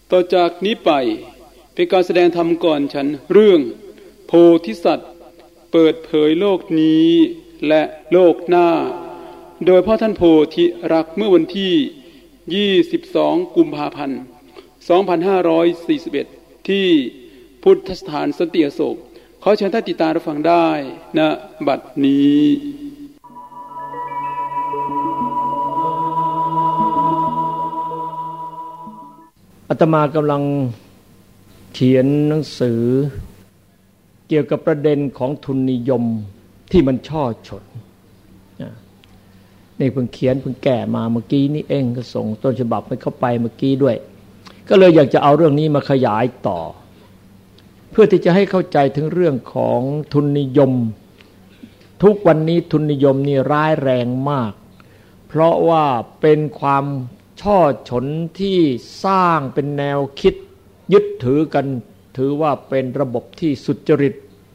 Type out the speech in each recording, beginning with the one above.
ต่อจากนี้ไปเป็นการแสดงธรรมก่อนฉันเรื่องโพธิสัตว์เปิดเผยโลกนี้และโลกหน้าโดยพ่อท่านโพธิรักเมื่อวันที่22กุมภาพันธ์2541ที่พุทธสถานสันติอโศกขอเชิญท่านติดตามรับฟังได้ณบัดนี้อาตมากำลังเขียนหนังสือเกี่ยวกับประเด็นของทุนนิยมที่มันช่อฉนนี่เพิ่งเขียนเพิ่งแก้มาเมื่อกี้นี่เองก็ส่งต้นฉบับไปเข้าไปเมื่อกี้ด้วยก็เลยอยากจะเอาเรื่องนี้มาขยายต่อเพื่อที่จะให้เข้าใจถึงเรื่องของทุนนิยมทุกวันนี้ทุนนิยมนี่ร้ายแรงมากเพราะว่าเป็นความช่อฉนที่สร้างเป็นแนวคิดยึดถือกันถือว่าเป็นระบบที่สุจริต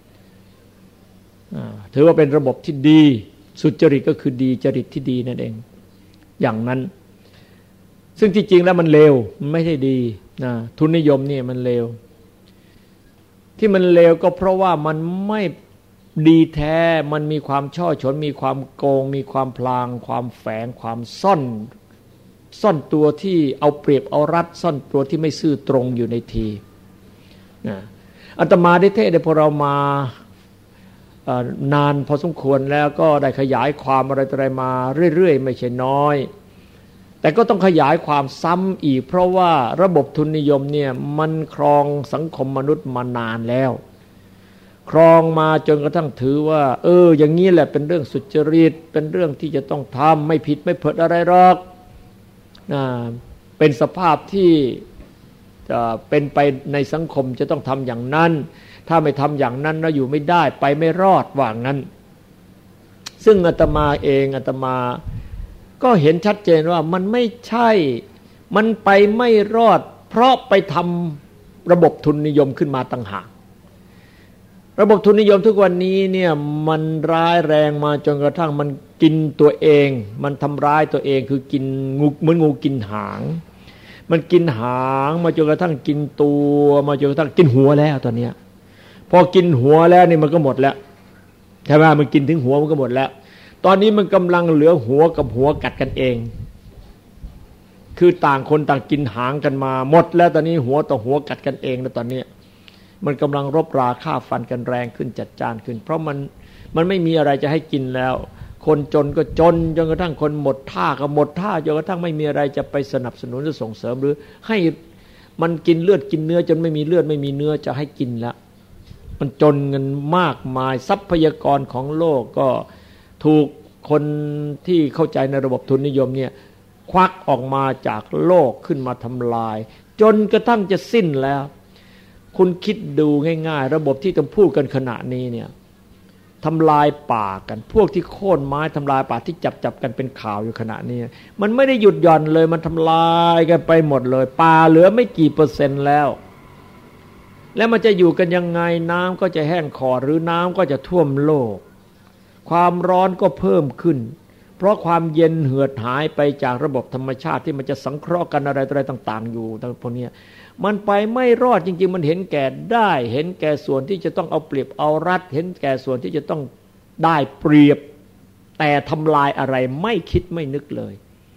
ถือว่าเป็นระบบที่ดีสุจริตก็คือดีจริตที่ดีนั่นเองอย่างนั้นซึ่งที่จริงแล้วมันเลวมันไม่ใช่ดีนะทุนนิยมนี่มันเลวที่มันเลวก็เพราะว่ามันไม่ดีแท้มันมีความช่อฉนมีความโกงมีความพลางความแฝงความซ่อนตัวที่เอาเปรียบเอารัดซ่อนตัวที่ไม่ซื่อตรงอยู่ในทีนะอาตมาได้เทศน์พอเรามานานพอสมควรแล้วก็ได้ขยายความอะไรมาเรื่อยๆไม่ใช่น้อยแต่ก็ต้องขยายความซ้ำอีกเพราะว่าระบบทุนนิยมเนี่ยมันครองสังคมมนุษย์มานานแล้วครองมาจนกระทั่งถือว่าอย่างนี้แหละเป็นเรื่องสุจริตเป็นเรื่องที่จะต้องทำไม่ผิดไม่เผิดอะไรหรอกเป็นสภาพที่จะเป็นไปในสังคมจะต้องทำอย่างนั้นถ้าไม่ทำอย่างนั้นแล้วอยู่ไม่ได้ไปไม่รอดว่างั้นซึ่งอาตมาก็เห็นชัดเจนว่ามันไม่ใช่มันไปไม่รอดเพราะไปทำระบบทุนนิยมขึ้นมาต่างหากระบบทุนนิยมทุกวันนี้เนี่ยมันร้ายแรงมาจนกระทั่งมันกินตัวเองมันทำร้ายตัวเองคือกินงูเหมือนงูกินหางมันกินหางมาจนกระทั่งกินตัวมาจนกระทั่งกินหัวแล้วตอนนี้พอกินหัวแล้วนี่มันก็หมดแล้วใช่ไหมมันกินถึงหัวมันก็หมดแล้วตอนนี้มันกำลังเหลือหัวกับหัวกัดกันเองคือต่างคนต่างกินหางกันมาหมดแล้วตอนนี้หัวต่อหัวกัดกันเองแล้วตอนนี้มันกำลังรบราฆ่าฟันกันแรงขึ้นจัดจ้านขึ้นเพราะมันไม่มีอะไรจะให้กินแล้วคนจนก็จนจนกระทั่งคนหมดท่าก็หมดท่าจนกระทั่งไม่มีอะไรจะไปสนับสนุนหรือส่งเสริมหรือให้มันกินเลือดกินเนื้อจนไม่มีเลือดไม่มีเนื้อจะให้กินแล้วมันจนเงินมากมายทรัพยากรของโลกก็ถูกคนที่เข้าใจในระบบทุนนิยมเนี่ยควักออกมาจากโลกขึ้นมาทำลายจนกระทั่งจะสิ้นแล้วคุณคิดดูง่ายๆระบบที่ต้องพูดกันขณะนี้เนี่ยทำลายป่ากันพวกที่โค่นไม้ทำลายป่าที่จับกันเป็นข่าวอยู่ขณะนี้มันไม่ได้หยุดหย่อนเลยมันทำลายกันไปหมดเลยป่าเหลือไม่กี่เปอร์เซ็นต์แล้วมันจะอยู่กันยังไงน้ำก็จะแห้งขอดหรือน้ำก็จะท่วมโลกความร้อนก็เพิ่มขึ้นเพราะความเย็นเหือดหายไปจากระบบธรรมชาติที่มันจะสังเคราะห์กันอะไรต่างๆอยู่ทั้งพวกนี้มันไปไม่รอดจริงๆมันเห็นแก่ได้เห็นแก่ส่วนที่จะต้องเอาเปรียบเอารัดเห็นแก่ส่วนที่จะต้องได้เปรียบแต่ทำลายอะไรไม่คิดไม่นึกเลย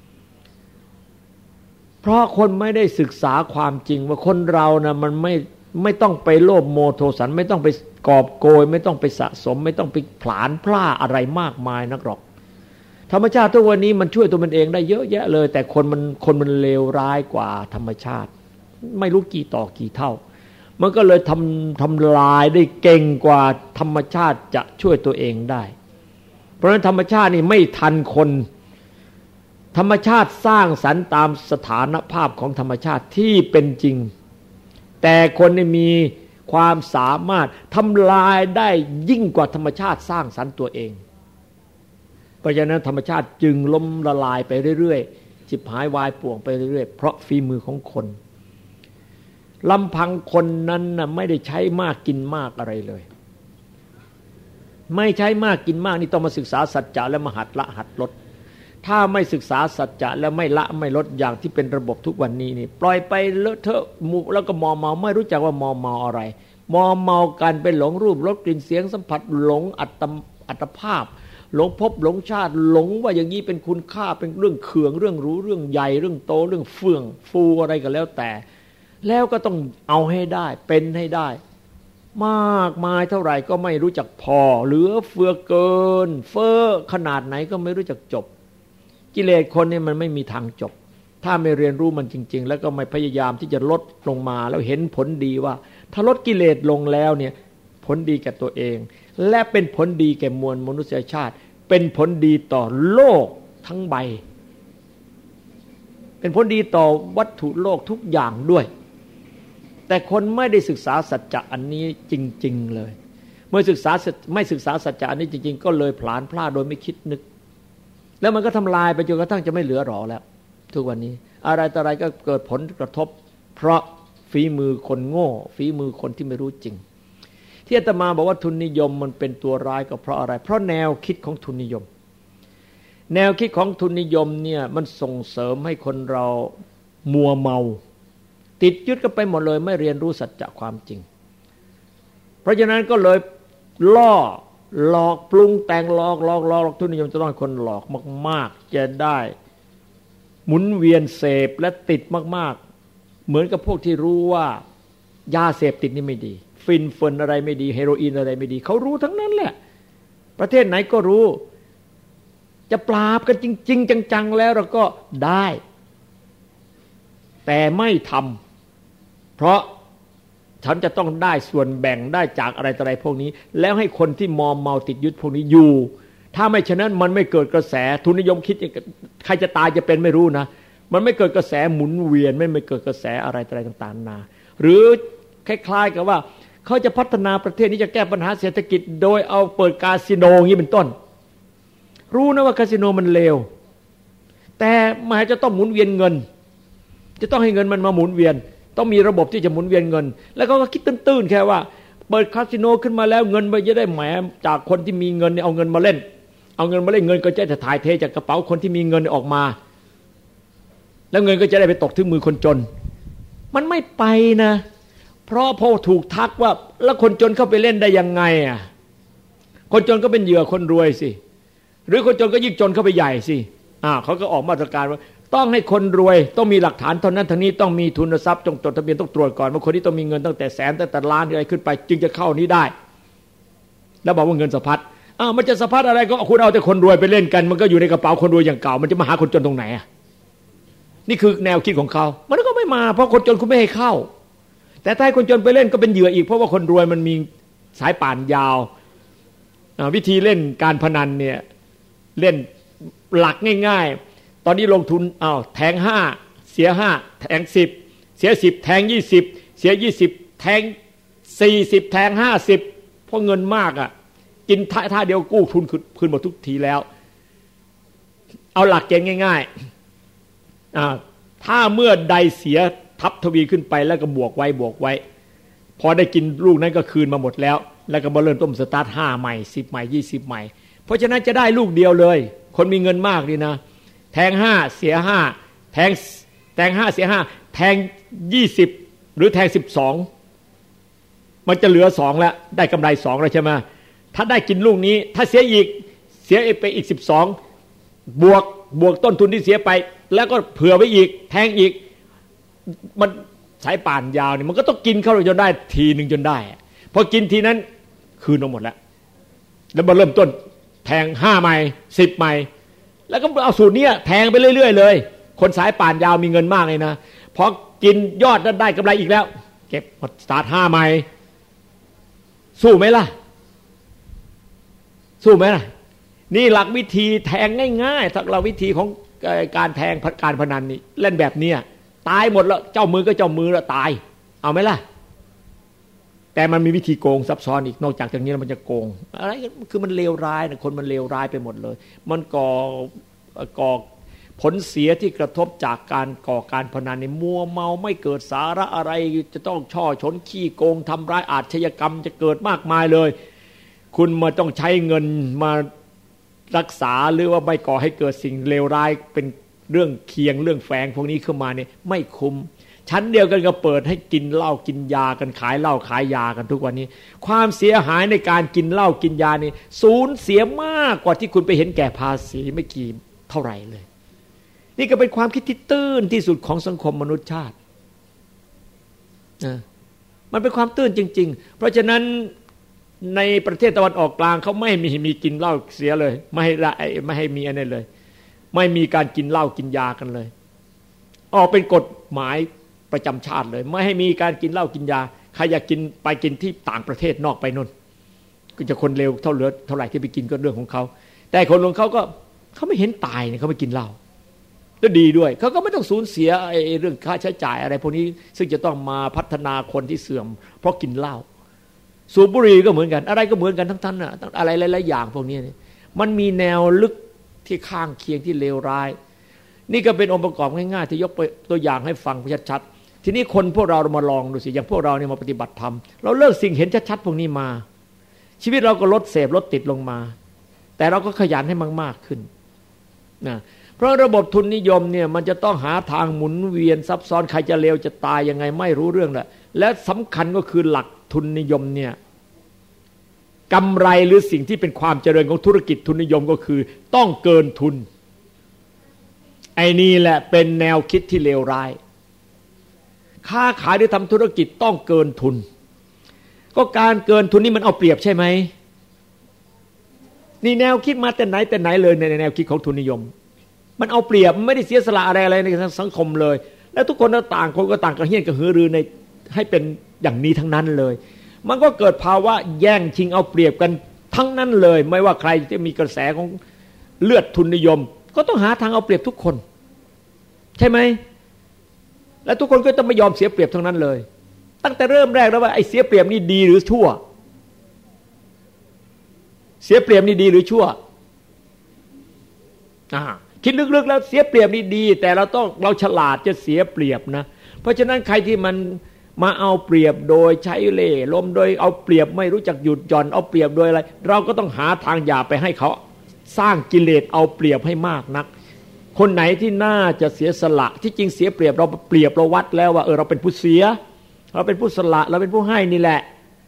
เพราะคนไม่ได้ศึกษาความจริงว่าคนเรานะมันไม่ต้องไปโลภโมโทสันไม่ต้องไปกอบโกยไม่ต้องไปสะสมไม่ต้องไปผลาญพล่าอะไรมากมายนักหรอกธรรมชาติทุกวันนี้มันช่วยตัวมันเองได้เยอะแยะเลยแต่คนมันเลวร้ายกว่าธรรมชาติไม่รู้กี่ต่อกี่เท่ามันก็เลยทำลายได้เก่งกว่าธรรมชาติจะช่วยตัวเองได้เพราะฉะนั้นธรรมชาตินี่ไม่ทันคนธรรมชาติสร้างสรรค์ตามสถานภาพของธรรมชาติที่เป็นจริงแต่คนนี่มีความสามารถทำลายได้ยิ่งกว่าธรรมชาติสร้างสรรค์ตัวเองเพราะฉะนั้นธรรมชาติจึงล้มละลายไปเรื่อยๆฉิบหายวายป่วงไปเรื่อยๆเพราะฝีมือของคนลำพังคนนั้นน่ะไม่ได้ใช้มากกินมากอะไรเลยไม่ใช้มากกินมากนี่ต้องมาศึกษาสัจจะและมหัดละหัดลดถ้าไม่ศึกษาสัจจะและไม่ละไม่ลดอย่างที่เป็นระบบทุกวันนี้นี่ปล่อยไปเลอะเทอะแล้วก็มัวเมาไม่รู้จักว่ามัวเมาอะไรมัวเมากันไปหลงรูปรสกลิ่นเสียงสัมผัสหลงอัตภาพหลงภพหลงชาติหลงว่าอย่างนี้เป็นคุณค่าเป็นเรื่องเคืองเรื่องรู้เรื่องใหญ่เรื่องโตเรื่องเฟื่องฟูอะไรก็แล้วแต่แล้วก็ต้องเอาให้ได้เป็นให้ได้มากมายเท่าไหร่ก็ไม่รู้จักพอเหลือเฟือเกินเฟ้อขนาดไหนก็ไม่รู้จักจบกิเลสคนนี่มันไม่มีทางจบถ้าไม่เรียนรู้มันจริงๆแล้วก็ไม่พยายามที่จะลดลงมาแล้วเห็นผลดีว่าถ้าลดกิเลสลงแล้วเนี่ยผลดีแก่ตัวเองและเป็นผลดีแก่มวลมนุษยชาติเป็นผลดีต่อโลกทั้งใบเป็นผลดีต่อวัตถุโลกทุกอย่างด้วยแต่คนไม่ได้ศึกษาสัจจะอันนี้จริงๆเลยเมื่อไม่ศึกษาสัจจะอันนี้จริงๆก็เลยผลาญพลาดโดยไม่คิดนึกแล้วมันก็ทำลายไปจนกระทั่งจะไม่เหลือหรอแล้วทุกวันนี้อะไรต่ออะไรก็เกิดผลกระทบเพราะฝีมือคนโง่ฝีมือคนที่ไม่รู้จริงที่อาตมาบอกว่าทุนนิยมมันเป็นตัวร้ายก็เพราะอะไรเพราะแนวคิดของทุนนิยมแนวคิดของทุนนิยมเนี่ยมันส่งเสริมให้คนเรามัวเมาติดยึดกันไปหมดเลยไม่เรียนรู้สัจจะความจริงเพราะฉะนั้นก็เลยล่อหลอกปรุงแต่งหลอกทุนนิยมจะต้องให้คนหลอกมากๆจะได้หมุนเวียนเสพและติดมากๆเหมือนกับพวกที่รู้ว่ายาเสพติดนี่ไม่ดีฟินเฟินอะไรไม่ดีเฮโรอีนอะไรไม่ดีเขารู้ทั้งนั้นแหละประเทศไหนก็รู้จะปราบกันจริงๆจังๆแล้วเราก็ได้แต่ไม่ทำเพราะฉันจะต้องได้ส่วนแบ่งได้จากอะไรต่ออะไรพวกนี้แล้วให้คนที่มอมเมาติดยึดพวกนี้อยู่ถ้าไม่ฉะนั้นมันไม่เกิดกระแสทุนนิยมคิดใครจะตายจะเป็นไม่รู้นะมันไม่เกิดกระแสหมุนเวียนไม่เกิดกระแสอะไรต่ออะไรต่างๆนาหรือคล้ายๆกับว่าเขาจะพัฒนาประเทศนี้จะแก้ปัญหาเศรษฐกิจโดยเอาเปิดคาสิโนอย่างนี้เป็นต้นรู้นะว่าคาสิโนมันเลวแต่มันจะต้องหมุนเวียนเงินจะต้องให้เงินมันมาหมุนเวียนต้องมีระบบที่จะหมุนเวียนเงินแล้วก็คิดตื้นๆแค่ว่าเปิดคาสิโนขึ้นมาแล้วเงินมันจะได้แหมจากคนที่มีเงินเอาเงินมาเล่นเงินก็จะถ่ายเทจากกระเป๋าคนที่มีเงินออกมาแล้วเงินก็จะได้ไปตกถึงมือคนจนมันไม่ไปนะเพราะพอถูกทักว่าแล้วคนจนเข้าไปเล่นได้ยังไงอ่ะคนจนก็เป็นเหยื่อคนรวยสิหรือคนจนก็ยิ่งจนเข้าไปใหญ่สิเขาก็ออกมาตรการว่าต้องให้คนรวยต้องมีหลักฐานเท่านั้นเท่านี้ต้องมีทุนทรัพย์จงจดทะเบียนต้องตรวจก่อนว่าคนนี้ต้องมีเงินตั้งแต่แสนตั้งแต่ล้านอะไรขึ้นไปจึงจะเข้านี้ได้แล้วบอกว่าเงินสะพัดมันจะสะพัดอะไรก็คุณเอาแต่คนรวยไปเล่นกันมันก็อยู่ในกระเป๋าคนรวยอย่างเก่ามันจะมาหาคนจนตรงไหนอ่ะนี่คือแนวคิดของเขามันก็ไม่มาเพราะคนจนคุณไม่ให้เข้าแต่ถ้าให้คนจนไปเล่นก็เป็นเหยื่ออีกเพราะว่าคนรวยมันมีสายป่านยาววิธีเล่นการพนันเนี่ยเล่นหลักง่ายๆตอนนี้ลงทุนแทง5เสีย5แทง10เสีย10แทง20เสีย20แทง40แทง50เพราะเงินมากอ่ะกินท่าเดียวกู้ทุนคืนหมดทุกทีแล้วเอาหลักเกณฑ์ง่ายๆถ้าเมื่อใดเสียทับทวีขึ้นไปแล้วก็บวกไว้พอได้กินลูกนั้นก็คืนมาหมดแล้วก็มาเริ่มต้นสตาร์ท5ใหม่10ใหม่20ใหม่เพราะฉะนั้นจะได้ลูกเดียวเลยคนมีเงินมากนี่นะแทง5เสีย5แทง5เสีย5แทง20หรือแทง12มันจะเหลือ2แล้วได้กำไร2แล้วใช่ไหมถ้าได้กินลูกนี้ถ้าเสียไปอีก12บวกต้นทุนที่เสียไปแล้วก็เผื่อไว้อีกแทงอีกมันสายป่านยาวเนี่ยมันก็ต้องกินเข้าจนได้ทีนึงจนได้พอกินทีนั้นคืนเอาหมดแล้วมาเริ่มต้นแทง5ใหม่10ใหม่แล้วก็เอาสูตรนี้แทงไปเรื่อยๆเลยคนสายป่านยาวมีเงินมากเลยนะพอกินยอดได้กำไรอีกแล้วเก็บสตาร์ท5ใหม่สู้ไหมล่ะนี่หลักวิธีแทงง่ายๆถ้าเราวิธีของการแทงการพนันนี่เล่นแบบนี้ตายหมดแล้วเจ้ามือก็เจ้ามือแล้วตายเอาไหมล่ะแต่มันมีวิธีโกงซับซ้อนอีกนอกจากนี้แล้วมันจะโกงอะไรคือมันเลวร้ายนะคนมันเลวร้ายไปหมดเลยมันก่อผลเสียที่กระทบจากการก่อการพนันในมัวเมาไม่เกิดสาระอะไรจะต้องช่อฉนขี้โกงทำร้ายอาชญากรรมจะเกิดมากมายเลยคุณมาต้องใช้เงินมารักษาหรือว่าไม่ก่อให้เกิดสิ่งเลวร้ายเป็นเรื่องเคียงเรื่องแฝงพวกนี้ขึ้นมาเนี่ยไม่คุ้มชั้นเดียวกันก็เปิดให้กินเหล้ากินยากันขายเหล้าขายยากันทุกวันนี้ความเสียหายในการกินเหล้ากินยานี่สูญเสียมากกว่าที่คุณไปเห็นแก่ภาษีไม่กี่เท่าไหร่เลยนี่ก็เป็นความคิดที่ตื้นที่สุดของสังคมมนุษยชาติมันเป็นความตื้นจริงๆเพราะฉะนั้นในประเทศตะวันออกกลางเขาไม่มีกินเหล้าเสียเลยไม่ให้มีอะไรเลยไม่มีการกินเหล้ากินยากันเลยออกเป็นกฎหมายประจำชาติเลยไม่ให้มีการกินเหล้ากินยาใครอยากกินไปกินที่ต่างประเทศนอกไปนู่นก็จะคนเร็วเท่าไหร่ที่ไปกินก็เรื่องของเขาแต่คนของเขาก็เขาไม่เห็นตายเนี่ยเขาไม่กินเหล้าก็ดีด้วยเขาก็ไม่ต้องสูญเสียเรื่องค่าใช้จ่ายอะไรพวกนี้ซึ่งจะต้องมาพัฒนาคนที่เสื่อมเพราะกินเหล้าสูบบุหรี่ก็เหมือนกันอะไรก็เหมือนกันทั้งท่านน่ะอะไรหลายๆอย่างพวกนี้มันมีแนวลึกที่ข้างเคียงที่เลวร้ายนี่ก็เป็นองค์ประกอบง่ายๆที่ยกตัวอย่างให้ฟังชัดๆทีนี้คนพวกเรามาลองดูสิอย่างพวกเราเนี่ยมาปฏิบัติธรรมเราเลิกสิ่งเห็นชัดๆพวกนี้มาชีวิตเราก็ลดเสพลดติดลงมาแต่เราก็ขยันให้มากๆขึ้นนะเพราะระบบทุนนิยมเนี่ยมันจะต้องหาทางหมุนเวียนซับซ้อนใครจะเลวจะตายยังไงไม่รู้เรื่องแหละและสำคัญก็คือหลักทุนนิยมเนี่ยกำไรหรือสิ่งที่เป็นความเจริญของธุรกิจทุนนิยมก็คือต้องเกินทุนไอ้นี่แหละเป็นแนวคิดที่เลวร้ายค้าขายหรือทำธุรกิจต้องเกินทุนก็การเกินทุนนี่มันเอาเปรียบใช่ไหมนี่แนวคิดมาแต่ไหนเลยในแนวคิดของทุนนิยมมันเอาเปรียบไม่ได้เสียสละอะไรในสังคมเลยแล้วทุกคนต่างคนก็ต่างกระเฮี้ยนกระหือรือในให้เป็นอย่างนี้ทั้งนั้นเลยมันก็เกิดภาวะแย่งชิงเอาเปรียบกันทั้งนั้นเลยไม่ว่าใครจะมีกระแสของเลือดทุนนิยมก็ต้องหาทางเอาเปรียบทุกคนใช่ไหมและทุกคนก็ต้องไม่ยอมเสียเปรียบทั้งนั้นเลยตั้งแต่เริ่มแรกแล้วว่าไอ้เสียเปรียบนี่ดีหรือชั่วเสียเปรียบนี่ดีหรือชั่วคิดลึกๆแล้วเสียเปรียบนี่ดีแต่เราฉลาดจะเสียเปรียบนะเพราะฉะนั้นใครที่มันมาเอาเปรียบโดยใช้เล่ห์ล้มโดยเอาเปรียบไม่รู้จักหยุดหย่อนเอาเปรียบโดยอะไรเราก็ต้องหาทางอย่าไปให้เขาสร้างกิเลสเอาเปรียบให้มากนักคนไหนที่น่าจะเสียสละที่จริงเสียเปรียบเราเปรียบเราวัดแล้วว่าเราเป็นผู้เสียเราเป็นผู้สละเราเป็นผู้ให้นี่แหละ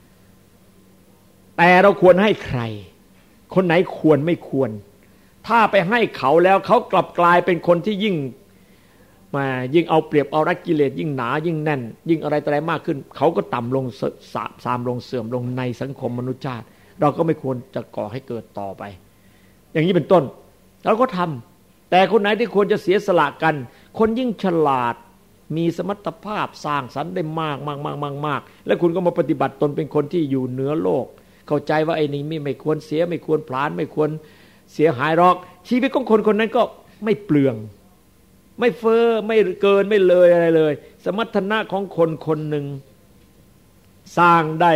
แต่เราควรให้ใครคนไหนควรไม่ควรถ้าไปให้เขาแล้วเขากลับกลายเป็นคนที่ยิ่งเอาเปรียบเอารักกิเลสยิ่งหนายิ่งแน่นยิ่งอะไรต่ออะไรมากขึ้นเขาก็ต่ำลงซามลงเสื่อมลงในสังคมมนุษยชาติเราก็ไม่ควรจะก่อให้เกิดต่อไปอย่างนี้เป็นต้นเราก็ทำแต่คนไหนที่ควรจะเสียสละกันคนยิ่งฉลาดมีสมรรถภาพสร้างสรรค์ได้มากแล้วคุณก็มาปฏิบัติตนเป็นคนที่อยู่เหนือโลกเข้าใจว่าไอ้นี่ไม่ควรเสียไม่ควรพลาดไม่ควรเสียหายหรอกชีวิตของคนคนนั้นก็ไม่เปลืองไม่เฟ้อไม่เกินไม่เลยอะไรเลยสมรรถนะของคนคนหนึ่งสร้างได้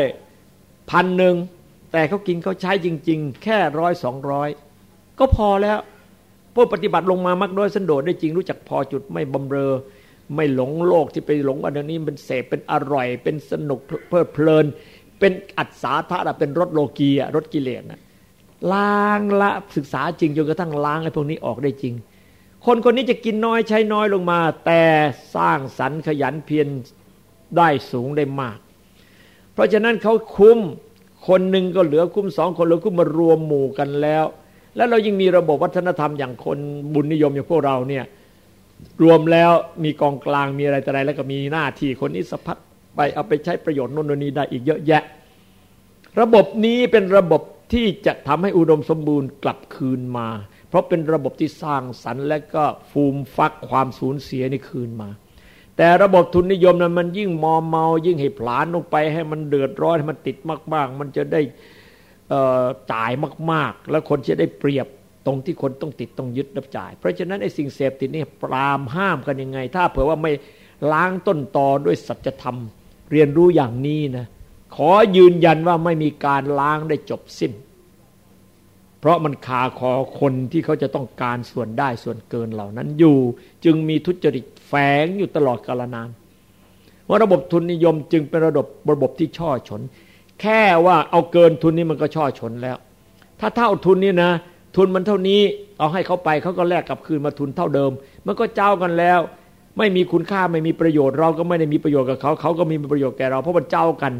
1,000แต่เขากินเขาใช้จริงๆแค่100-200ก็พอแล้วพวกปฏิบัติลงมามักน้อยสันโดษได้จริงรู้จักพอจุดไม่บำเรอไม่หลงโลกที่ไปหลงอันนี้เป็นเสพเป็นอร่อยเป็นสนุกเพลิดเพลินเป็นอัศธาเป็นรสโลกีรสกิเลสนะล้างละศึกษาจริงจนกระทั่งล้างไอ้พวกนี้ออกได้จริงคนคนนี้จะกินน้อยใช้น้อยลงมาแต่สร้างสรรค์ขยันเพียรได้สูงได้มากเพราะฉะนั้นเขาคุ้มคนหนึ่งก็เหลือคุ้ม2คนเหลือคุ้มมารวมหมู่กันแล้วเรายิ่งมีระบบวัฒนธรรมอย่างคนบุญนิยมอย่างพวกเราเนี่ยรวมแล้วมีกองกลางมีอะไรต่ออะไรแล้วก็มีหน้าที่คนนี้สะพัดไปเอาไปใช้ประโยชน์โน่นนี่ได้อีกเยอะแยะระบบนี้เป็นระบบที่จะทำให้อุดมสมบูรณ์กลับคืนมาเพราะเป็นระบบที่สร้างสรรค์และก็ฟูมฟักความสูญเสียนี่คืนมาแต่ระบบทุนนิยมนั้นมันยิ่งมอมเมายิ่งให้ผลาญลงไปให้มันเดือดร้อนให้มันติดมากๆมันจะได้จ่ายมากๆแล้วคนจะได้เปรียบตรงที่คนต้องติดต้องยึดรับจ่ายเพราะฉะนั้นไอ้สิ่งเสพติดนี่ปรามห้ามกันยังไงถ้าเผื่อว่าไม่ล้างต้นตอด้วยสัจธรรมเรียนรู้อย่างนี้นะขอยืนยันว่าไม่มีการล้างได้จบสิ้นเพราะมันคาคอคนที่เขาจะต้องการส่วนได้ส่วนเกินเหล่านั้นอยู่จึงมีทุจริตแฝงอยู่ตลอดกาลนานว่าระบบทุนนิยมจึงเป็นระบบที่ช่อฉนแค่ว่าเอาเกินทุนนี้มันก็ช่อฉนแล้วถ้าเท่าทุนนี้นะทุนมันเท่านี้เอาให้เขาไปเขาก็แลกกลับคืนมาทุนเท่าเดิมมันก็เจ้ากันแล้วไม่มีคุณค่าไม่มีประโยชน์เราก็ไม่ได้มีประโยชน์กับเขาเขาก็มีประโยชน์แก่เราเพราะมันเจ้ากัน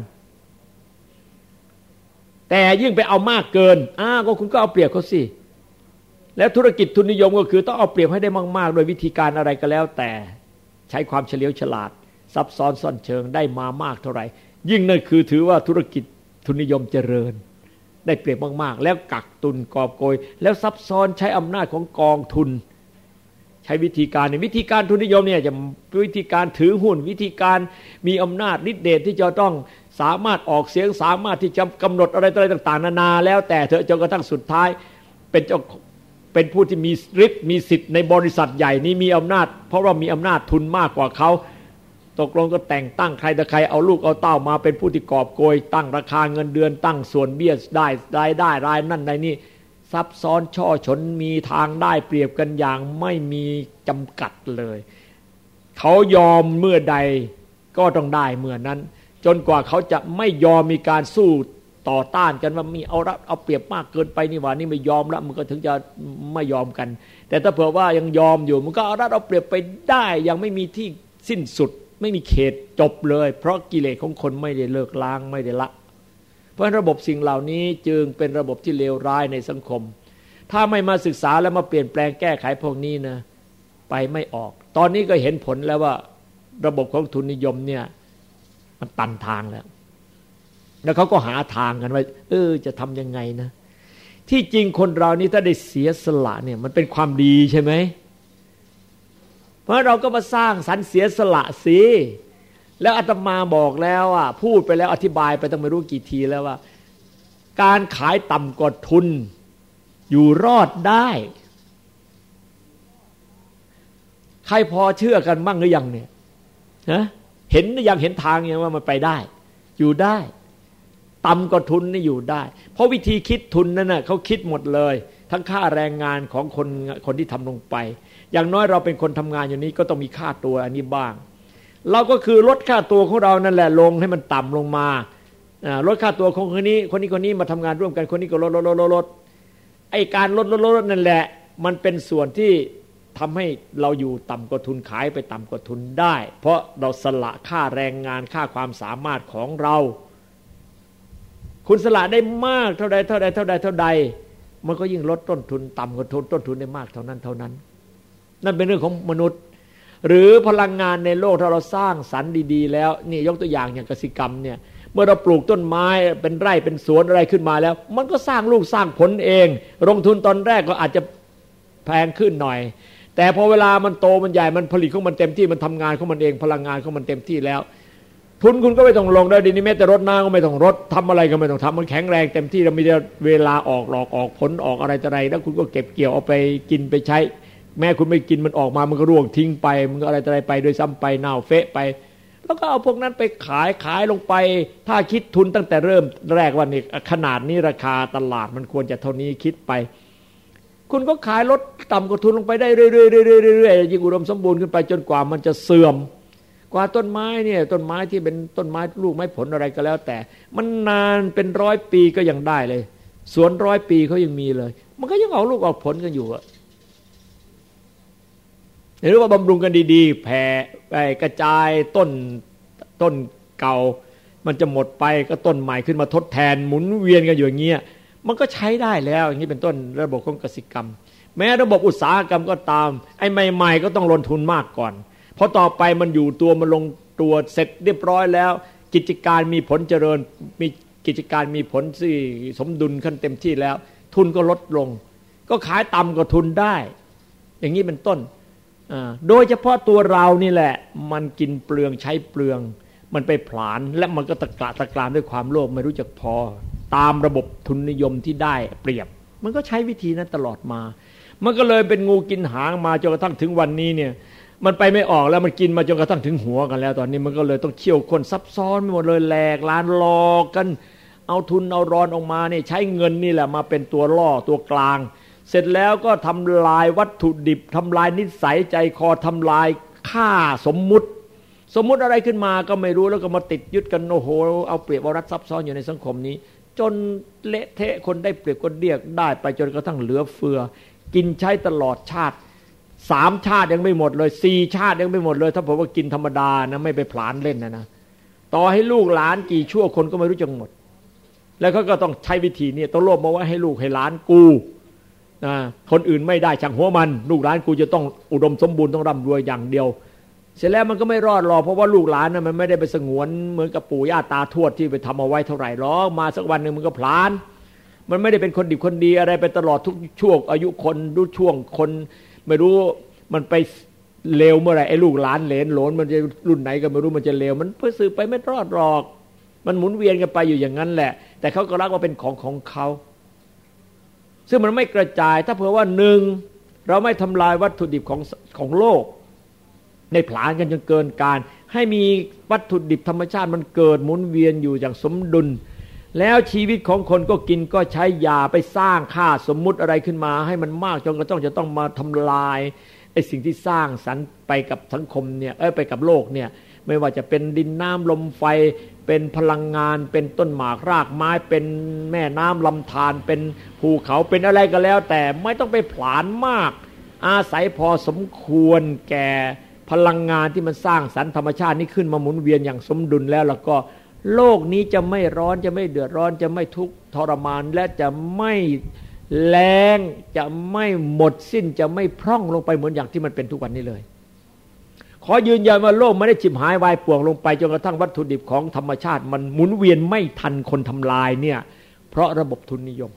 แต่ยิ่งไปเอามากเกินก็คุณก็เอาเปรียบเขาสิแล้วธุรกิจทุนนิยมก็คือต้องเอาเปรียบให้ได้มากๆโดยวิธีการอะไรก็แล้วแต่ใช้ความเฉลียวฉลาดซับซ้อนซ่อนเชิงได้มามากเท่าไหร่ยิ่งนั่นคือถือว่าธุรกิจทุนนิยมเจริญได้เปรียบมากๆแล้วกักตุนกอบโกยแล้วซับซ้อนใช้อำนาจของกองทุนใช้วิธีการวิธีการทุนนิยมเนี่ยจะวิธีการถือหุ้นวิธีการมีอำนาจฤทธิ์เดชที่จะต้องสามารถออกเสียงสามารถที่จะกำหนดอะไรต่างๆนานาแล้วแต่เถอะจนกระทั่งสุดท้ายเป็นผู้ที่มีฤทธิ์มีสิทธิ์ในบริษัทใหญ่นี้มีอำนาจเพราะว่ามีอำนาจทุนมากกว่าเขาตกลงก็แต่งตั้งใครแต่ใครเอาลูกเอาเต้ามาเป็นผู้ที่กอบโกยตั้งราคาเงินเดือนตั้งส่วนเบี้ยได้รายนั่นรายนี่ซับซ้อนช่อฉนมีทางได้เปรียบกันอย่างไม่มีจำกัดเลยเขายอมเมื่อใดก็ต้องได้เมื่อนั้นจนกว่าเขาจะไม่ยอมมีการสู้ต่อต้านกันว่ามีเอาเปรียบมากเกินไปนี่หว่านี่ไม่ยอมแล้วมันก็ถึงจะไม่ยอมกันแต่ถ้าเผื่อว่ายังยอมอยู่มันก็เอาเปรียบไปได้ยังไม่มีที่สิ้นสุดไม่มีเขตจบเลยเพราะกิเลสของคนไม่ได้เลิกล้างไม่ได้ละเพราะระบบสิ่งเหล่านี้จึงเป็นระบบที่เลวร้ายในสังคมถ้าไม่มาศึกษาแล้วมาเปลี่ยนแปลงแก้ไขพวกนี้นะไปไม่ออกตอนนี้ก็เห็นผลแล้วว่าระบบของทุนนิยมเนี่ยมันตันทางแล้วเขาก็หาทางกันว่าจะทำยังไงนะที่จริงคนเรานี่ถ้าได้เสียสละเนี่ยมันเป็นความดีใช่ไหมเพราะเราก็มาสร้างสรรค์เสียสละสิแล้วอาตมาบอกแล้วพูดไปแล้วอธิบายไปตั้งไม่รู้กี่ทีแล้วว่าการขายต่ำกว่าทุนอยู่รอดได้ใครพอเชื่อกันบ้างหรือยังเนี่ยนะเห็นหรือยังเห็นทางยังว่ามันไปได้อยู่ได้ต่ำกว่าทุนนี่อยู่ได้เพราะวิธีคิดทุนนั่นน่ะเขาคิดหมดเลยทั้งค่าแรงงานของคนที่ทำลงไปอย่างน้อยเราเป็นคนทำงานอยู่นี้ก็ต้องมีค่าตัวอันนี้บ้างเราก็คือลดค่าตัวของเรานั่นแหละลงให้มันต่ำลงมาลดค่าตัวของคนนี้มาทำงานร่วมกันคนนี้ก็ลดไอ้การลดนั่นแหละมันเป็นส่วนที่ทำให้เราอยู่ต่ำกว่าทุนขายไปต่ำกว่าทุนได้เพราะเราสละค่าแรงงานค่าความสามารถของเราคุณสละได้มากเท่าใดมันก็ยิ่งลดต้นทุนต่ำกว่าต้นทุนได้มากเท่านั้นนั่นเป็นเรื่องของมนุษย์หรือพลังงานในโลกถ้าเราสร้างสรรค์ดีๆแล้วนี่ยกตัวอย่างกสิกรรมเนี่ยเมื่อเราปลูกต้นไม้เป็นไร่เป็นสวนอะไรขึ้นมาแล้วมันก็สร้างลูกสร้างผลเองลงทุนตอนแรกก็อาจจะแพงขึ้นหน่อยแต่พอเวลามันโตมันใหญ่มันผลิตของมันเต็มที่มันทำงานของมันเองพลังงานของมันเต็มที่แล้วทุนคุณก็ไม่ต้องลงได้ดีนี่แม้แต่รดน้ำก็ไม่ต้องรดทำอะไรก็ไม่ต้องทำมันแข็งแรงเต็มที่เรามีเวลาออกหลอกออกผลออกอะไรต่ออะไรแล้วคุณก็เก็บเกี่ยวเอาไปกินไปใช้แม้คุณไม่กินมันออกมามันก็ร่วงทิ้งไปมันก็อะไรต่ออะไรไปโดยซ้ำไปเน่าเฟะไปแล้วก็เอาพวกนั้นไปขายลงไปถ้าคิดทุนตั้งแต่เริ่มแรกว่านี่ขนาดนี้ราคาตลาดมันควรจะเท่านี้คิดไปคุณก็ขายลดต่ำกว่าทุนลงไปได้เรื่อยๆยิ่งอุดมสมบูรณ์ขึ้นไปจนกว่ามันจะเสื่อมกว่าต้นไม้เนี่ยต้นไม้ที่เป็นต้นไม้ลูกไม้ผลอะไรก็แล้วแต่มันนานเป็น100 ปีก็ยังได้เลยสวน100 ปีเขายังมีเลยมันก็ยังออกลูกออกผลกันอยู่หรือว่าบำรุงกันดีๆแผ่กระจายต้นเก่ามันจะหมดไปก็ต้นใหม่ขึ้นมาทดแทนหมุนเวียนกันอยู่อย่างเงี้ยมันก็ใช้ได้แล้วอย่างนี้เป็นต้นระบบของกสิกรรมแม้ระบบอุตสาหกรรมก็ตามไอ้ใหม่ๆก็ต้องลงทุนมากก่อนเพราะต่อไปมันอยู่ตัวมันลงตัวเสร็จเรียบร้อยแล้วกิจการมีผลเจริญมีกิจการมีผลที่สมดุลขั้นเต็มที่แล้วทุนก็ลดลงก็ขายต่ำกว่าทุนได้อย่างนี้เป็นต้นโดยเฉพาะตัวเรานี่แหละมันกินเปลืองใช้เปลืองมันไปผลาญและมันก็ตะกร้าด้วยความโลภไม่รู้จักพอตามระบบทุนนิยมที่ได้เปรียบมันก็ใช้วิธีนั้นตลอดมามันก็เลยเป็นงูกินหางมาจนกระทั่งถึงวันนี้เนี่ยมันไปไม่ออกแล้วมันกินมาจนกระทั่งถึงหัวกันแล้วตอนนี้มันก็เลยต้องเขี่ยวคนซับซ้อนไปหมดเลยแหลกลานหลอกกันเอาทุนเอาร้อนออกมาเนี่ยใช้เงินนี่แหละมาเป็นตัวล่อตัวกลางเสร็จแล้วก็ทำลายวัตถุดิบทำลายนิสัยใจคอทำลายค่าสมมุติอะไรขึ้นมาก็ไม่รู้แล้วก็มาติดยึดกันโอ้โหเอาเปรียบเอารัดซับซ้อนอยู่ในสังคมนี้จนเละเทะคนได้เปรียบก็เรียกได้ไปจนกระทั่งเหลือเฟือกินใช้ตลอดชาติ3 ชาติยังไม่หมดเลย4 ชาติยังไม่หมดเลยถ้าผมว่ากินธรรมดานะไม่ไปผลาญเล่นนะต่อให้ลูกหลานกี่ชั่วคนก็ไม่รู้จักหมดแล้วเขาก็ต้องใช้วิธีนี้ต้องรวบมาไว้ให้ลูกให้หลานกูคนอื่นไม่ได้ช่างหัวมันลูกหลานกูจะต้องอุดมสมบูรณ์ต้องร่ำรวยอย่างเดียวเสร็จแล้วมันก็ไม่รอดหรอกเพราะว่าลูกหลานมันไม่ได้ไปสงวนเหมือนกับปู่ย่าตาทวดที่ไปทำเอาไว้เท่าไหร่หรอกมาสักวันหนึ่งมันก็พลานมันไม่ได้เป็นคนดีคนดีอะไรไปตลอดทุกช่วงอายุคนดูช่วงคนไม่รู้มันไปเลวเมื่อไหร่ไอ้ลูกหลานเหลนโหลนมันจะรุ่นไหนก็ไม่รู้มันจะเลวมันเพื่อสืบไปไม่รอดหรอกมันหมุนเวียนกันไปอยู่อย่างนั้นแหละแต่เขาก็รักว่าเป็นของเขาซึ่งมันไม่กระจายถ้าเผื่อว่า1เราไม่ทำลายวัตถุดิบของโลกในผลาญกันจนเกินการให้มีวัตถุดิบธรรมชาติมันเกิดหมุนเวียนอยู่อย่างสมดุลแล้วชีวิตของคนก็กินก็ใช้ยาไปสร้างค่าสมมุติอะไรขึ้นมาให้มันมากจนกระทั่งจะต้องมาทำลายไอ้สิ่งที่สร้างสรรค์ไปกับสังคมเนี่ยไปกับโลกเนี่ยไม่ว่าจะเป็นดินน้ำลมไฟเป็นพลังงานเป็นต้นหมากรากไม้เป็นแม่น้ำลำธารเป็นภูเขาเป็นอะไรก็แล้วแต่ไม่ต้องไปผลาญมากอาศัยพอสมควรแก่พลังงานที่มันสร้างสรรค์ธรรมชาตินี้ขึ้นมาหมุนเวียนอย่างสมดุลแล้วก็โลกนี้จะไม่ร้อนจะไม่เดือดร้อนจะไม่ทุกข์ทรมานและจะไม่แล้งจะไม่หมดสิ้นจะไม่พร่องลงไปเหมือนอย่างที่มันเป็นทุกวันนี้เลยขอยืนยันว่าโลกไม่ได้ฉิบหายวายป่วงลงไปจนกระทั่งวัตถุดิบของธรรมชาติมันหมุนเวียนไม่ทันคนทำลายเนี่ยเพราะระบบทุนนิยม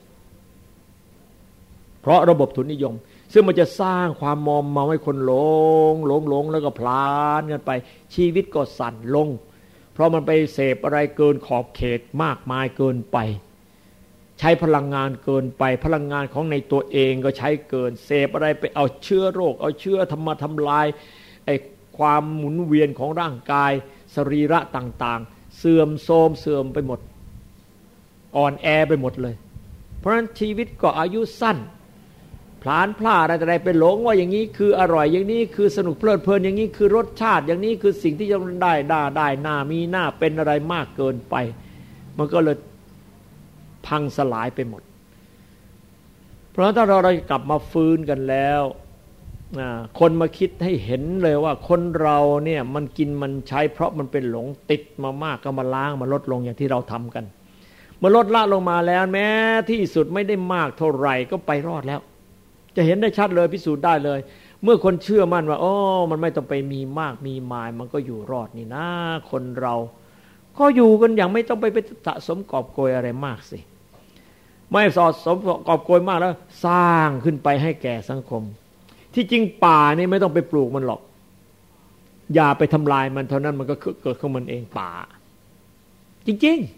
ซึ่งมันจะสร้างความมอมเมาให้คนหลงแล้วก็พลานกันไปชีวิตก็สั่นลงเพราะมันไปเสพอะไรเกินขอบเขตมากมายเกินไปใช้พลังงานเกินไปพลังงานของในตัวเองก็ใช้เกินเสพอะไรไปเอาเชื้อโรคเอาเชื้อทำลายไอ้ความหมุนเวียนของร่างกายสรีระต่างๆเสื่อมโทรมเสื่อมไปหมดอ่อนแอไปหมดเลยเพราะฉะนั้นชีวิตก็อายุสั้นพลานพลาดอะไรไปหลงว่าอย่างนี้คืออร่อยอย่างนี้คือสนุกเพลิดเพลินอย่างนี้คือรสชาติอย่างนี้คือสิ่งที่จะได้หน้ามีหน้าเป็นอะไรมากเกินไปมันก็เลยพังสลายไปหมดเพราะถ้าเรากลับมาฟื้นกันแล้วคนมาคิดให้เห็นเลยว่าคนเราเนี่ยมันกินมันใช้เพราะมันเป็นหลงติดมามากก็มาล้างมาลดลงอย่างที่เราทำกันเมื่อลดละลงมาแล้วแม้ที่สุดไม่ได้มากเท่าไหร่ก็ไปรอดแล้วจะเห็นได้ชัดเลยพิสูจน์ได้เลยเมื่อคนเชื่อมั่นว่ามันไม่ต้องไปมีมากมีมายมันก็อยู่รอดนี่นะคนเราก็อยู่กันอย่างไม่ต้องไปสะสมกอบโกยอะไรมากสิไม่สะสมกอบโกยมากแล้วสร้างขึ้นไปให้แก่สังคมที่จริงป่านี่ไม่ต้องไปปลูกมันหรอกอย่าไปทำลายมันเท่านั้นมันก็เกิดของมันเองป่าจริง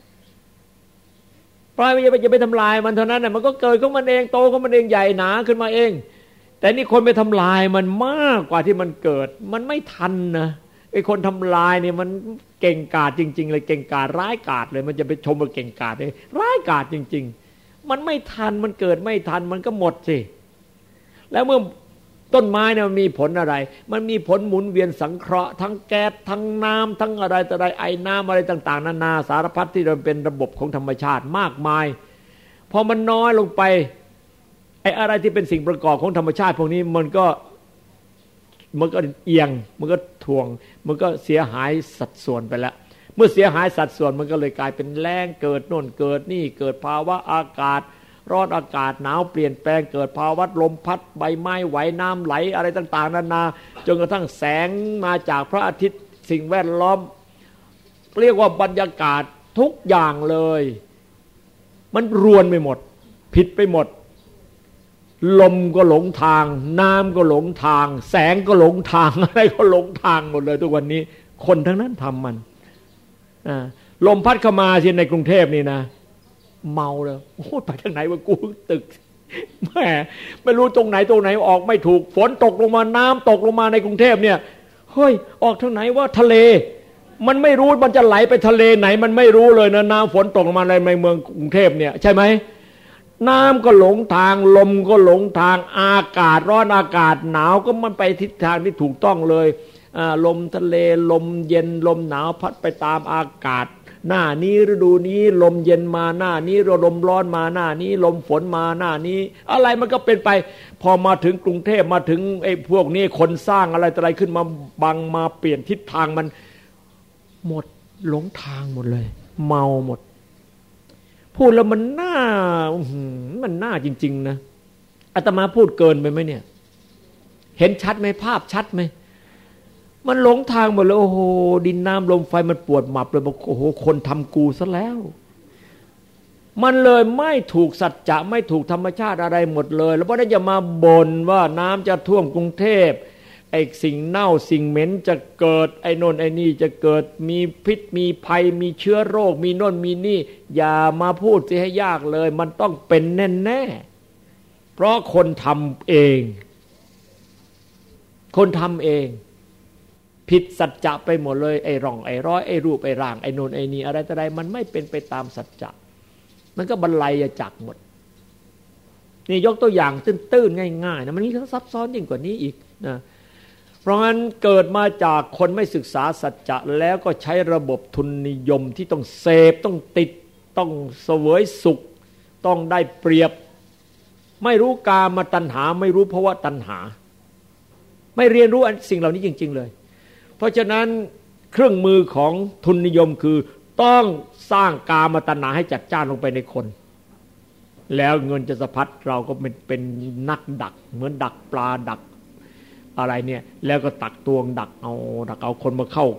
ๆปล่อยอย่าไปทำลายมันเท่านั้นน่ะมันก็เกิดของมันเองโตของมันเองใหญ่หนาขึ้นมาเองแต่นี่คนไปทำลายมันมากกว่าที่มันเกิดมันไม่ทันนะไอ้คนทำลายเนี่ยมันเก่งกาจจริงๆเลยเก่งกาจร้ายกาจเลยมันจะไปชมว่าเก่งกาจเลยร้ายกาจจริงๆมันไม่ทันมันเกิดไม่ทันมันก็หมดสิแล้วเมื่อต้นไม้เนี่ยมันมีผลอะไรมันมีผลหมุนเวียนสังเคราะห์ทั้งแก๊สทั้งน้ำทั้งอะไรต่ออะไรไอ้น้ำอะไรต่างๆนานาสารพัดที่มันเป็นระบบของธรรมชาติมากมายพอมันน้อยลงไปไอ้อะไรที่เป็นสิ่งประกอบของธรรมชาติพวกนี้มันก็เอียงมันก็ถ่วงมันก็เสียหายสัดส่วนไปแล้วเมื่อเสียหายสัดส่วนมันก็เลยกลายเป็นแล้งเกิดโน่นเกิดนี่เกิดภาวะอากาศร้อนอากาศหนาวเปลี่ยนแปลงเกิดภาวะลมพัดใบไม้ไหวน้ำไหลอะไรต่างๆนานาจนกระทั่งแสงมาจากพระอาทิตย์สิ่งแวดล้อมเรียกว่าบรรยากาศทุกอย่างเลยมันรวนไปหมดผิดไปหมดลมก็หลงทางน้ำก็หลงทางแสงก็หลงทางอะไรก็หลงทางหมดเลยทุกวันนี้คนทั้งนั้นทำมันลมพัดเข้ามาสิในกรุงเทพนี่นะเมาเลยโอ้ไปทางไหนวะกูตึกแหมไม่รู้ตรงไหนออกไม่ถูกฝนตกลงมาน้ำตกลงมาในกรุงเทพเนี่ยเฮ้ยออกทางไหนว่าทะเลมันไม่รู้มันจะไหลไปทะเลไหนมันไม่รู้เลยนะน้ำฝนตกลงมาในเมืองกรุงเทพเนี่ยใช่ไหมน้ำก็หลงทางลมก็หลงทางอากาศร้อนอากาศหนาวก็มันไปทิศทางที่ถูกต้องเลยลมทะเลลมเย็นลมหนาวพัดไปตามอากาศหน้านี้ฤดูนี้ลมเย็นมาหน้านี้ลมร้อนมาหน้านี้ลมฝนมาหน้านี้อะไรมันก็เป็นไปพอมาถึงกรุงเทพมาถึงไอ้พวกนี้คนสร้างอะไรต่ออะไรขึ้นมาบังมาเปลี่ยนทิศทางมันหมดหลงทางหมดเลยเมาหมดพูดแล้วมันน่าจริงๆนะอาตมาพูดเกินไปไหมเนี่ยเห็นชัดไหมภาพชัดไหมมันหลงทางหมดเลยโอ้โหดินน้ำลมไฟมันปวดหมับเลยบอกโอ้โหคนทำกูซะแล้วมันเลยไม่ถูกสัจจะไม่ถูกธรรมชาติอะไรหมดเลยแล้วเพราะนั้นอย่ามาบ่นว่าน้ำจะท่วมกรุงเทพไอ้สิ่งเน่าสิ่งเหม็นจะเกิดไอ้โน่นไอ้นี่จะเกิดมีพิษมีภัยมีเชื้อโรคมีโน่นมีนี่อย่ามาพูดสิให้ยากเลยมันต้องเป็นแน่ๆเพราะคนทำเองคนทำเองผิดสัจจะไปหมดเลยไอ้ร่องไอ้ร้อยไอ้รูปไอ้ร่างไอ้โน่นไอ้นี่อะไรต่ออะไรมันไม่เป็นไปตามสัจจะมันก็บรรลัยจักหมดนี่ยกตัวอย่างตื้นๆง่ายๆนะมันมีซับซ้อนยิ่งกว่านี้อีกนะเพราะงั้นเกิดมาจากคนไม่ศึกษาสัจจะแล้วก็ใช้ระบบทุนนิยมที่ต้องเสพต้องติดต้องเสวยสุขต้องได้เปรียบไม่รู้กามตัณหาไม่รู้ภวตัณหาไม่เรียนรู้สิ่งเหล่านี้จริงๆเลยเพราะฉะนั้นเครื่องมือของทุนนิยมคือต้องสร้างกามตัณหาให้จัดจ้านลงไปในคนแล้วเงินจะสะพัดเราก็เป็นนักดักเหมือนดักปลาดักอะไรเนี่ยแล้วก็ตักตวงดักเอาคนมาเข้า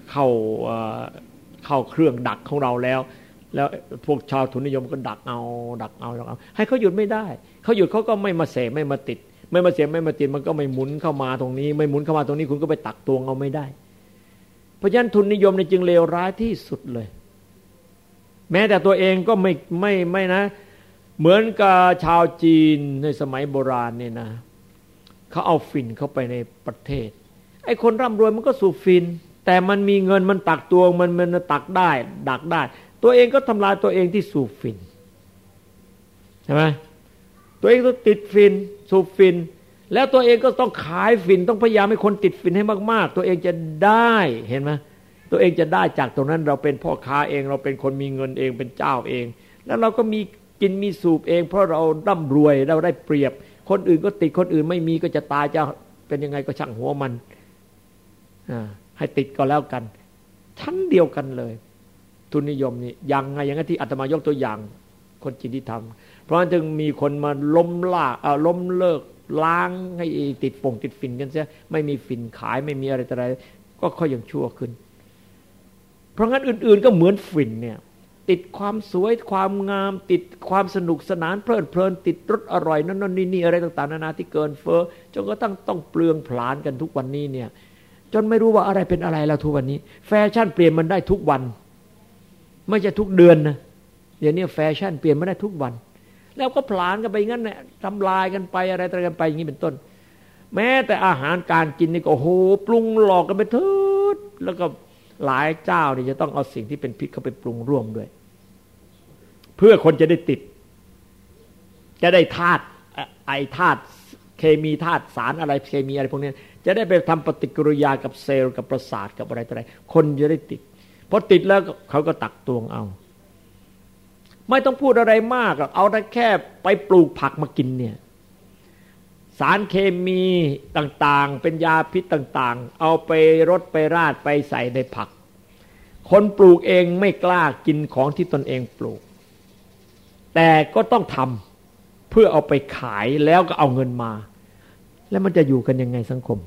เครื่องดักของเราแล้วพวกชาวทุนนิยมก็ดักเอาให้เขาหยุดไม่ได้เขาหยุดเขาก็ไม่มาเสพไม่มาติดไม่มาเสียไม่มาติดมันก็ไม่หมุนเข้ามาตรงนี้ไม่หมุนเข้ามาตรงนี้คุณก็ไปตักตวงเอาไม่ได้เพราะฉะนั้นทุนนิยมจึงเลวร้ายที่สุดเลยแม้แต่ตัวเองก็ไม่นะเหมือนกับชาวจีนในสมัยโบราณเนี่ยนะเขาเอาฝิ่นเข้าไปในประเทศไอ้คนร่ำรวยมันก็สูบฝิ่นแต่มันมีเงินมันตักตวงมันตักได้ดักได้ตัวเองก็ทำลายตัวเองที่สูบฝิ่นใช่ไหมตัวเองต้องติดฝิ่นสูบฝิ่นแล้วตัวเองก็ต้องขายฝิ่นต้องพยายามให้คนติดฝิ่นให้มากๆตัวเองจะได้เห็นไหมตัวเองจะได้จากตรงนั้นเราเป็นพ่อค้าเองเราเป็นคนมีเงินเองเป็นเจ้าเองแล้วเราก็มีกินมีสูบเองเพราะเราร่ำรวยเราได้เปรียบคนอื่นก็ติดคนอื่นไม่มีก็จะตายจะเป็นยังไงก็ช่างหัวมันให้ติดก็แล้วกันชั้นเดียวกันเลยทุนนิยมนี่อย่างไงอย่างที่อาตมายกตัวอย่างคนจีนที่ทำเพราะฉะนั้นจึงมีคนมาล้มเลิกล้างให้ติดฝิ่นกันเสียไม่มีฝิ่นขายไม่มีอะไรต่ออะไรก็ค่อยยังชั่วขึ้นเพราะงั้นอื่นๆก็เหมือนฝิ่นเนี่ยติดความสวยความงามติดความสนุกสนานเพลิดเพลินติดรสอร่อยนั่นนี่อะไรต่างๆนานาที่เกินเฟ้อจนก็ต้องเปลืองผลาญกันทุกวันนี้เนี่ยจนไม่รู้ว่าอะไรเป็นอะไรแล้วทุกวันนี้แฟชั่นเปลี่ยนมันได้ทุกวันไม่ใช่ทุกเดือนนะเดี๋ยวนี้แฟชั่นเปลี่ยนมันได้ทุกวันแล้วก็ผลาญกันไปงั้นแหละทำลายกันไปอะไรต่างกันไปอย่างนี้เป็นต้นแม้แต่อาหารการกินนี่ก็โอ้โหปรุงหลอกกันไปเถิดแล้วก็หลายเจ้านี่จะต้องเอาสิ่งที่เป็นพิษเข้าไปปรุงร่วมด้วยเพื่อคนจะได้ติดจะได้ธาตุธาตุเคมีธาตุสารอะไรเคมีอะไรพวกนี้จะได้ไปทำปฏิกิริยากับเซลล์กับประสาทกับอะไรต่ออะไรคนจะได้ติดพอติดแล้วเขาก็ตักตวงเอาไม่ต้องพูดอะไรมากเอาแต่แค่ไปปลูกผักมากินเนี่ยสารเคมีต่างๆเป็นยาพิษต่างๆเอาไปรดไปราดไปใส่ในผักคนปลูกเองไม่กล้ากินของที่ตนเองปลูกแต่ก็ต้องทำเพื่อเอาไปขายแล้วก็เอาเงินมาแล้วมันจะอยู่กันยังไงสังคม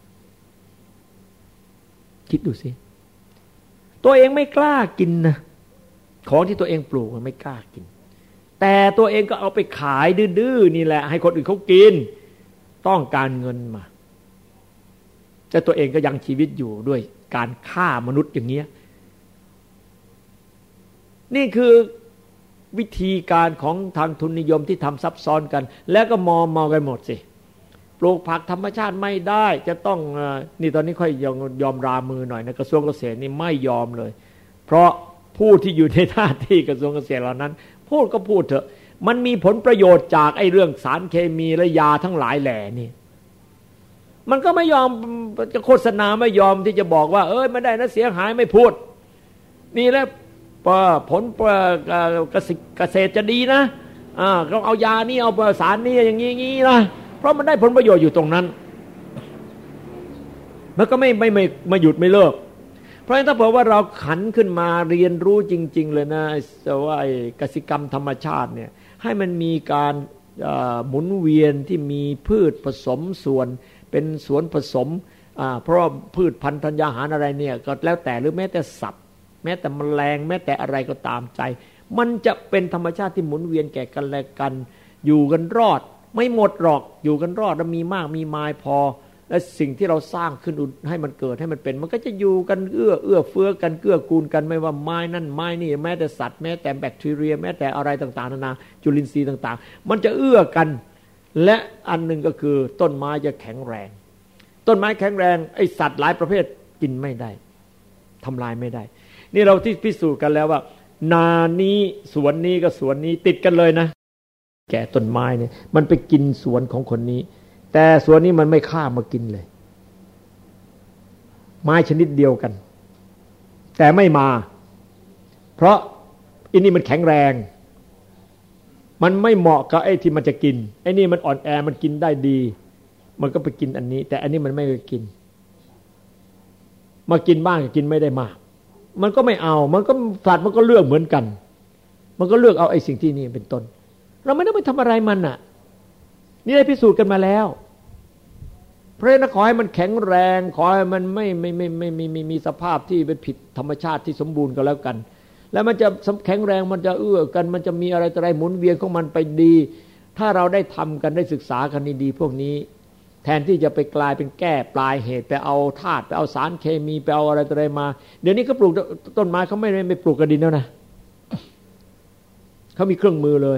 คิดดูสิตัวเองไม่กล้ากินนะของที่ตัวเองปลูกมันไม่กล้ากินแต่ตัวเองก็เอาไปขายดื้อๆนี่แหละให้คนอื่นเขากินต้องการเงินมาแต่ตัวเองก็ยังชีวิตอยู่ด้วยการฆ่ามนุษย์อย่างเงี้ยนี่คือวิธีการของทางทุนนิยมที่ทำซับซ้อนกันแล้วก็มองกันหมดสิปลูกผักธรรมชาติไม่ได้จะต้องนี่ตอนนี้ค่อยยอมรามือหน่อยนะกระทรวงเกษตรนี่ไม่ยอมเลยเพราะผู้ที่อยู่ในหน้าที่กระทรวงเกษตรเหล่านั้นพูดก็พูดเถอะมันมีผลประโยชน์จากไอ้เรื่องสารเคมีและยาทั้งหลายแหล่นี่มันก็ไม่ยอมจะโฆษณาไม่ยอมที่จะบอกว่าไม่ได้นะเสียหายไม่พูดนี่แหละผลเกษตรจะดีนะเราเอายานี่เอาสารนี่อย่างนี้นะเพราะมันได้ผลประโยชน์อยู่ตรงนั้นมันก็ไม่หยุดไม่เลิกเพราะฉะนั้นถ้าเผื่อว่าเราขันขึ้นมาเรียนรู้จริงๆเลยนะว่าไอ้กสิกรรมธรรมชาติเนี่ยให้มันมีการหมุนเวียนที่มีพืชผสมส่วนเป็นสวนผสมเพราะพืชพันธุ์ธัญญาหารอะไรเนี่ยก็แล้วแต่หรือแม้แต่สัตว์แม้แต่แมลงแม้แต่อะไรก็ตามใจมันจะเป็นธรรมชาติที่หมุนเวียนแก่กันและกันอยู่กันรอดไม่หมดหรอกอยู่กันรอดแล้วมีมากมีมายพอและสิ่งที่เราสร้างขึ้นให้มันเกิดให้มันเป็นมันก็จะอยู่กันเอื้อเฟื้อกันเกื้อกูลกันไม่ว่าไม้นั่นไม้นี่แม้แต่สัตว์แม้แต่แบคทีเรียแม้แต่อะไรต่างๆนานาจุลินทรีย์ต่างๆมันจะเอื้อกันและอันหนึ่งก็คือต้นไม้จะแข็งแรงต้นไม้แข็งแรงไอ้สัตว์หลายประเภทกินไม่ได้ทำลายไม่ได้นี่เราที่พิสูจน์กันแล้วว่านานี้สวนนี้กับสวนนี้ติดกันเลยนะแก่ต้นไม้เนี่ยมันไปกินสวนของคนนี้แต่สวนนี้มันไม่ข้ามมากินเลยไม้ชนิดเดียวกันแต่ไม่มาเพราะอันนี้มันแข็งแรงมันไม่เหมาะกับไอ้ที่มันจะกินไอ้นี่มันอ่อนแอมันกินได้ดีมันก็ไปกินอันนี้แต่อันนี้มันไม่ไปกินมากินบ้างกินไม่ได้มากมันก็ไม่เอามันก็สัตว์มันก็เลือกเหมือนกันมันก็เลือกเอาไอ้สิ่งที่นี่เป็นต้นเราไม่ต้องไปทำอะไรมันน่ะนี่ได้พิสูจน์กันมาแล้วเพราะฉะนั้นขอให้มันแข็งแรงขอให้มันไม่มีสภาพที่เป็นผิดธรรมชาติที่สมบูรณ์ก็แล้วกันแล้วมันจะแข็งแรงมันจะเอื้อกันมันจะมีอะไรต่ออะไรหมุนเวียนของมันไปดีถ้าเราได้ทำกันได้ศึกษากันดีๆพวกนี้แทนที่จะไปกลายเป็นแก้ปลายเหตุไปเอาธาตุไปเอาสารเคมีไปเอาอะไรต่ออะไรมาเดี๋ยวนี้ก็ปลูกต้นไม้เขาไม่ปลูกกระดินแล้วนะเขามีเครื่องมือเลย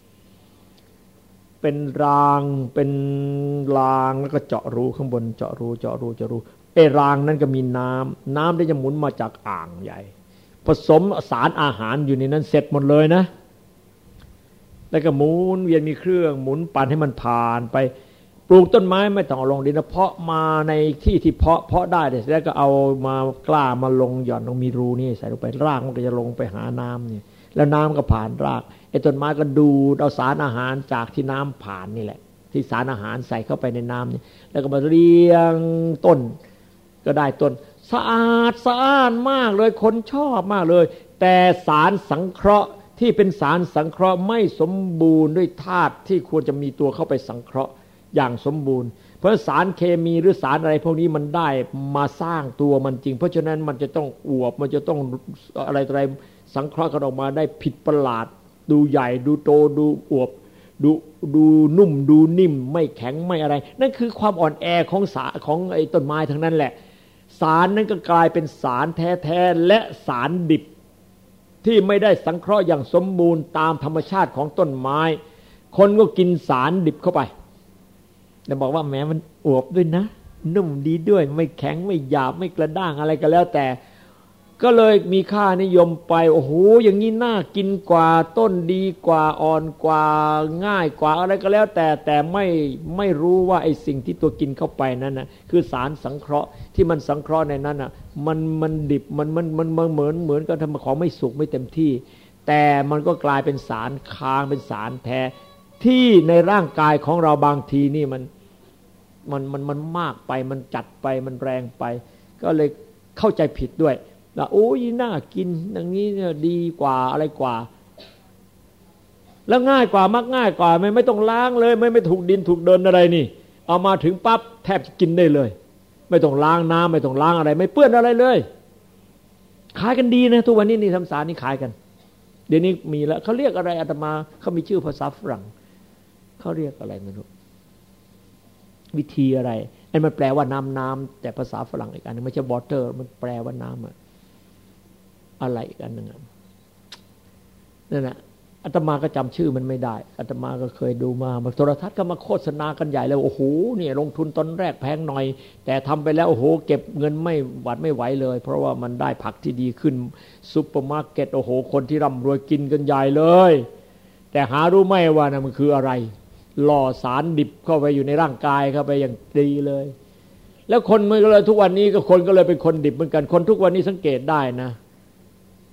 เป็นรางเป็นรางแล้วก็เจาะรูข้างบนเจาะรูไอ้รางนั้นก็มีน้ำที่จะหมุนมาจากอ่างใหญ่ผสมสารอาหารอยู่ในนั้นเสร็จหมดเลยนะแล้วก็หมุนเวียนมีเครื่องหมุนปั่นให้มันผ่านไปปลูกต้นไม้ไม่ต้องเอาลงดินนะเพาะมาในที่ที่เพาะได้แล้วก็เอามากล้ามาลงหย่อนลงมีรูนี่ใส่ลงไปรากมันก็จะลงไปหาน้ำนี่แล้วน้ำก็ผ่านรากไอ้ต้นไม้ก็ดูดเอาสารอาหารจากที่น้ำผ่านนี่แหละที่สารอาหารใส่เข้าไปในน้ำนี่แล้วก็มาเรียงต้นก็ได้ต้นสะอาดมากเลยคนชอบมากเลยแต่สารสังเคราะห์ที่เป็นสารสังเคราะห์ไม่สมบูรณ์ด้วยธาตุที่ควรจะมีตัวเข้าไปสังเคราะห์อย่างสมบูรณ์เพราะสารเคมีหรือสารอะไรพวกนี้มันได้มาสร้างตัวมันจริงเพราะฉะนั้นมันจะต้องอวบมันจะต้องอะไรสังเคราะห์กันออกมาได้ผิดประหลาดดูใหญ่ดูโตดูอวบดูนุ่มดูนิ่มไม่แข็งไม่อะไรนั่นคือความอ่อนแอของไอ้ต้นไม้ทั้งนั้นแหละสารนั้นก็กลายเป็นสารแท้ๆและสารดิบที่ไม่ได้สังเคราะห์อย่างสมบูรณ์ตามธรรมชาติของต้นไม้คนก็กินสารดิบเข้าไปแต่บอกว่าแม้มันอวบด้วยนะนุ่มดีด้วยไม่แข็งไม่หยาบไม่กระด้างอะไรก็แล้วแต่ก็เลยมีค่านิยมไปโอ้โหอย่างนี้น่ากินกว่าต้นดีกว่าอ่อนกว่าง่ายกว่าอะไรก็แล้วแต่ไม่รู้ว่าไอ้สิ่งที่ตัวกินเข้าไปนั้นนะคือสารสังเคราะห์ที่มันสังเคราะห์ในนั้นน่ะมันดิบมันเหมือนกับทำของไม่สุกไม่เต็มที่แต่มันก็กลายเป็นสารค้างเป็นสารแท้ที่ในร่างกายของเราบางทีนี่มันมากไปมันจัดไปมันแรงไปก็เลยเข้าใจผิดด้วยโอ้ยน่ากินอย่างนี้เนี่ยดีกว่าอะไรกว่าแล้วง่ายกว่ามักง่ายกว่าไม่ต้องล้างเลยไม่ถูกดินถูกเดินอะไรนี่เอามาถึงปั๊บแทบจะกินได้เลยไม่ต้องล้างน้ำไม่ต้องล้างอะไรไม่เปื้อนอะไรเลยขายกันดีนะทุกวันนี้นี่ทำสารนี่ขายกันเดี๋ยวนี้มีแล้วเขาเรียกอะไรอาตมาเขามีชื่อภาษาฝรั่งเขาเรียกอะไรไม่รู้วิธีอะไรไอ้มันแปลว่าน้ำแต่ภาษาฝรั่งอีกอันนึงไม่ใช่ water มันแปลว่าน้ำอะไรอีกอันนึงนั่นแหละอาตมาก็จำชื่อมันไม่ได้อาตมาก็เคยดูมาโทรทัศน์ก็มาโฆษณากันใหญ่เลยโอ้โหเนี่ยลงทุนตอนแรกแพงหน่อยแต่ทำไปแล้วโอ้โหเก็บเงินไม่หวัดไม่ไหวเลยเพราะว่ามันได้ผักที่ดีขึ้นซุปเปอร์มาร์เก็ตโอ้โหคนที่ร่ำรวยกินกันใหญ่เลยแต่หารู้ไหมว่านะมันคืออะไรหล่อสารดิบเข้าไปอยู่ในร่างกายเข้าไปอย่างดีเลยแล้วคนมันก็เลยทุกวันนี้ก็คนก็เลยเป็นคนดิบเหมือนกันคนทุกวันนี้สังเกตได้นะ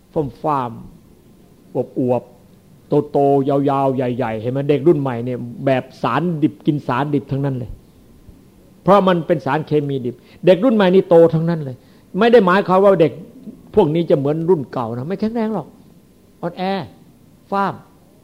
ฟ้ามอวบโตๆยาวๆใหญ่ๆเห็นไหมเด็กรุ่นใหม่เนี่ยแบบสารดิบกินสารดิบทั้งนั้นเลยเพราะมันเป็นสารเคมีดิบเด็กรุ่นใหม่นี่โตทั้งนั้นเลยไม่ได้หมายความว่าเด็กพวกนี้จะเหมือนรุ่นเก่านะไม่แข็งแรงหรอกอ่อนแอฟ้าม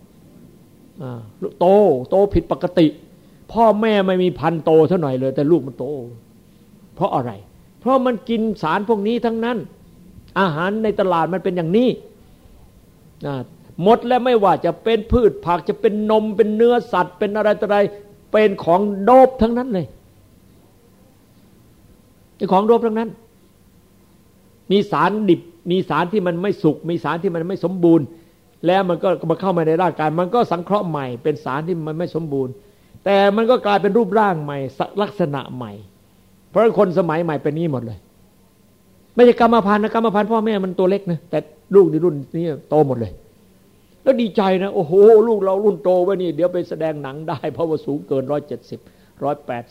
โตผิดปกติพ่อแม่ไม่มีพันธุ์โตเท่าหน่อยเลยแต่ลูกมันโตเพราะอะไรเพราะมันกินสารพวกนี้ทั้งนั้นอาหารในตลาดมันเป็นอย่างนี้หมดแล้วไม่ว่าจะเป็นพืชผักจะเป็นนมเป็นเนื้อสัตว์เป็นอะไรต่ออะไรเป็นของโดบทั้งนั้นเลยเป็นของโดบทั้งนั้นมีสารดิบมีสารที่มันไม่สุกมีสารที่มันไม่สมบูรณ์แล้วมันก็มาเข้ามาในร่างกายมันก็สังเคราะห์ใหม่เป็นสารที่มันไม่สมบูรณ์แต่มันก็กลายเป็นรูปร่างใหม่ลักษณะใหม่เพราะคนสมัยใหม่เป็นนี้หมดเลยไม่ใช่กรรมพันธุ์นะกรรมพันธุ์พ่อแม่มันตัวเล็กนะแต่ลูกในรุ่นนี้โตหมดเลยแล้วดีใจนะโอ้โหลูกเรารุ่นโตไว้นี่เดี๋ยวไปแสดงหนังได้เพราะว่าสูงเกิน170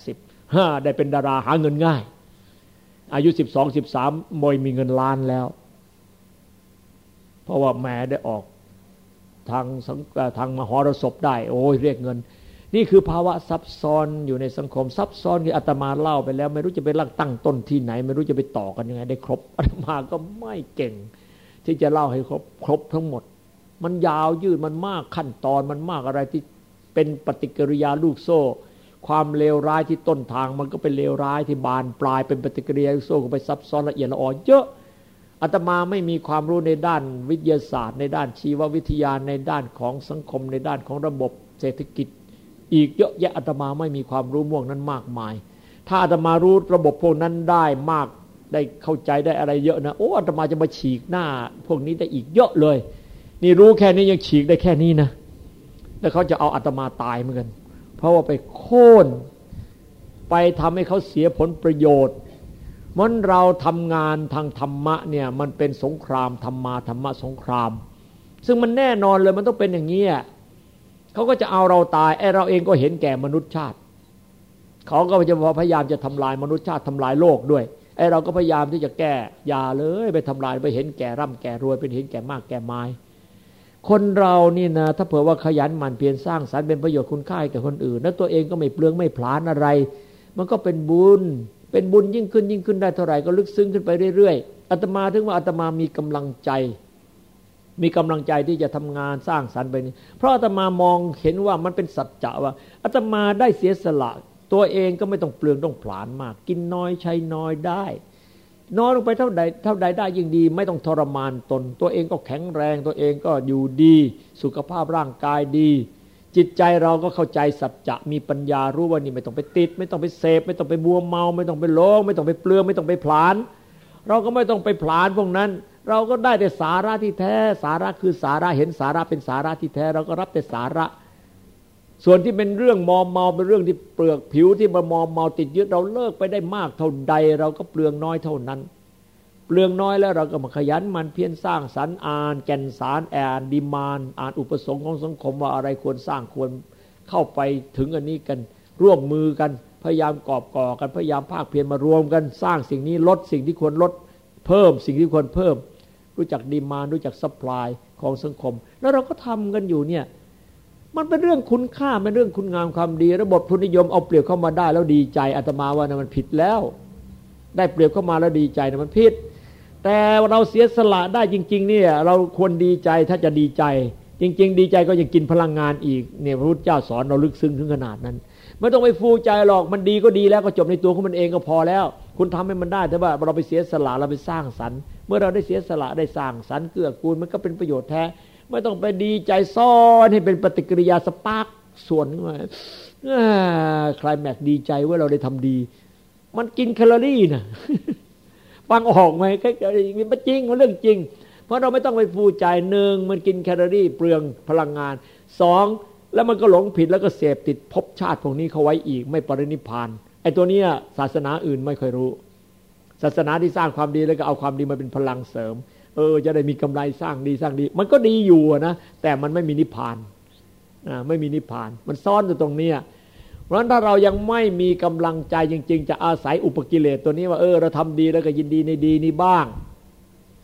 180ได้เป็นดาราหาเงินง่ายอายุ12 13มวยมีเงินล้านแล้วเพราะว่าแม่ได้ออกทางมหรสพได้โอ้ยเรียกเงินนี่คือภาวะซับซ้อนอยู่ในสังคมซับซ้อนที่อาตมาเล่าไปแล้วไม่รู้จะไปตั้งต้นที่ไหนไม่รู้จะไปต่อกันยังไงได้ครบอาตมาก็ไม่เก่งที่จะเล่าให้ครบทั้งหมดมันยาวยืดมันมากขั้นตอนมันมากอะไรที่เป็นปฏิกิริยาลูกโซ่ความเลวร้ายที่ต้นทางมันก็เป็นเลวร้ายที่บานปลายเป็นปฏิกิริยาลูกโซ่ก็ไปซับซ้อนละเอียดละออเยอะอาตมาไม่มีความรู้ในด้านวิทยาศาสตร์ในด้านชีววิทยาในด้านของสังคมในด้านของระบบเศรษฐกิจอีกเยอะแยะอาตมาไม่มีความรู้ม่วงนั้นมากมายถ้าอาตมารู้ระบบพวกนั้นได้มากได้เข้าใจได้อะไรเยอะนะโอ้อาตมาจะมาฉีกหน้าพวกนี้ได้อีกเยอะเลยนี่รู้แค่นี้ยังฉีกได้แค่นี้นะแล้วเขาจะเอาอาตมาตายเหมือนกันเพราะว่าไปโค่นไปทำให้เขาเสียผลประโยชน์มันเราทำงานทางธรรมะเนี่ยมันเป็นสงครามธรรมะสงครามซึ่งมันแน่นอนเลยมันต้องเป็นอย่างนี้เขาก็จะเอาเราตายไอ้เราเองก็เห็นแก่มนุษยชาติเขาก็จะพยายามจะทำลายมนุษยชาติทำลายโลกด้วยไอ้เราก็พยายามที่จะแก้อย่าเลยไปทำลายไปเห็นแก่ร่ำแก่รวยเป็นเห็นแก่มากแก่ไม้คนเรานี่นะถ้าเผื่อว่าขยันหมั่นเพียรสร้างสรรค์เป็นประโยชน์คุณค่าแก่คนอื่นแล้วตัวเองก็ไม่เปลืองไม่ผลาญอะไรมันก็เป็นบุญยิ่งขึ้นได้เท่าไหร่ก็ลึกซึ้งขึ้นไปเรื่อยๆอาตมาถึงว่าอาตมามีกำลังใจที่จะทำงานสร้างสรรค์ไปนี้เพราะอาตมามองเห็นว่ามันเป็นสัจจะว่าอาตมาได้เสียสละตัวเองก็ไม่ต้องเปลืองต้องผลาญมากกินน้อยใช้น้อยได้น้อยลงไปเท่าใดได้ยิ่งดีไม่ต้องทรมานตนตัวเองก็แข็งแรงตัวเองก็อยู่ดีสุขภาพร่างกายดีจิตใจเราก็เข้าใจสัจจะมีปัญญารู้ว่านี่ไม่ต้องไปติดไม่ต้องไปเสพไม่ต้องไปบัวเมาไม่ต้องไปหลงไม่ต้องไปเปลืองไม่ต้องไปผลาญเราก็ไม่ต้องไปผลาญพวกนั้นเราก็ได้แต่สาระที่แท้สาระคือสาระเห็นสาระเป็นสาระที่แท้เราก็รับแต่สาระส่วนที่เป็นเรื่องมอมเมาเป็นเรื่องที่เปลือกผิวที่มามอมเมาติดยึดเราเลิกไปได้มากเท่าใดเราก็เปลืองน้อยเท่านั้นเปลืองน้อยแล้วเราก็มาขยันมันเพียรสร้างสรรค์อ่านแก่นสารอ่านดีมานอ่านอุปสงค์ของสังคมว่าอะไรควรสร้างควรเข้าไปถึงอันนี้กันร่วมมือกันพยายามกอบก่อกันพยายามภาคเพียรมารวมกันสร้างสิ่งนี้ลดสิ่งที่ควรลดเพิ่มสิ่งที่ควรเพิ่มรู้จักดีมานรู้จักซัพพลายของสังคมแล้วเราก็ทำกันอยู่เนี่ยมันเป็นเรื่องคุณค่าเป็นเรื่องคุณงามความดีระบบทุนนิยมเอาเปรียบเข้ามาได้แล้วดีใจอาตมาว่านะมันผิดแล้วได้เปรียบเข้ามาแล้วดีใจนะมันผิดแต่เราเสียสละได้จริงๆเนี่ยเราควรดีใจถ้าจะดีใจจริงๆดีใจก็ยังกินพลังงานอีกเนี่ยพระพุทธเจ้าสอนเราลึกซึ้งถึงขนาดนั้นไม่ต้องไปฟูใจหรอกมันดีก็ดีแล้วก็จบในตัวของมันเองก็พอแล้วคุณทำให้มันได้แต่ว่าเราไปเสียสละเราไปสร้างสรรค์เมื่อเราได้เสียสละได้สร้างสรรค์เกื้อกูลมันก็เป็นประโยชน์แท้ไม่ต้องไปดีใจซ่อนให้เป็นปฏิกิริยาสปาร์กส่วนขึ้นมาใครแม็กดีใจว่าเราได้ทำดีมันกินแคลอรี่นะฟังออกไหมแค่มันจริงมันเรื่องจริงเพราะเราไม่ต้องไปฟูใจหนึ่งมันกินแคลอรี่เปลืองพลังงานสองแล้วมันก็หลงผิดแล้วก็เสพติดภพชาติพวกนี้เขาไว้อีกไม่ปรินิพพานไอ้ตัวนี้ศาสนาอื่นไม่ค่อยรู้ศาสนาที่สร้างความดีแล้วก็เอาความดีมาเป็นพลังเสริมจะได้มีกำไรสร้างดีมันก็ดีอยู่นะแต่มันไม่มีนิพพานไม่มีนิพพานมันซ่อนอยู่ตรงนี้เพราะฉะนั้นถ้าเรายังไม่มีกำลังใจจริงๆจะอาศัยอุปกิเลสตัวนี้ว่าเราทำดีแล้วก็ยินดีในดีนี้บ้าง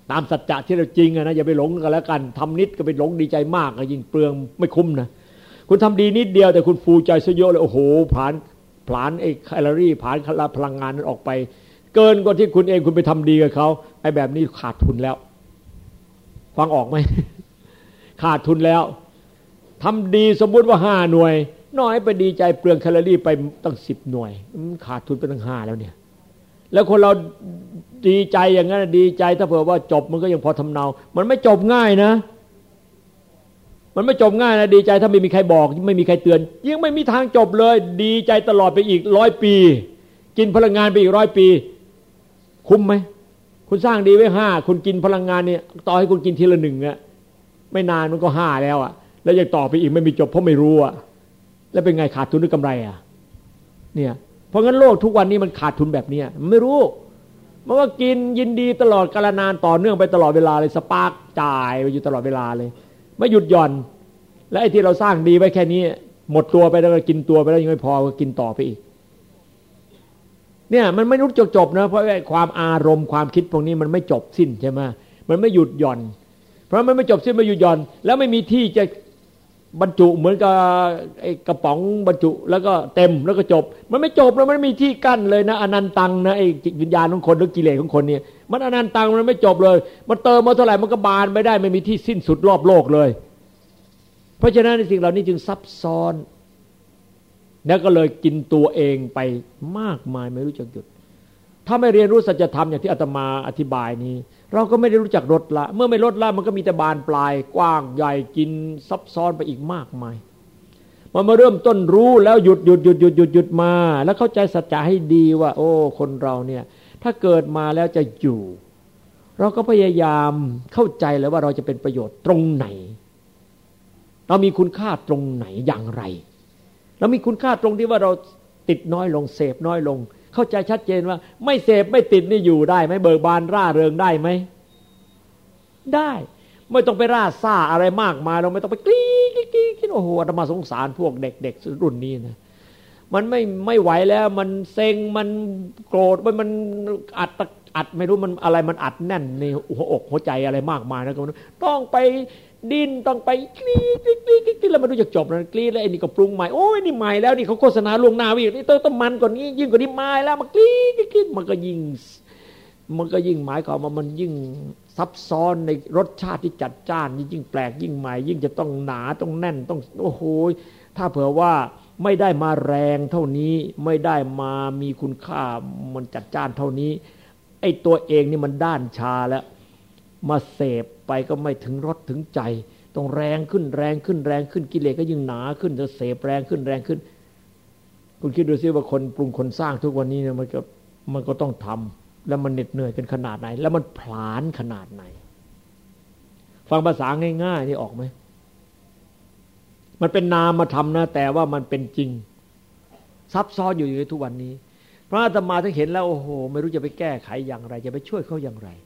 ตามสัจจะที่เราจริงนะอย่าไปหลงกันแล้วกันทำนิดก็ไปหลงดีใจมากก็ยิ่งเปลืองไม่คุ้มนะคุณทำดีนิดเดียวแต่คุณฟูใจซะเยอะเลยโอ้โหผลาญไอ้แคลอรี่ผลาญพลังงานนั้นออกไปเกินกว่าที่คุณเองคุณไปทำดีกับเขาไอ้แบบนี้ขาดทุนแล้วฟังออกไหม ขาดทุนแล้วทำดีสมมุติว่า5 หน่วยน้อยไปดีใจเปลืองแคลอรี่ไปตั้ง10 หน่วยขาดทุนไปตั้ง5แล้วเนี่ยแล้วคนเราดีใจอย่างนั้นดีใจถ้าเผื่อว่าจบมันก็ยังพอทำเนามันไม่จบง่ายนะมันไม่จบง่ายนะดีใจถ้าไม่มีใครบอกไม่มีใครเตือนยังไม่มีทางจบเลยดีใจตลอดไปอีก100 ปีกินพลังงานไปอีก100 ปีคุ้มไหมคุณสร้างดีไว้5คุณกินพลังงานเนี่ยต่อให้คุณกินทีละ1อ่ะไม่นานมันก็5แล้วอ่ะแล้วยังต่อไปอีกไม่มีจบเพราะไม่รู้อ่ะแล้วเป็นไงขาดทุนหรือกำไรอ่ะเนี่ยเพราะงั้นโลกทุกวันนี้มันขาดทุนแบบนี้ไม่รู้มันก็กินยินดีตลอดกาลนานต่อเนื่องไปตลอดเวลาเลยสปาร์กจ่ายไปอยู่ตลอดเวลาเลยไม่หยุดหย่อนและไอ้ที่เราสร้างดีไว้แค่นี้หมดตัวไปแล้วก็กินตัวไปแล้วยังไม่พอก็กินต่อไปอีกเนี่ยมันไม่รู้จบนะเพราะความอารมณ์ความคิดพวกนี้มันไม่จบสิ้นใช่ไหมมันไม่หยุดหย่อนเพราะมันไม่จบสิ้นไม่หยุดหย่อนแล้วไม่มีที่จะบรรจุเหมือนกับไอ้กระป๋องบรรจุแล้วก็เต็มแล้วก็จบมันไม่จบแล้วมันไม่มีที่กั้นเลยนะอนันตังนะไอ้จิตวิญญาณของคนหรือกิเลสของคนเนี่ยมันอนันตังมันไม่จบเลยมันเติมมาเท่าไหร่มันก็บานไม่ได้ไม่มีที่สิ้นสุดรอบโลกเลยเพราะฉะนั้นสิ่งเหล่านี้จึงซับซ้อนแล้วก็เลยกินตัวเองไปมากมายไม่รู้จักหยุดถ้าไม่เรียนรู้สัจธรรมอย่างที่อาตมาอธิบายนี้เราก็ไม่ได้รู้จักลดละเมื่อไม่ลดละมันก็มีแต่บานปลายกว้างใหญ่กินซับซ้อนไปอีกมากมายมันมาเริ่มต้นรู้แล้วหยุดมาแล้วเข้าใจสัจจะให้ดีว่าโอ้คนเราเนี่ยถ้าเกิดมาแล้วจะอยู่เราก็พยายามเข้าใจแล้วว่าเราจะเป็นประโยชน์ตรงไหนเรามีคุณค่าตรงไหนอย่างไรเรามีคุณค่าตรงที่ว่าเราติดน้อยลงเสพน้อยลงเข้าใจชัดเจนว่าไม่เสพไม่ติดนี่อยู่ได้ไหมเบิกบานร่าเริงได้ไหมได้ไม่ต้องไปร่าซ่าอะไรมากมายเราไม่ต้องไปกรี๊ดโอ้โหอาตมาสงสารพวกเด็กๆรุ่นนี้นะมันไม่ไหวแล้วมันเซ็งมันโกรธมันอัดไม่รู้มันอะไรมันอัดแน่นในหัวอกหัวใจอะไรมากมายนะก็ต้องไปดิ้นต้องไปกรี๊ดแล้วมันรู้จักจบนะกรี๊ดแล้วไอ้นี่ก็ปรุงใหม่โอ้ยนี่ใหม่แล้วนี่เขาโฆษณาล่วงหน้าวิ่งนี่ต้องมันกว่านี้ยิ่งกว่านี้มาแล้วมากรี๊ดมันก็ยิ่งหมายความว่ามันยิ่งซับซ้อนในรสชาติที่จัดจ้านยิ่งแปลกยิ่งใหม่ยิ่งจะต้องหนาต้องแน่นต้องโอ้โหถ้าเผื่อว่าไม่ได้มาแรงเท่านี้ไม่ได้มามีคุณค่ามันจัดจ้านเท่านี้ไอ้ตัวเองนี่มันด้านชาแล้วมาเสพไปก็ไม่ถึงรสถึงใจต้องแรงขึ้นกิเลสก็ยิ่งหนาขึ้นจะเสพแรงขึ้นคุณคิดดูซิว่าคนปรุงคนสร้างทุกวันนี้เนี่ยมันก็ต้องทำแล้วมันเหน็ดเหนื่อยกันขนาดไหนแล้วมันผลาญขนาดไหนฟังภาษาง่ายๆนี่ออกไหมมันเป็นนามธรรมนะแต่ว่ามันเป็นจริงซับซ้อนอยู่ในทุกวันนี้พระอาตมาถึงเห็นแล้วโอ้โหไม่รู้จะไปแก้ไขอย่างไรจะไปช่วยเขาอย่างไร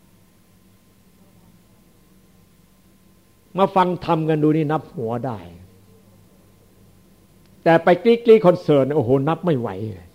มาฟังทำกันดูนี่นับหัวได้แต่ไปกรี๊ดคอนเสิร์ตโอ้โหนับไม่ไหว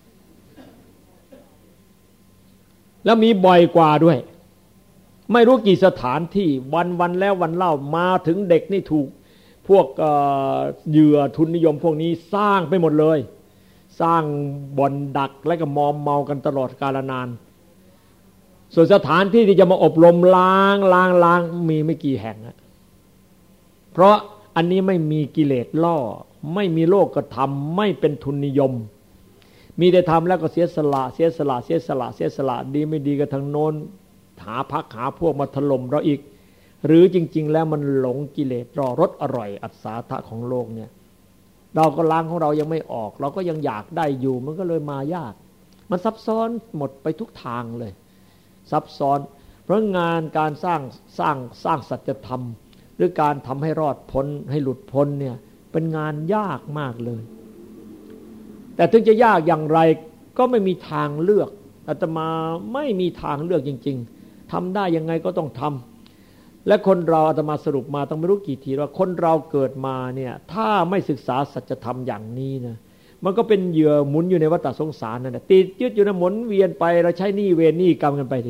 แล้วมีบ่อยกว่าด้วยไม่รู้กี่สถานที่วันแล้ววันเล่ามาถึงเด็กนี่ถูกพวกเหยื่อทุนนิยมพวกนี้สร้างไปหมดเลยสร้างบ่อนดักและก็มอมเมากันตลอดกาลนานส่วนสถานที่ที่จะมาอบรมล้างมีไม่กี่แห่งนะเพราะอันนี้ไม่มีกิเลสล่อไม่มีโลกธรรมไม่เป็นทุนนิยมมีแต่ทำแล้วก็เสียสละดีไม่ดีก็ทางโน้นหาพักหาพวกมาถล่มเราอีกหรือจริงๆแล้วมันหลงกิเลสรอรสอร่อยอัศทะของโลกเนี่ยเราก็ล้างของเรายังไม่ออกเราก็ยังอยากได้อยู่มันก็เลยมายากมันซับซ้อนหมดไปทุกทางเลยซับซ้อนเพราะงานการสร้างสัจธรรมหรือการทำให้รอดพ้นให้หลุดพ้นเนี่ยเป็นงานยากมากเลยแต่ถึงจะยากอย่างไรก็ไม่มีทางเลือกอาตมาไม่มีทางเลือกจริงๆทำได้ยังไงก็ต้องทำและคนเราอาตมาสรุปมาต้องไม่รู้กี่ทีว่าคนเราเกิดมาเนี่ยถ้าไม่ศึกษาสัจธรรมอย่างนี้นะมันก็เป็นเหยื่อหมุนอยู่ในวัฏสงสารนั่นแหละติดยึดอยู่ในหมุนเวียนไปเราใช้หนี้เวรหนี้กรรมกันไปที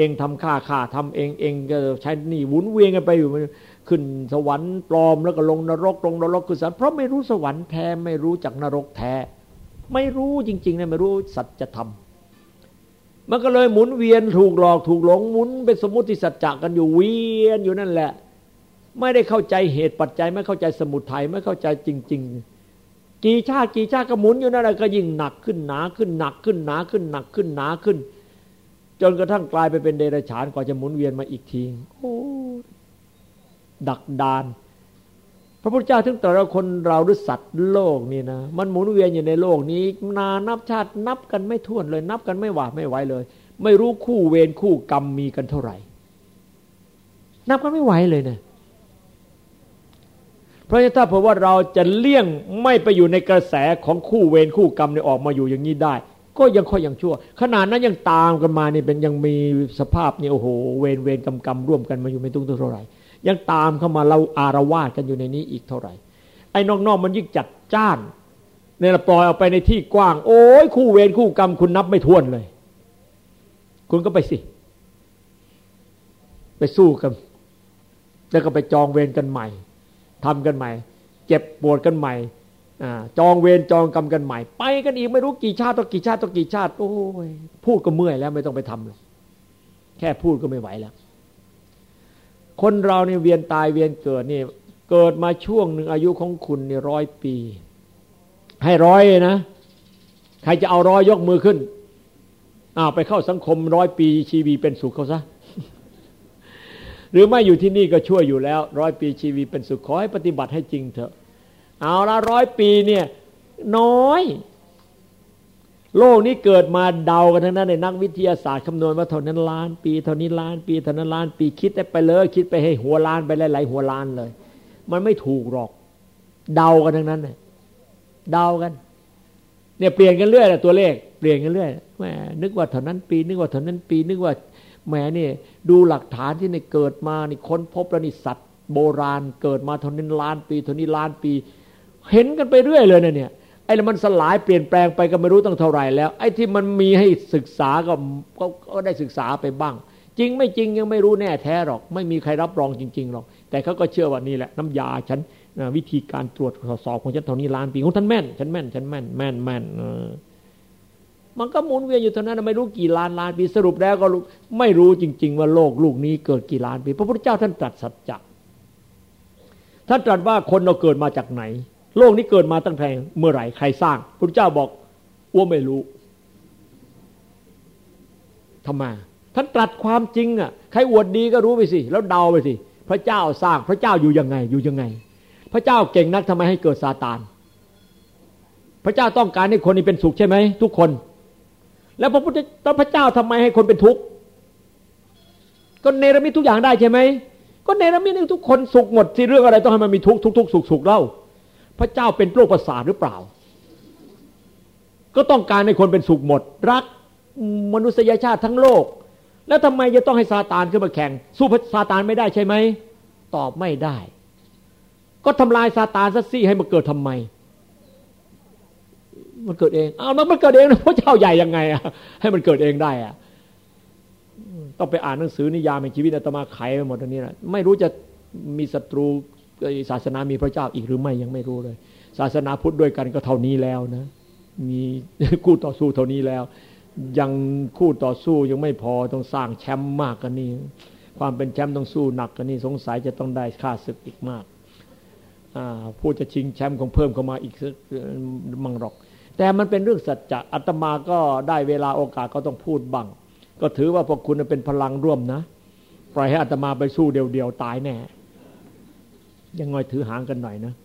องทำข้าทำเองก็ใช้นี่หมุนเวียนกันไปอยู่ขึ้นสวรรค์ปลอมแล้วก็ลงนรกขึ้นสวรรค์เพราะไม่รู้สวรรค์แท้ไม่รู้จักนรกแท้ไม่รู้จริงๆนะไม่รู้สัจธรรมมันก็เลยหมุนเวียนถูกหลอกถูกหลงหมุนเป็นสมมุติสัจจะกันอยู่เวียนอยู่นั่นแหละไม่ได้เข้าใจเหตุปัจจัยไม่เข้าใจสมุทัยไม่เข้าใจจริงๆกี่ชาติก็หมุนอยู่นั่นแหละก็ยิ่งหนักขึ้นหนาขึ้นหนักขึ้นหนาขึ้นหนักขึ้นหนาขึ้นจนกระทั่งกลายไปเป็นเดรัจฉานกว่าจะหมุนเวียนมาอีกทีโอ้ดักดานพระพุทธเจ้าถึงตรัสว่าคนเราหรือสัตว์โลกนี่นะมันหมุนเวียนอยู่ในโลกนี้นานับชาตินับกันไม่ถ้วนเลยนับกันไม่หวาดไม่ไหวเลยไม่รู้คู่เวรคู่กรรมมีกันเท่าไหร่นับกันไม่ไหวเลยนะเพราะฉะนั้นถ้าเผื่อว่าเราจะเลี่ยงไม่ไปอยู่ในกระแสของคู่เวรคู่กรรมเนี่ยออกมาอยู่อย่างนี้ได้ก็ยังค่อยยังชั่วขนาดนั้นยังตามกันมานี่เป็นยังมีสภาพนี่โอ้โหเวรกรรมร่วมกันมาอยู่ไม่ตุ้งเท่าไหร่ยังตามเข้ามาเราอารวาสกันอยู่ในนี้อีกเท่าไหร่ไอ้นอกๆมันยิ่งจัดจ้านเนี่ยปล่อยออกไปในที่กว้างโอ้ยคู่เวรคู่กรรมคุณนับไม่ถ้วนเลยคุณก็ไปสิไปสู้กันแล้วก็ไปจองเวรกันใหม่ทำกันใหม่เจ็บปวดกันใหม่จองเวรจองกรรมกันใหม่ไปกันอีกไม่รู้กี่ชาติต่อกี่ชาติต่อกี่ชาติโอ้ยพูดก็เมื่อยแล้วไม่ต้องไปทำหรอกแค่พูดก็ไม่ไหวแล้วคนเราเนี่ยเวียนตายเวียนเกิดนี่เกิดมาช่วงหนึ่งอายุของคุณนี่100 ปีให้100นะใครจะเอา100ยกมือขึ้นไปเข้าสังคม100 ปีชีวีเป็นสุขเขาซะ หรือไม่อยู่ที่นี่ก็ช่วยอยู่แล้ว100 ปีชีวีเป็นสุขขอให้ปฏิบัติให้จริงเถอะเอาละ100 ปีเนี่ยน้อยโลกนี้เกิดมาเดากันทั้งนั้นในนักวิทยาศาสตร์คำนวณว่าเท่านั้นล้านปีเท่านี้ล้านปีเท่านั้นล้านปีคิดไปเลยคิดไปให้หัวล้านไปหลายๆหัวล้านเลยมันไม่ถูกหรอกเดากันทั้งนั้นเนี่ยเดากันเนี่ยเปลี่ยนกันเรื่อยตัวเลขเปลี่ยนกันเรื่อยแหมนึกว่าเท่านั้นปีนึกว่าเท่านั้นปีนึกว่าแหมนี่ดูหลักฐานที่เนี่ยเกิดมานี่ค้นพบแล้วนี่สัตว์โบราณเกิดมาเท่านั้นล้านปีเท่านี้ล้านปีเห็นกันไปเรื่อยเลยเนี่ยไอ้แล้วมันสลายเปลี่ยนแปลงไปก็ไม่รู้ตั้งเท่าไหร่แล้วไอ้ที่มันมีให้ศึกษาก็ได้ศึกษาไปบ้างจริงไม่จริงยังไม่รู้แน่แท้หรอกไม่มีใครรับรองจริงๆหรอกแต่เขาก็เชื่อว่านี่แหละน้ำยาฉันวิธีการตรวจสอบของฉันเท่านี้ล้านปีของท่านแม่นฉันแม่นมันก็หมุนเวียนอยู่เท่านั้นไม่รู้กี่ล้านปีสรุปแล้วก็ไม่รู้จริงๆว่าโลกลูกนี้เกิดกี่ล้านปีพระพุทธเจ้าท่านตรัสสัจจะท่านตรัสว่าคนเราเกิดมาจากไหนโลกนี้เกิดมาตั้งแต่เมื่อไหร่ใครสร้างพระพุทธเจ้าบอกอ้วไม่รู้ทำไมท่านตรัสความจริงอ่ะใครอวดดีก็รู้ไปสิแล้วเดาไปสิพระเจ้าสร้างพระเจ้าอยู่ยังไงพระเจ้าเก่งนักทำไมให้เกิดซาตานพระเจ้าต้องการให้คนนี้เป็นสุขใช่ไหมทุกคนแล้วพระเจ้าทำไมให้คนเป็นทุกข์ก็เนรมิตทุกอย่างได้ใช่ไหมก็เนรมิตให้ทุกคนสุขหมดที่เรื่องอะไรต้องให้มันมีทุกสุขเล่าพระเจ้าเป็นโรคประสาทหรือเปล่าก็ต้องการให้คนเป็นสุขหมดรักมนุษยชาติทั้งโลกแล้วทำไมจะต้องให้ซาตานขึ้นมาแข่งสู้ซาตานไม่ได้ใช่ไหมตอบไม่ได้ก็ทำลายซาตานซะสิให้มันเกิดทำไมมันเกิดเองมันเกิดเองพระเจ้าใหญ่ยังไงให้มันเกิดเองได้ต้องไปอ่านหนังสือนิยามในชีวิตอาตมาไขไปหมดตรงนี้นะไม่รู้จะมีศัตรูศาสนามีพระเจ้าอีกหรือไม่ยังไม่รู้เลยศาสนาพุทธด้วยกันก็เท่านี้แล้วนะมีคู่ต่อสู้เท่านี้แล้วยังคู่ต่อสู้ยังไม่พอต้องสร้างแชมป์มากกันนี่ความเป็นแชมป์ต้องสู้หนักกันนี่สงสัยจะต้องได้ค่าศึกอีกมากผู้จะชิงแชมป์คงเพิ่มเข้ามาอีกมั่งหรอกแต่มันเป็นเรื่องสัจจะอาตมาก็ได้เวลาโอกาสก็ต้องพูดบ้างก็ถือว่าพวกคุณเป็นพลังร่วมนะปล่อยให้อาตมาไปสู้เดียวๆตายแน่ยังไงถือหางกันหน่อยนะ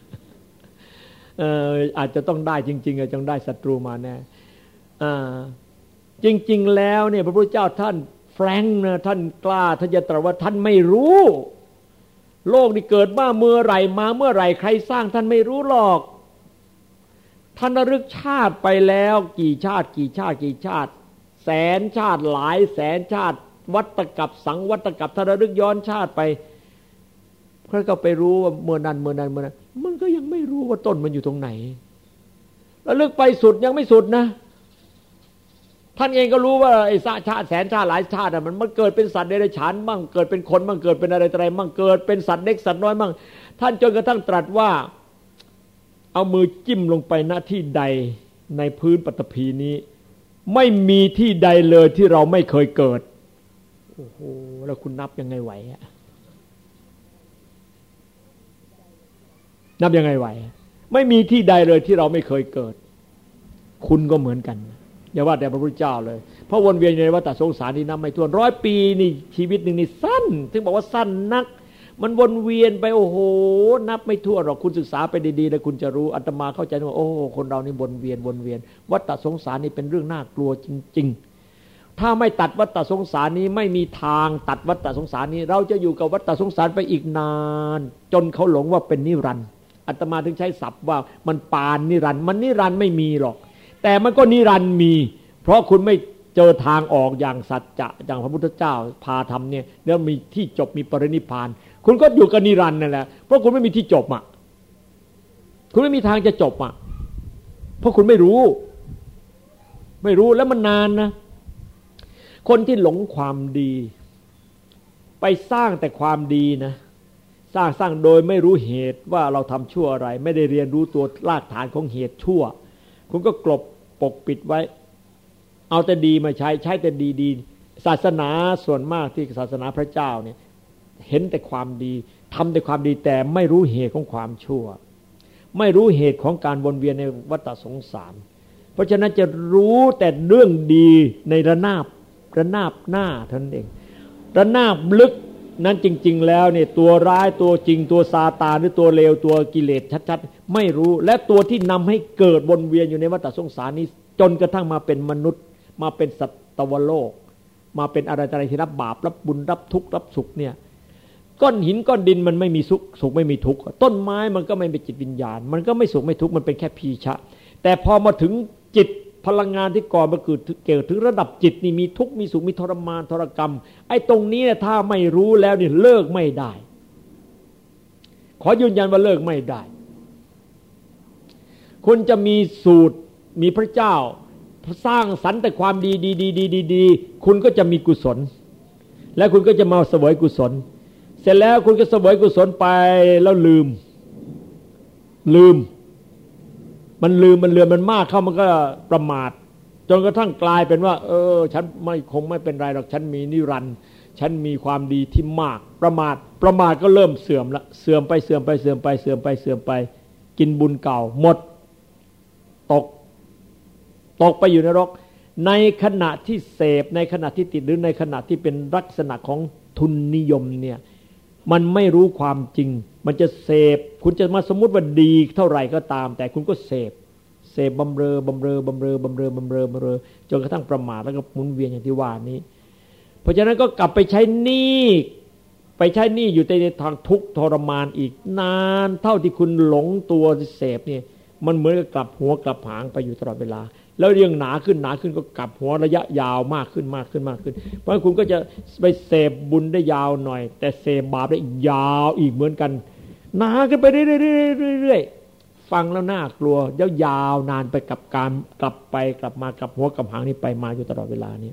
อาจจะต้องได้จริงๆจะต้องได้ศัตรูมาแน่จริงๆแล้วเนี่ยพระพุทธเจ้าท่านแฟรงค์นะท่านกล้าท่านจะตรัสว่าท่านไม่รู้โลกนี้เกิดมาเมื่อไหร่มาเมื่อไหร่ใครสร้างท่านไม่รู้หรอกท่านระลึกชาติไปแล้วกี่ชาติแสนชาติหลายแสนชาติวัฏกับสังวัฏกับท่านระลึกย้อนชาติไปเพื่อก็ไปรู้ว่าเมื่อนั้นมันก็ยังไม่รู้ว่าต้นมันอยู่ตรงไหนระลึกไปสุดยังไม่สุดนะท่านเองก็รู้ว่าไอ้ชาติแสนชาติหลายชาติมันเกิดเป็นสัตว์เดรัจฉานบ้างเกิดเป็นคนบ้างเกิดเป็นอะไรต่ออะไรบ้างเกิดเป็นสัตว์เล็กสัตว์น้อยบ้างท่านจนกระทั่งตรัสว่าเอามือจิ้มลงไปณที่ใดในพื้นปฐพีนี้ไม่มีที่ใดเลยที่เราไม่เคยเกิดโอ้โหแล้วคุณนับยังไงไหวนับยังไงไหวไม่มีที่ใดเลยที่เราไม่เคยเกิดคุณก็เหมือนกันอย่าว่าแต่พระพุทธเจ้าเลยเพราะวนเวียนอยู่ในวัฏสงสารนี่นับไม่ถ้วน100 ปีนี่ชีวิตหนึ่งนี่สั้นถึงบอกว่าสั้นนักมันวนเวียนไปโอ้โหนับไม่ถ้วนหรอกคุณศึกษาไปดีๆแล้วคุณจะรู้อาตมาเข้าใจว่าโอ้คนเรานี่วนเวียนวัฏสงสารนี่เป็นเรื่องน่ากลัวจริงๆถ้าไม่ตัดวัฏสงสารนี้ไม่มีทางตัดวัฏสงสารนี้เราจะอยู่กับวัฏสงสารไปอีกนานจนเขาหลงว่าเป็นนิรันดร์อาตมาถึงใช้ศัพท์ว่ามันปานนิรันดร์มันนิรันดร์ไม่มีหรอกแต่มันก็นิรันดร์มีเพราะคุณไม่เจอทางออกอย่างสัจจะอย่างพระพุทธเจ้าพาทำเนี่ยแล้วมีที่จบมีปรินิพพานคุณก็อยู่กับนิรันดร์นั่นแหละเพราะคุณไม่มีที่จบคุณไม่มีทางจะจบเพราะคุณไม่รู้แล้วมันนานนะคนที่หลงความดีไปสร้างแต่ความดีนะสร้างโดยไม่รู้เหตุว่าเราทำชั่วอะไรไม่ได้เรียนรู้ตัวรากฐานของเหตุชั่วคุณก็กลบปกปิดไว้เอาแต่ดีมาใช้แต่ดีศาสนาส่วนมากที่ศาสนาพระเจ้าเนี่ยเห็นแต่ความดีทำแต่ความดีแต่ไม่รู้เหตุของความชั่วไม่รู้เหตุของการวนเวียนในวัฏสงสารเพราะฉะนั้นจะรู้แต่เรื่องดีในระนาบหน้าเท่านั้นเองระนาบลึกนั้นจริงๆแล้วเนี่ยตัวร้ายตัวจริงตัวซาตานหรือตัวเลวตัวกิเลสชัดๆไม่รู้และตัวที่นำให้เกิดวนเวียนอยู่ในวัฏสงสารนี้จนกระทั่งมาเป็นมนุษย์มาเป็นสัตวโลกมาเป็นอะไรที่รับบาปรับบุญรับทุกข์รับสุขเนี่ยก้อนหินก้อนดินมันไม่มีสุขไม่มีทุกข์ต้นไม้มันก็ไม่เป็นจิตวิญญาณมันก็ไม่สุขไม่ทุกข์มันเป็นแค่พีชะแต่พอมาถึงจิตพลังงานที่ก่อมาเกิดถึงระดับจิตนี่มีทุกข์มีสุขมีทรมานทรกรรมไอ้ตรงนี้ถ้าไม่รู้แล้วนี่เลิกไม่ได้ขอยืนยันว่าเลิกไม่ได้คุณจะมีสูตรมีพระเจ้าสร้างสรรค์แต่ความดีคุณก็จะมีกุศลและคุณก็จะมาเสวยกุศลเสร็จแล้วคุณก็เสวยกุศลไปแล้วลืมมันมากเข้ามันก็ประมาทจนกระทั่งกลายเป็นว่าฉันคงไม่เป็นไรหรอกฉันมีนิรันดร์ฉันมีความดีที่มากประมาทก็เริ่มเสื่อมละเสื่อมไปกินบุญเก่าหมดตกไปอยู่ในนรกในขณะที่เสพในขณะที่ติดหรือในขณะที่เป็นลักษณะของทุนนิยมเนี่ยมันไม่รู้ความจริงมันจะเสพคุณจะมาสมมุติว่าดีเท่าไหร่ก็ตามแต่คุณก็เสพบำเรอจนกระทั่งประมาทแล้วก็หมุนเวียนอย่างที่ว่านี้เพราะฉะนั้นก็กลับไปใช้หนี้อยู่ในทางทุกข์ทรมานอีกนานเท่าที่คุณหลงตัวเสพเนี่ยมันเหมือนกับกลับหัวกลับหางไปอยู่ตลอดเวลาแล้วเรื่องหนาขึ้นก็กลับหัวระยะยาวมากขึ้นเพราะคุณก็จะไปเสพบุญได้ยาวหน่อยแต่เสพบาปได้ยาวอีกเหมือนกันหนาขึ้นไปเรื่อยฟังแล้วน่ากลัวยาวนานไปกับการกลับไปกลับมากลับหัวกลับหางนี่ไปมาอยู่ตลอดเวลานี้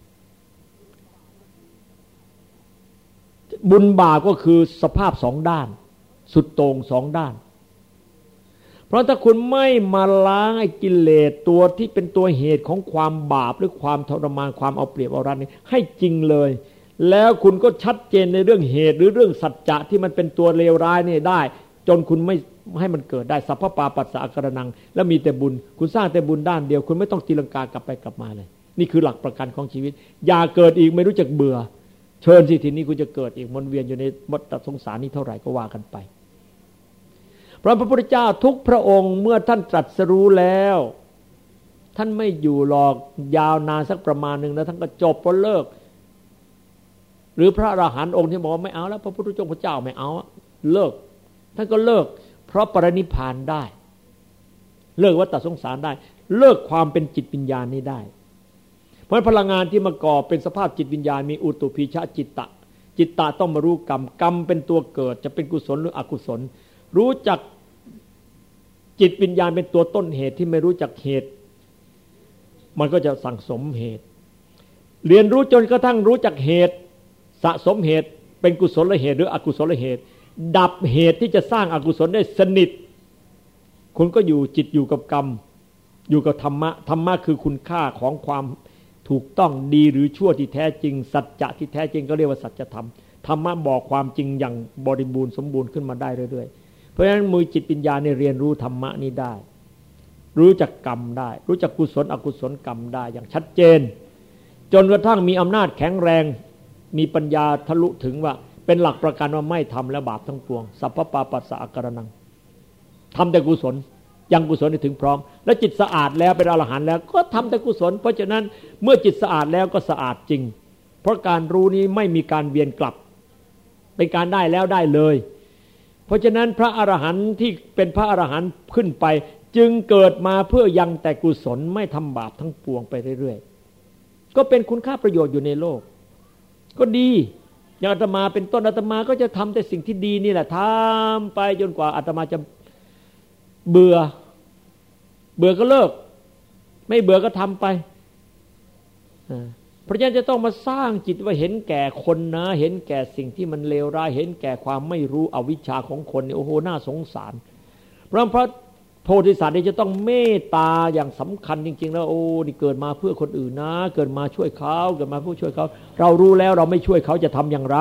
บุญบาปก็คือสภาพสองด้านสุดโต่งสองด้านเพราะถ้าคุณไม่มาล้างไอ้กิเลสตัวที่เป็นตัวเหตุของความบาปหรือความทรมานความเอาเปรียบเอารัดนี่ให้จริงเลยแล้วคุณก็ชัดเจนในเรื่องเหตุหรือเรื่องสัจจะที่มันเป็นตัวเลวร้ายนี่ได้จนคุณไม่ให้มันเกิดได้สัพพปาปัสสะกระนังแล้วมีแต่บุญคุณสร้างแต่บุญด้านเดียวคุณไม่ต้องตีลังกากลับไปกลับมาเลยนี่คือหลักประกันของชีวิตอย่าเกิดอีกไม่รู้จักเบื่อเชิญสิทีนี้คุณจะเกิดอีกวนเวียนอยู่ในวัฏสงสารนี้เท่าไหร่ก็ว่ากันไปเพราะพระพุทธเจ้าทุกพระองค์เมื่อท่านตรัสรู้แล้วท่านไม่อยู่หรอกยาวนานสักประมาณนึงแล้วท่านก็จบก็เลิกหรือพระอรหันต์องค์ที่บอกว่าไม่เอาแล้วพระพุทธเจ้าไม่เอาเลิกท่านก็เลิกเพราะปรินิพพานได้เลิกวัฏสงสารได้เลิกความเป็นจิตวิญญาณนี้ได้เพราะพลังงานที่มาก่อเป็นสภาพจิตวิญญาณมีอุตุพีชะจิตตะต้องมารู้กรรมเป็นตัวเกิดจะเป็นกุศลหรืออกุศลรู้จักจิตวิญญาณเป็นตัวต้นเหตุที่ไม่รู้จักเหตุมันก็จะสั่งสมเหตุเรียนรู้จนกระทั่งรู้จักเหตุสะสมเหตุเป็นกุศลเหตุหรืออกุศลเหตุดับเหตุที่จะสร้างอกุศลได้สนิทคุณก็อยู่จิตอยู่กับกรรมอยู่กับธรรมะธรรมะคือคุณค่าของความถูกต้องดีหรือชั่วที่แท้จริงสัจจะที่แท้จริงก็เรียกว่าสัจธรรมธรรมะบอกความจริงอย่างบริบูรณ์สมบูรณ์ขึ้นมาได้เรื่อยๆเพราะฉะนั้นมือจิตปัญญาเนี่ยเรียนรู้ธรรมะนี้ได้รู้จักกรรมได้รู้จักกุศลอกุศลกรรมได้อย่างชัดเจนจนกระทั่งมีอำนาจแข็งแรงมีปัญญาทะลุถึงว่าเป็นหลักประกันว่าไม่ทำและบาปทั้งปวงสัพพปาปัสสะอาการนังทำแต่กุศลยังกุศลให้ถึงพร้อมและจิตสะอาดแล้วเป็นอรหันต์แล้วก็ทำแต่กุศลเพราะฉะนั้นเมื่อจิตสะอาดแล้วก็สะอาดจริงเพราะการรู้นี้ไม่มีการเวียนกลับเป็นการได้แล้วได้เลยเพราะฉะนั้นพระอรหันต์ที่เป็นพระอรหันต์ขึ้นไปจึงเกิดมาเพื่อยังแต่กุศลไม่ทำบาปทั้งปวงไปเรื่อยๆก็เป็นคุณค่าประโยชน์อยู่ในโลกก็ดีอย่างอาตมาเป็นต้นอาตมาก็จะทำแต่สิ่งที่ดีนี่แหละทำไปจนกว่าอาตมาจะเบื่อก็เลิกไม่เบื่อก็ทำไปเพราะฉะนั้นจะต้องมาสร้างจิตว่าเห็นแก่คนนะเห็นแก่สิ่งที่มันเลวร้ายเห็นแก่ความไม่รู้อวิชชาของคนเนี่ยโอ้โหน่าสงสารเพราะโพธิสัตว์นี่จะต้องเมตตาอย่างสำคัญจริงๆแล้วโอ้นี่เกิดมาเพื่อคนอื่นนะเกิดมาช่วยเขาเกิดมาเพื่อช่วยเขาเรารู้แล้วเราไม่ช่วยเขาจะทำอย่างไร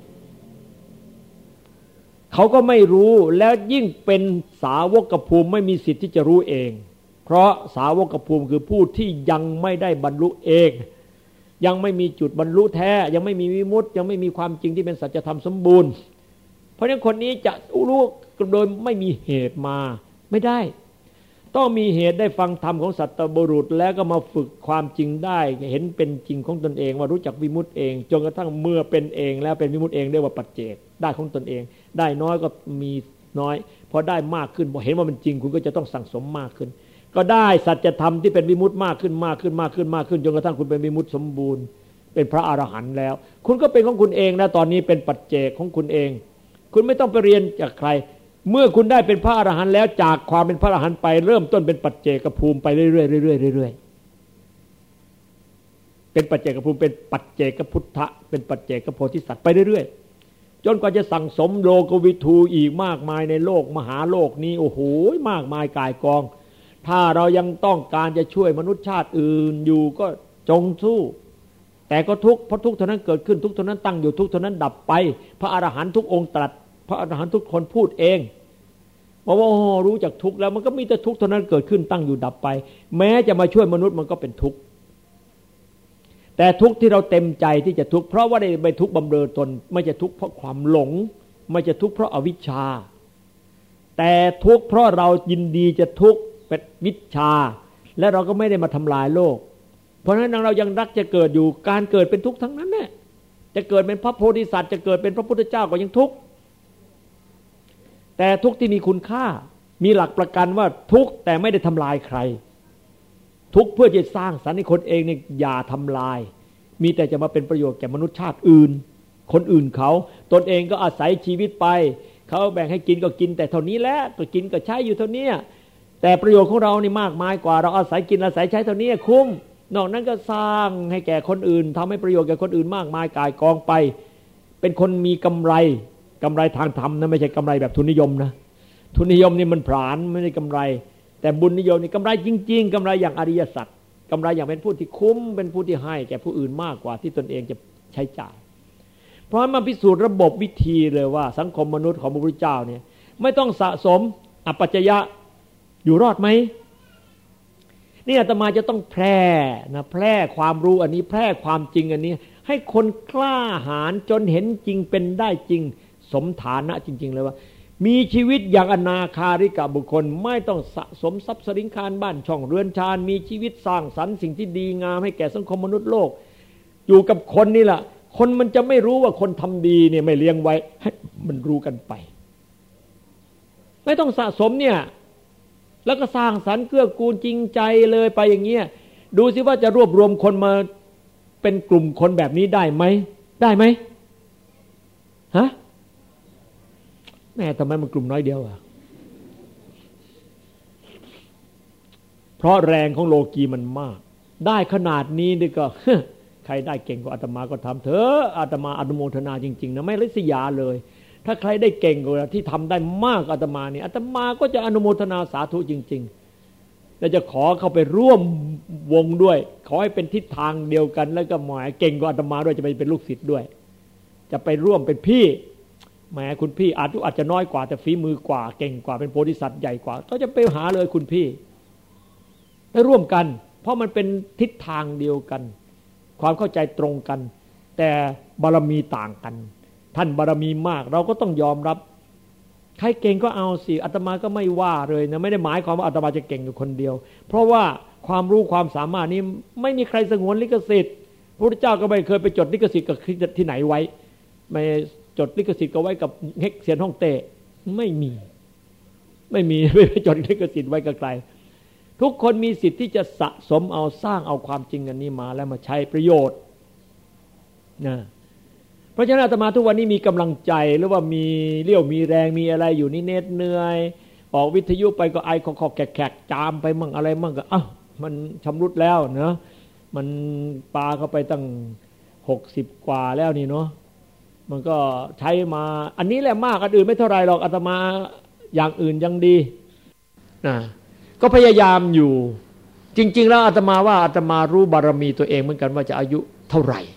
เขาก็ไม่รู้แล้วยิ่งเป็นสาวกภูมิไม่มีสิทธิ์ที่จะรู้เองเพราะสาวกภูมิคือผู้ที่ยังไม่ได้บรรลุเองยังไม่มีจุดบรรลุแท้ยังไม่มีวิมุตติยังไม่มีความจริงที่เป็นสัจธรรมสมบูรณ์เพราะฉะนั้นคนนี้จะรู้โดยไม่มีเหตุมาไม่ได้ต้องมีเหตุได้ฟังธรรมของสัตตบุรุษแล้วก็มาฝึกความจริงได้เห็นเป็นจริงของตนเองว่ารู้จักวิมุตติเองจนกระทั่งเมื่อเป็นเองแล้วเป็นวิมุตติเองเรียกว่าปัจเจกได้ของตนเองได้น้อยก็มีน้อยพอได้มากขึ้นพอเห็นว่ามันจริงคุณก็จะต้องสั่งสมมากขึ้นก็ได้สัจธรรมที่เป็นวิมุตติมากขึ้นจนกระทั่งคุณเป็นวิมุตติสมบูรณ์เป็นพระอรหันต์แล้วคุณก็เป็นของคุณเองนะตอนนี้เป็นปัจเจกของคุณเองคุณไม่ต้องไปเรียนจากใครเมื่อคุณได้เป็นพระอรหันต์แล้วจากความเป็นพระอรหันต์ไปเริ่มต้นเป็นปัจเจกภูมิไปเรื่อยๆเป็นปัจเจกภูมิเป็นปัจเจกพุทธะเป็นปัจเจกโพธิสัตว์ไปเรื่อยๆจนกว่าจะสั่งสมโลกวิทูอีกมากมายในโลกมหาโลกนี้โอ้โหมากมายกายกองถ้าเรายังต้องการจะช่วยมนุษยชาติอื่นอยู่ก็จงสู้แต่ก็ทุกข์เพราะทุกข์เท่านั้นเกิดขึ้นทุกข์เท่านั้นตั้งอยู่ทุกข์เท่านั้นดับไปพระอรหันต์ทุกองค์ตรัสพระอรหันต์ทุกคนพูดเองบอกว่ารู้จักทุกข์แล้วมันก็มีแต่ทุกข์เท่านั้นเกิดขึ้นตั้งอยู่ดับไปแม้จะมาช่วยมนุษย์มันก็เป็นทุกข์แต่ทุกข์ที่เราเต็มใจที่จะทุกข์เพราะว่าได้ไปทุกข์บำเรอตนไม่ใช่ทุกข์เพราะความหลงไม่ใช่ทุกข์เพราะอวิชชาแต่ทุกข์เพราะเรายินดีจะทุกข์เป็นวิชชาและเราก็ไม่ได้มาทำลายโลกเพราะฉะนั้นเรายังรักจะเกิดอยู่การเกิดเป็นทุกข์ทั้งนั้นแหละจะเกิดเป็นพระโพธิสัตว์จะเกิดเป็นพระพุทธเจ้าก็ยังทุกข์แต่ทุกข์ที่มีคุณค่ามีหลักประกันว่าทุกข์แต่ไม่ได้ทำลายใครทุกข์เพื่อจะสร้างสรรค์ให้คนเองเนี่ยอย่าทำลายมีแต่จะมาเป็นประโยชน์แก่มนุษยชาติอื่นคนอื่นเขาตนเองก็อาศัยชีวิตไปเขาแบ่งให้กินก็กินแต่เท่านี้แหละก็กินก็ใช้อยู่เท่านี้แต่ประโยชน์ของเรานี่มากมายกว่าเราอาศัยกินอาศัยใช้เท่านี้คุ้มนอกนั้นก็สร้างให้แก่คนอื่นทำให้ประโยชน์แก่คนอื่นมากมายกายกองไปเป็นคนมีกำไรทางธรรมนะไม่ใช่กำไรแบบทุนนิยมนะทุนนิยมนี่มันผลาญไม่ได้กำไรแต่บุญนิยมนี่กำไรจริงๆกำไรอย่างอริยสัจกำไรอย่างเป็นผู้ที่คุ้มเป็นผู้ที่ให้แก่ผู้อื่นมากกว่าที่ตนเองจะใช้จ่ายเพราะมันพิสูจน์ระบบวิธีเลยว่าสังคมมนุษย์ของพระพุทธเจ้าเนี่ยไม่ต้องสะสมอปัจจยะอยู่รอดไหมนี่อาตมาจะต้องแพร่ความรู้อันนี้แพร่ความจริงอันนี้ให้คนกล้าหาญจนเห็นจริงเป็นได้จริงสมฐานะจริงๆเลยว่ามีชีวิตอย่างอนาคาริกะบุคคลไม่ต้องสะสมทรัพย์สินคารบ้านช่องเรือนชานมีชีวิตสร้างสรรค์สิ่งที่ดีงามให้แก่สังคมมนุษย์โลกอยู่กับคนนี่แหละคนมันจะไม่รู้ว่าคนทำดีเนี่ยไม่เลี้ยงไว้ให้มันรู้กันไปไม่ต้องสะสมเนี่ยแล้วก็สร้างสรรค์เกื้อกูลจริงใจเลยไปอย่างเงี้ยดูสิว่าจะรวบรวมคนมาเป็นกลุ่มคนแบบนี้ได้ไหมฮะแม่ทำไมมันกลุ่มน้อยเดียวอ่ะเพราะแรงของโลกีมันมากได้ขนาดนี้นี่ก็ ใครได้เก่งกว่าอาตมาก็ทำเถอะอาตมาอนุโมทนาจริงๆนะไม่ริษยาเลยถ้าใครได้เก่งกว่าที่ทำได้มากอาตมานี่อาตมาก็จะอนุโมทนาสาธุจริงๆและจะขอเข้าไปร่วมวงด้วยขอให้เป็นทิศทางเดียวกันแล้วก็หมายเก่งกว่าอาตมาด้วยจะไปเป็นลูกศิษย์ด้วยจะไปร่วมเป็นพี่แหมคุณพี่อาจจะน้อยกว่าแต่ฝีมือกว่าเก่งกว่าเป็นโพธิสัตว์ใหญ่กว่าก็จะไปหาเลยคุณพี่ไปร่วมกันเพราะมันเป็นทิศทางเดียวกันความเข้าใจตรงกันแต่บารมีต่างกันท่านบารมีมากเราก็ต้องยอมรับใครเก่งก็เอาสิอาตมาก็ไม่ว่าเลยนะไม่ได้หมายความว่าอาตมาจะเก่งอยู่คนเดียวเพราะว่าความรู้ความสามารถนี้ไม่มีใครสงวนลิขสิทธิ์พระพุทธเจ้าก็ไม่เคยไปจดลิขสิทธิ์กับที่ไหนไว้ไม่จดลิขสิทธิ์ก็ไว้กับเฮกเซียนฮ่องเต้ไม่มีไม่ไปจดลิขสิทธิ์ไว้กับใครทุกคนมีสิทธิ์ที่จะสะสมเอาสร้างเอาความจริงอันนี้มาแล้วมาใช้ประโยชน์นะเพราะฉะนั้นอาตมาทุกวันนี้มีกำลังใจหรือว่ามีเรี่ยวมีแรงมีอะไรอยู่นี่เหนื่อยออกวิทยุไปก็ไอคอแขกจามไปมั่งอะไรมั่งก็มันชำรุดแล้วเนาะมันปาเข้าไปตั้ง60กว่าแล้วนี่เนาะมันก็ใช้มาอันนี้แหละมากอันอื่นไม่เท่าไรหรอกอาตมาอย่างอื่นยังดีนะก็พยายามอยู่จริงๆแล้วอาตมาว่าอาตมารู้บารมีตัวเองเหมือนกันว่าจะอายุเท่าไหร่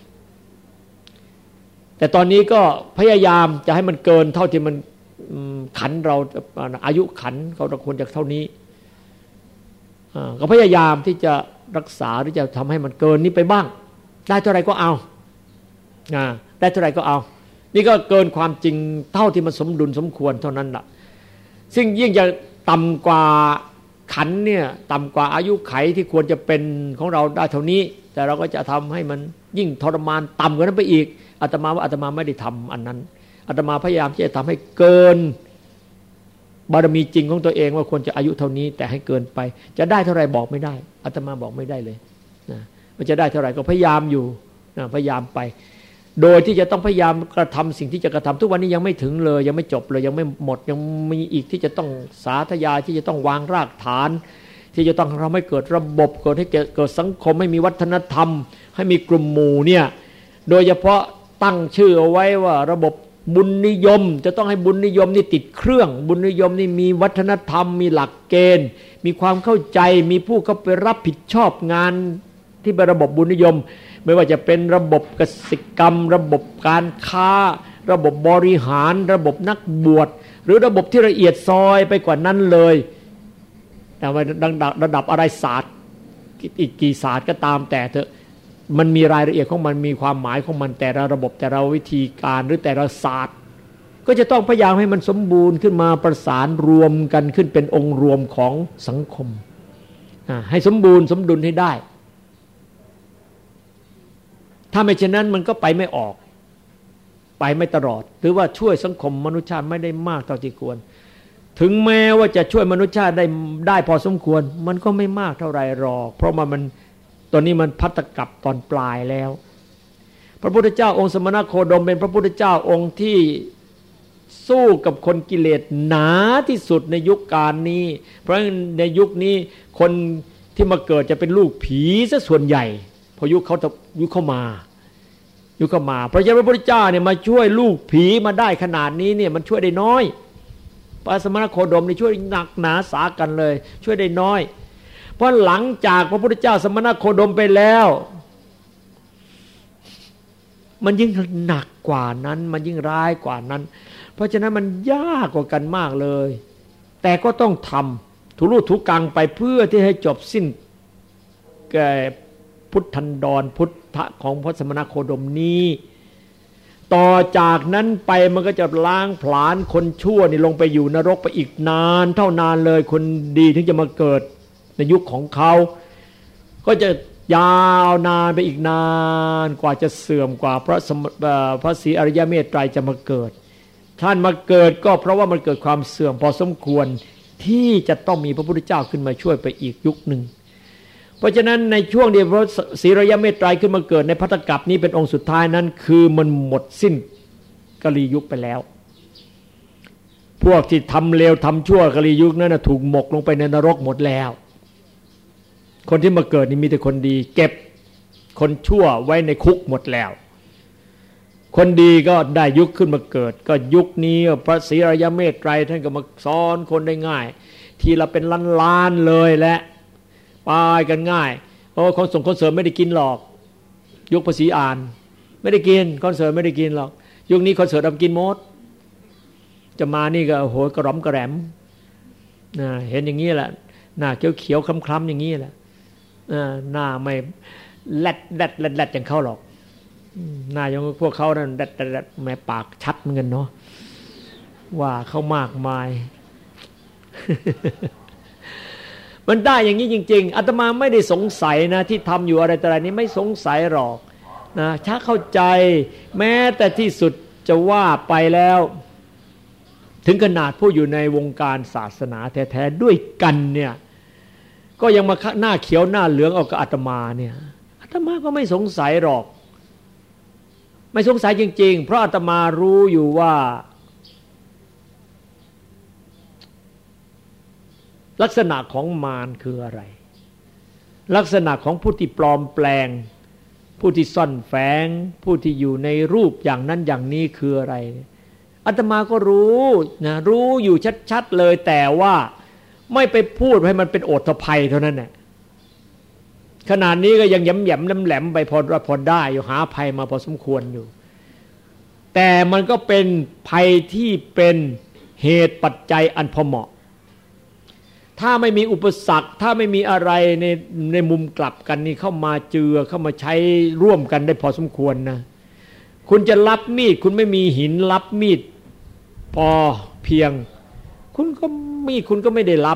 แต่ตอนนี้ก็พยายามจะให้มันเกินเท่าที่มันขันเราอายุขันเขาควรจะเท่านี้ก็พยายามที่จะรักษาหรือจะทำให้มันเกินนี้ไปบ้างได้เท่าไหร่ก็เอาได้เท่าไหร่ก็เอานี่ก็เกินความจริงเท่าที่มันสมดุลสมควรเท่านั้นแหละซึ่งยิ่งจะต่ำกว่าขันเนี่ยต่ำกว่าอายุไขที่ควรจะเป็นของเราได้เท่านี้แต่เราก็จะทำให้มันยิ่งทรมานต่ำกว่านั้นไปอีกอาตมาว่าอาตมาไม่ได้ทำอันนั้นอาตมาพยายามที่จะทำให้เกินบารมีจริงของตัวเองว่าควรจะอายุเท่านี้แต่ให้เกินไปจะได้เท่าไหร่บอกไม่ได้อาตมาบอกไม่ได้เลยนะว่าจะได้เท่าไหร่ก็พยายามอยู่นะพยายามไปโดยที่จะต้องพยายามกระทำสิ่งที่จะกระทำทุกวันนี้ยังไม่ถึงเลยยังไม่จบเลยยังไม่หมดยังมีอีกที่จะต้องสาธยายที่จะต้องวางรากฐานที่จะต้องทำให้เกิดระบบเกิดให้เกิดสังคมให้มีวัฒนธรรมให้มีกลุ่มหมู่เนี่ยโดยเฉพาะตั้งชื่อเอาไว้ว่าระบบบุญนิยมจะต้องให้บุญนิยมนี่ติดเครื่องบุญนิยมนี่มีวัฒนธรรมมีหลักเกณฑ์มีความเข้าใจมีผู้เข้าไปรับผิดชอบงานที่เป็นระบบบุญนิยมไม่ว่าจะเป็นระบบกสิกรรมระบบการค้าระบบบริหารระบบนักบวชหรือระบบที่ละเอียดซอยไปกว่านั้นเลยแต่ว่าระดับอะไรศาสตร์อีกกี่ศาสตร์ก็ตามแต่เถอะมันมีรายละเอียดของมันมีความหมายของมันแต่ละระบบแต่ละวิธีการหรือแต่ละศาสตร์ก็จะต้องพยายามให้มันสมบูรณ์ขึ้นมาประสานรวมกันขึ้นเป็นองค์รวมของสังคมให้สมบูรณ์สมดุลให้ได้ถ้าไม่เช่นนั้นมันก็ไปไม่ออกไปไม่ตลอดหรือว่าช่วยสังคมมนุษยชาติไม่ได้มากเท่าที่ควรถึงแม้ว่าจะช่วยมนุษยชาติได้พอสมควรมันก็ไม่มากเท่าไรหรอกเพราะมันตอนนี้มันพัฒกับตอนปลายแล้วพระพุทธเจ้าองค์สมณโคดมเป็นพระพุทธเจ้าองค์ที่สู้กับคนกิเลสหนาที่สุดในยุคการนี้เพราะในยุคนี้คนที่มาเกิดจะเป็นลูกผีซะส่วนใหญ่พอยุคเข้ามาเพราะฉะนั้นพระพุทธเจ้าเนี่ยมาช่วยลูกผีมาได้ขนาดนี้เนี่ยมันช่วยได้น้อยพระสมณโคดมนี่ช่วยหนักหนาสากันเลยช่วยได้น้อยเพราะหลังจากพระพุทธเจ้าสมณโคดมไปแล้วมันยิ่งหนักกว่านั้นมันยิ่งร้ายกว่านั้นเพราะฉะนั้นมันยากกว่ากันมากเลยแต่ก็ต้องทำทุรุทุกังไปเพื่อที่ให้จบสิ้นแก่พุทธันดรพุทธะของพระสมณโคดมนี้ต่อจากนั้นไปมันก็จะล้างผลาญคนชั่วนี่ลงไปอยู่นรกไปอีกนานเท่านานเลยคนดีถึงจะมาเกิดในยุคของเขาก็จะยาวนานไปอีกนานกว่าจะเสื่อมกว่าพระศรีอริยเมตไตรจะมาเกิดท่านมาเกิดก็เพราะว่ามันเกิดความเสื่อมพอสมควรที่จะต้องมีพระพุทธเจ้าขึ้นมาช่วยไปอีกยุคหนึ่งเพราะฉะนั้นในช่วงที่พระศรีอริยเมตไตรขึ้นมาเกิดในภัตตกัปนี้เป็นองค์สุดท้ายนั้นคือมันหมดสิ้นกลียุคไปแล้วพวกที่ทำเลวทำชั่วกลียุคนั้นถูกหมกลงไปในนรกหมดแล้วคนที่มาเกิดนี่มีแต่คนดีเก็บคนชั่วไว้ในคุกหมดแล้วคนดีก็ได้ยุคขึ้นมาเกิดก็ยุคนี้พระศรีอริยเมตไตรท่านก็มาสอนคนได้ง่ายทีละเป็นล้านๆเลยและปายกันง่ายโอ้คอนเสิร์ตไม่ได้กินหรอกยุคภาษีอ่านไม่ได้กินคอนเสิร์ตไม่ได้กินหรอกยุคนี้คอนเสิร์ตทำกินหมดจะมานี่ก็โหกระหร่อมกระแหรมนะเห็นอย่างนี้แหละหน้าเขียวๆคล้ำๆอย่างนี้แหละหน้าไม่แลดอย่างเขาหรอกหน้าอย่างพวกเขานั่นแลดแม่ปากชัดเหมือนกันเนาะว่าเขามากมาย มันได้อย่างนี้จริงๆอาตมาไม่ได้สงสัยนะที่ทำอยู่อะไรต่ออะไรนี้ไม่สงสัยหรอกนะถ้าเข้าใจแม้แต่ที่สุดจะว่าไปแล้วถึงขนาดผู้อยู่ในวงการศาสนาแท้ๆด้วยกันเนี่ยก็ยังมาหน้าเขียวหน้าเหลืองเอากับอาตมาเนี่ยอาตมาก็ไม่สงสัยหรอกไม่สงสัยจริงๆเพราะอาตมารู้อยู่ว่าลักษณะของมารคืออะไรลักษณะของผู้ที่ปลอมแปลงผู้ที่ซ่อนแฝงผู้ที่อยู่ในรูปอย่างนั้นอย่างนี้คืออะไรอาตมาก็รู้นะรู้อยู่ชัดๆเลยแต่ว่าไม่ไปพูดให้มันเป็นโอทภัยเท่านั้นแหละขนาดนี้ก็ยังแหย่มๆแหลมๆไปพอได้อยู่หาภัยมาพอสมควรอยู่แต่มันก็เป็นภัยที่เป็นเหตุปัจจัยอันพอเหมาะถ้าไม่มีอุปสรรคถ้าไม่มีอะไรในมุมกลับกันนี่เข้ามาเจือเข้ามาใช้ร่วมกันได้พอสมควรนะคุณจะรับมีดคุณไม่มีหินรับมีดพอเพียงคุณก็มีดคุณก็ไม่ได้รับ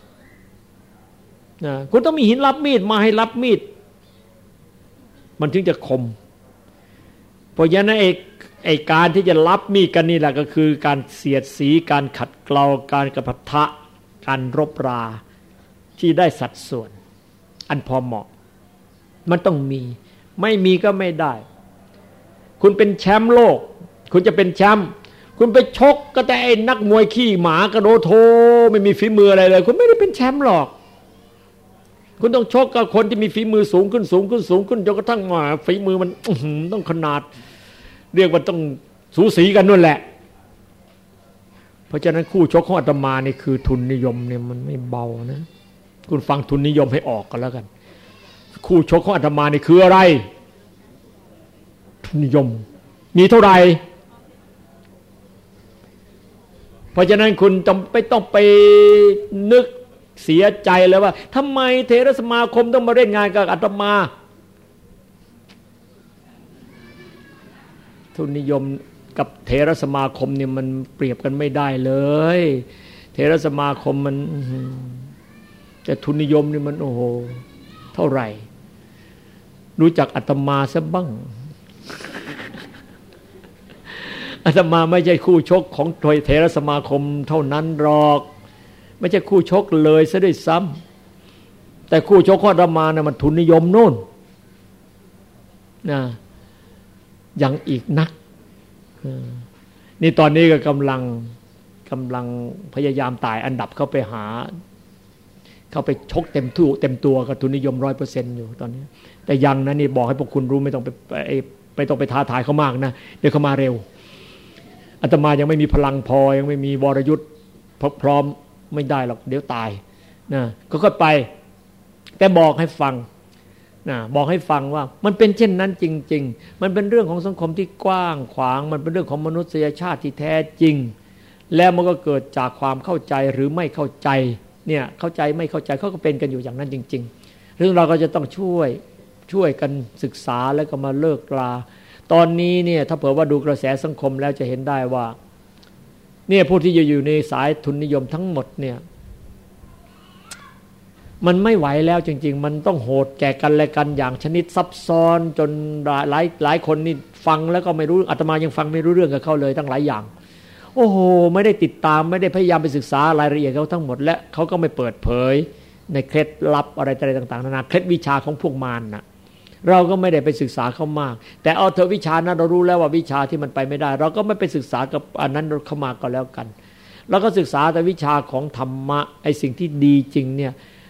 นะคุณต้องมีหินรับมีดมาให้รับมีดมันถึงจะคมเพราะฉะนั้นไอ้การที่จะรับมีดกันนี่แหละก็คือการเสียดสีการขัดเกลาการกระปะทะการรบราที่ได้สัดส่วนอันพอเหมาะมันต้องมีไม่มีก็ไม่ได้คุณเป็นแชมป์โลกคุณจะเป็นแชมป์คุณไปชกก็แต่ไอ้นักมวยขี้หมากระโดดโถไม่มีฝีมืออะไรเลยคุณไม่ได้เป็นแชมป์หรอกคุณต้องชกกับคนที่มีฝีมือสูงขึ้นจนกระทั่งมาฝีมือมันต้องขนาดเรียกว่าต้องสูสีกันนั่นแหละเพราะฉะนั้นคู่ชกของอาตมานี่คือทุนนิยมเนี่ยมันไม่เบานะคุณฟังทุนนิยมให้ออกกันแล้วกันคู่ชกของอาตมานี่คืออะไรทุนนิยมมีเท่าไหร่เพราะฉะนั้นคุณไม่ต้องไปนึกเสียใจเลยว่าทำไมเถรสมาคมต้องมาเล่นงานกับอาตมาทุนนิยมกับเถรสมาคมเนี่ยมันเปรียบกันไม่ได้เลยเถรสมาคมมันแต่ทุนนิยมนี่มันโอ้โหเท่าไหร่รู้จักอาตมาซะบ้างอาตมาไม่ใช่คู่ชกของเถรสมาคมเท่านั้นหรอกไม่ใช่คู่ชกเลยซะด้วยซ้ำแต่คู่ชกของอาตมาเนี่ยมันทุนนิยมโน่นนะยังอีกนักนี่ตอนนี้ก็กำลังพยายามตายอันดับเข้าไปหาเข้าไปชกเต็มตัวกับทุนนิยม 100% อยู่ตอนนี้แต่ยังนะนี่บอกให้พวกคุณรู้ไม่ต้องไปท้าทายเขามากนะเดี๋ยวเขามาเร็วอาตมายังไม่มีพลังพอยังไม่มีวรยุทธ์พร้อมไม่ได้หรอกเดี๋ยวตายนะก็ค่อยไปแต่บอกให้ฟังนะบอกให้ฟังว่ามันเป็นเช่นนั้นจริงๆมันเป็นเรื่องของสังคมที่กว้างขวางมันเป็นเรื่องของมนุษยชาติที่แท้จริงแล้วมันก็เกิดจากความเข้าใจหรือไม่เข้าใจเนี่ยเข้าใจไม่เข้าใจเขาก็เป็นกันอยู่อย่างนั้นจริงๆเรื่องเราก็จะต้องช่วยกันศึกษาแล้วก็มาเลิกลาตอนนี้เนี่ยถ้าเผื่อว่าดูกระแสสังคมแล้วจะเห็นได้ว่าเนี่ยผู้ที่อยู่ในสายทุนนิยมทั้งหมดเนี่ยมันไม่ไหวแล้วจริงๆมันต้องโหดแก่กันและกันอย่างชนิดซับซ้อนจนหลายคนนี่ฟังแล้วก็ไม่รู้อาตมายังฟังไม่รู้เรื่องกับเขาเลยทั้งหลายอย่างโอ้โหไม่ได้ติดตามไม่ได้พยายามไปศึกษารายละเอียดเขาทั้งหมดและเขาก็ไม่เปิดเผยในเคล็ดลับอะไรต่างๆนานาเคล็ดวิชาของพวกมารน่ะเราก็ไม่ได้ไปศึกษาเขามากแต่เอาเถอะวิชานั้นเรารู้แล้วว่าวิชาที่มันไปไม่ได้เราก็ไม่ไปศึกษากับอันนั้นเข้ามาก็แล้วกันเราก็ศึกษาแต่วิชาของธรรมะไอ้สิ่งที่ดีจริงเนี่ย